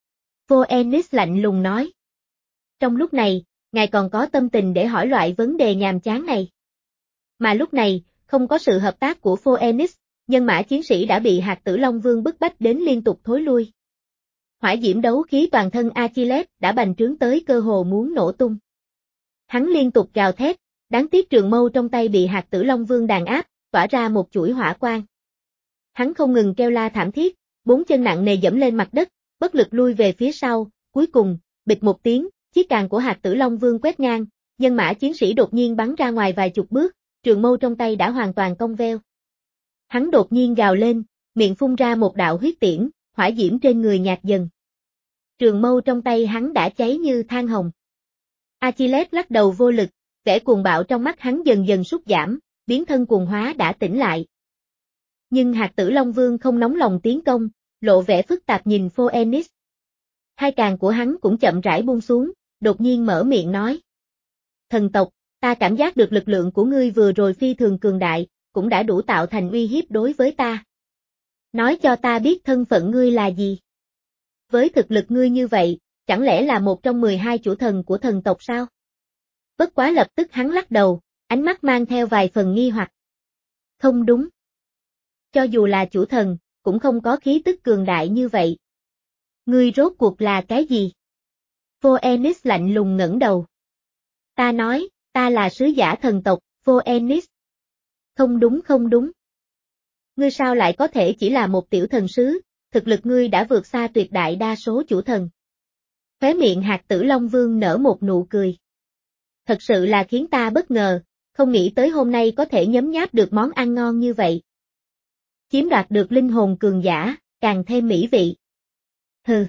Phoenix lạnh lùng nói. Trong lúc này, ngài còn có tâm tình để hỏi loại vấn đề nhàm chán này. Mà lúc này, không có sự hợp tác của Phoenix, nhân mã chiến sĩ đã bị Hạt Tử Long Vương bức bách đến liên tục thối lui. Hỏa diễm đấu khí toàn thân Achilles đã bành trướng tới cơ hồ muốn nổ tung. Hắn liên tục gào thét, đáng tiếc trường mâu trong tay bị Hạt Tử Long Vương đàn áp, tỏa ra một chuỗi hỏa quang. Hắn không ngừng kêu la thảm thiết, bốn chân nặng nề dẫm lên mặt đất, bất lực lui về phía sau, cuối cùng, bịch một tiếng, chiếc càng của Hạt Tử Long Vương quét ngang, nhân mã chiến sĩ đột nhiên bắn ra ngoài vài chục bước, trường mâu trong tay đã hoàn toàn cong veo. Hắn đột nhiên gào lên, miệng phun ra một đạo huyết tiễn, hỏa diễm trên người nhạt dần. Trường mâu trong tay hắn đã cháy như than hồng. Achilles lắc đầu vô lực, vẻ cuồng bạo trong mắt hắn dần dần sút giảm, biến thân cuồng hóa đã tỉnh lại. Nhưng Hạt Tử Long Vương không nóng lòng tiến công, lộ vẻ phức tạp nhìn Phoenix. Hai càng của hắn cũng chậm rãi buông xuống, đột nhiên mở miệng nói. Thần tộc, ta cảm giác được lực lượng của ngươi vừa rồi phi thường cường đại, cũng đã đủ tạo thành uy hiếp đối với ta. Nói cho ta biết thân phận ngươi là gì? Với thực lực ngươi như vậy, chẳng lẽ là một trong mười hai chủ thần của thần tộc sao? Bất quá lập tức hắn lắc đầu, ánh mắt mang theo vài phần nghi hoặc. Không đúng. Cho dù là chủ thần, cũng không có khí tức cường đại như vậy. Ngươi rốt cuộc là cái gì? Phoenix lạnh lùng ngẩng đầu. Ta nói, ta là sứ giả thần tộc, Phoenix. Không đúng không đúng. Ngươi sao lại có thể chỉ là một tiểu thần sứ, thực lực ngươi đã vượt xa tuyệt đại đa số chủ thần. Khóe miệng Hạt Tử Long Vương nở một nụ cười. Thật sự là khiến ta bất ngờ, không nghĩ tới hôm nay có thể nhấm nháp được món ăn ngon như vậy. Chiếm đoạt được linh hồn cường giả, càng thêm mỹ vị. Hừ.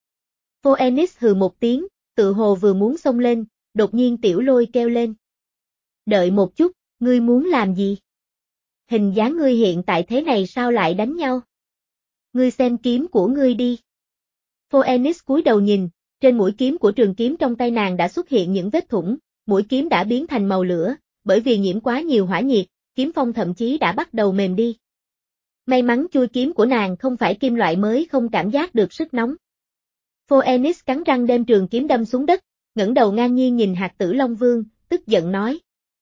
Phoenix hừ một tiếng, tự hồ vừa muốn xông lên, đột nhiên Tiểu Lôi kêu lên. Đợi một chút, ngươi muốn làm gì? Hình dáng ngươi hiện tại thế này sao lại đánh nhau? Ngươi xem kiếm của ngươi đi. Phoenix cúi đầu nhìn, trên mũi kiếm của trường kiếm trong tay nàng đã xuất hiện những vết thủng, mũi kiếm đã biến thành màu lửa, bởi vì nhiễm quá nhiều hỏa nhiệt, kiếm phong thậm chí đã bắt đầu mềm đi. May mắn chui kiếm của nàng không phải kim loại mới không cảm giác được sức nóng. Phoenix cắn răng đem trường kiếm đâm xuống đất, ngẩng đầu ngang nhiên nhìn Hạt Tử Long Vương, tức giận nói.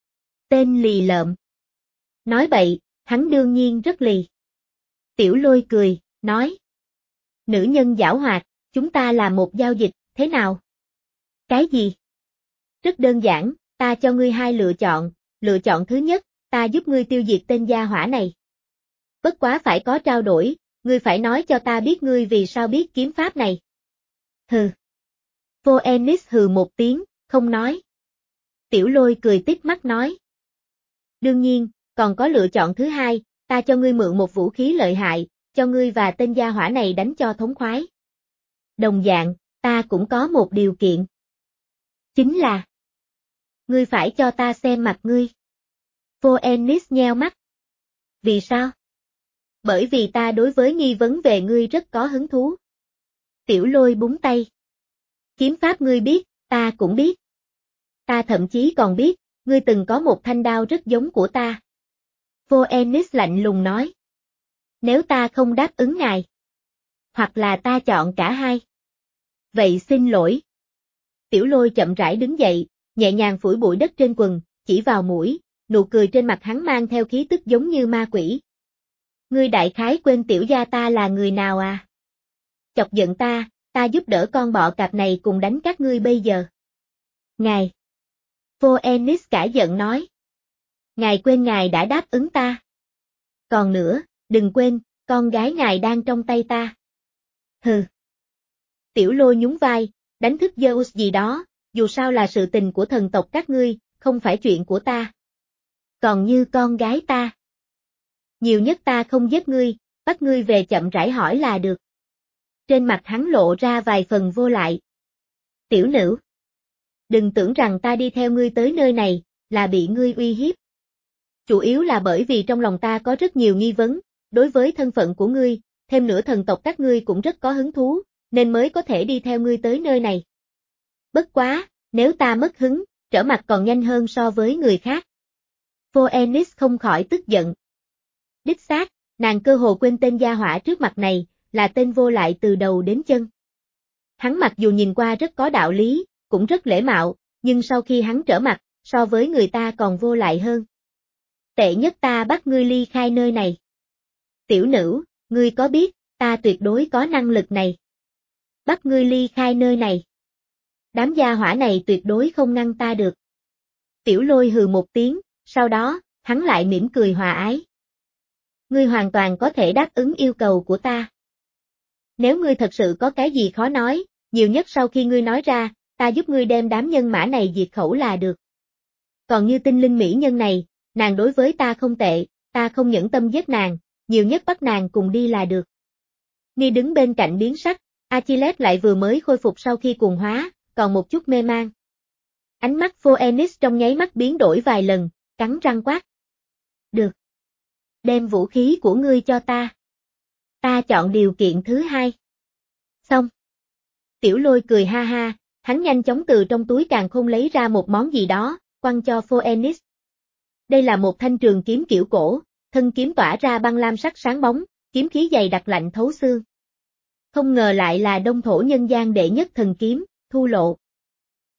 Tên lì lợm. Nói bậy, hắn đương nhiên rất lì. Tiểu Lôi cười, nói. Nữ nhân giảo hoạt, chúng ta làm một giao dịch, thế nào? Cái gì? Rất đơn giản, ta cho ngươi hai lựa chọn, lựa chọn thứ nhất, ta giúp ngươi tiêu diệt tên gia hỏa này. Bất quá phải có trao đổi, ngươi phải nói cho ta biết ngươi vì sao biết kiếm pháp này. Hừ. Phoenix hừ một tiếng, không nói. Tiểu Lôi cười tít mắt nói. Đương nhiên, còn có lựa chọn thứ hai, ta cho ngươi mượn một vũ khí lợi hại, cho ngươi và tên gia hỏa này đánh cho thống khoái. Đồng dạng, ta cũng có một điều kiện. Chính là, ngươi phải cho ta xem mặt ngươi. Phoenix nheo mắt. Vì sao? Bởi vì ta đối với nghi vấn về ngươi rất có hứng thú. Tiểu Lôi búng tay. Kiếm pháp ngươi biết, ta cũng biết. Ta thậm chí còn biết, ngươi từng có một thanh đao rất giống của ta. Phoenix lạnh lùng nói. Nếu ta không đáp ứng ngài, hoặc là ta chọn cả hai. Vậy xin lỗi. Tiểu Lôi chậm rãi đứng dậy, nhẹ nhàng phủi bụi đất trên quần, chỉ vào mũi, nụ cười trên mặt hắn mang theo khí tức giống như ma quỷ. Ngươi đại khái quên tiểu gia ta là người nào à? Chọc giận ta, ta giúp đỡ con bọ cạp này cùng đánh các ngươi bây giờ. Ngài. Phoenix cả giận nói. Ngài quên ngài đã đáp ứng ta. Còn nữa, đừng quên, con gái ngài đang trong tay ta. Hừ. Tiểu Lôi nhún vai, đánh thức Zeus gì đó, dù sao là sự tình của thần tộc các ngươi, không phải chuyện của ta. Còn như con gái ta. Nhiều nhất ta không giết ngươi, bắt ngươi về chậm rãi hỏi là được. Trên mặt hắn lộ ra vài phần vô lại. Tiểu nữ. Đừng tưởng rằng ta đi theo ngươi tới nơi này, là bị ngươi uy hiếp. Chủ yếu là bởi vì trong lòng ta có rất nhiều nghi vấn, đối với thân phận của ngươi, thêm nữa thần tộc các ngươi cũng rất có hứng thú, nên mới có thể đi theo ngươi tới nơi này. Bất quá, nếu ta mất hứng, trở mặt còn nhanh hơn so với người khác. Phoenix không khỏi tức giận. Đích xác, nàng cơ hồ quên tên gia hỏa trước mặt này, là tên vô lại từ đầu đến chân. Hắn mặc dù nhìn qua rất có đạo lý, cũng rất lễ mạo, nhưng sau khi hắn trở mặt, so với người ta còn vô lại hơn. Tệ nhất ta bắt ngươi ly khai nơi này. Tiểu nữ, ngươi có biết, ta tuyệt đối có năng lực này. Bắt ngươi ly khai nơi này. Đám gia hỏa này tuyệt đối không ngăn ta được. Tiểu Lôi hừ một tiếng, sau đó, hắn lại mỉm cười hòa ái. Ngươi hoàn toàn có thể đáp ứng yêu cầu của ta. Nếu ngươi thật sự có cái gì khó nói, nhiều nhất sau khi ngươi nói ra, ta giúp ngươi đem đám nhân mã này diệt khẩu là được. Còn như tinh linh mỹ nhân này, nàng đối với ta không tệ, ta không nhẫn tâm giết nàng, nhiều nhất bắt nàng cùng đi là được. Ni đứng bên cạnh biến sắc, Achilles lại vừa mới khôi phục sau khi cuồng hóa, còn một chút mê man. Ánh mắt Phoenix trong nháy mắt biến đổi vài lần, cắn răng quát. Được. Đem vũ khí của ngươi cho ta. Ta chọn điều kiện thứ hai. Xong. Tiểu Lôi cười ha ha, hắn nhanh chóng từ trong túi càn khôn lấy ra một món gì đó, quăng cho Phoenix. Đây là một thanh trường kiếm kiểu cổ, thân kiếm tỏa ra băng lam sắc sáng bóng, kiếm khí dày đặc lạnh thấu xương. Không ngờ lại là đông thổ nhân gian đệ nhất thần kiếm, Thu Lộ.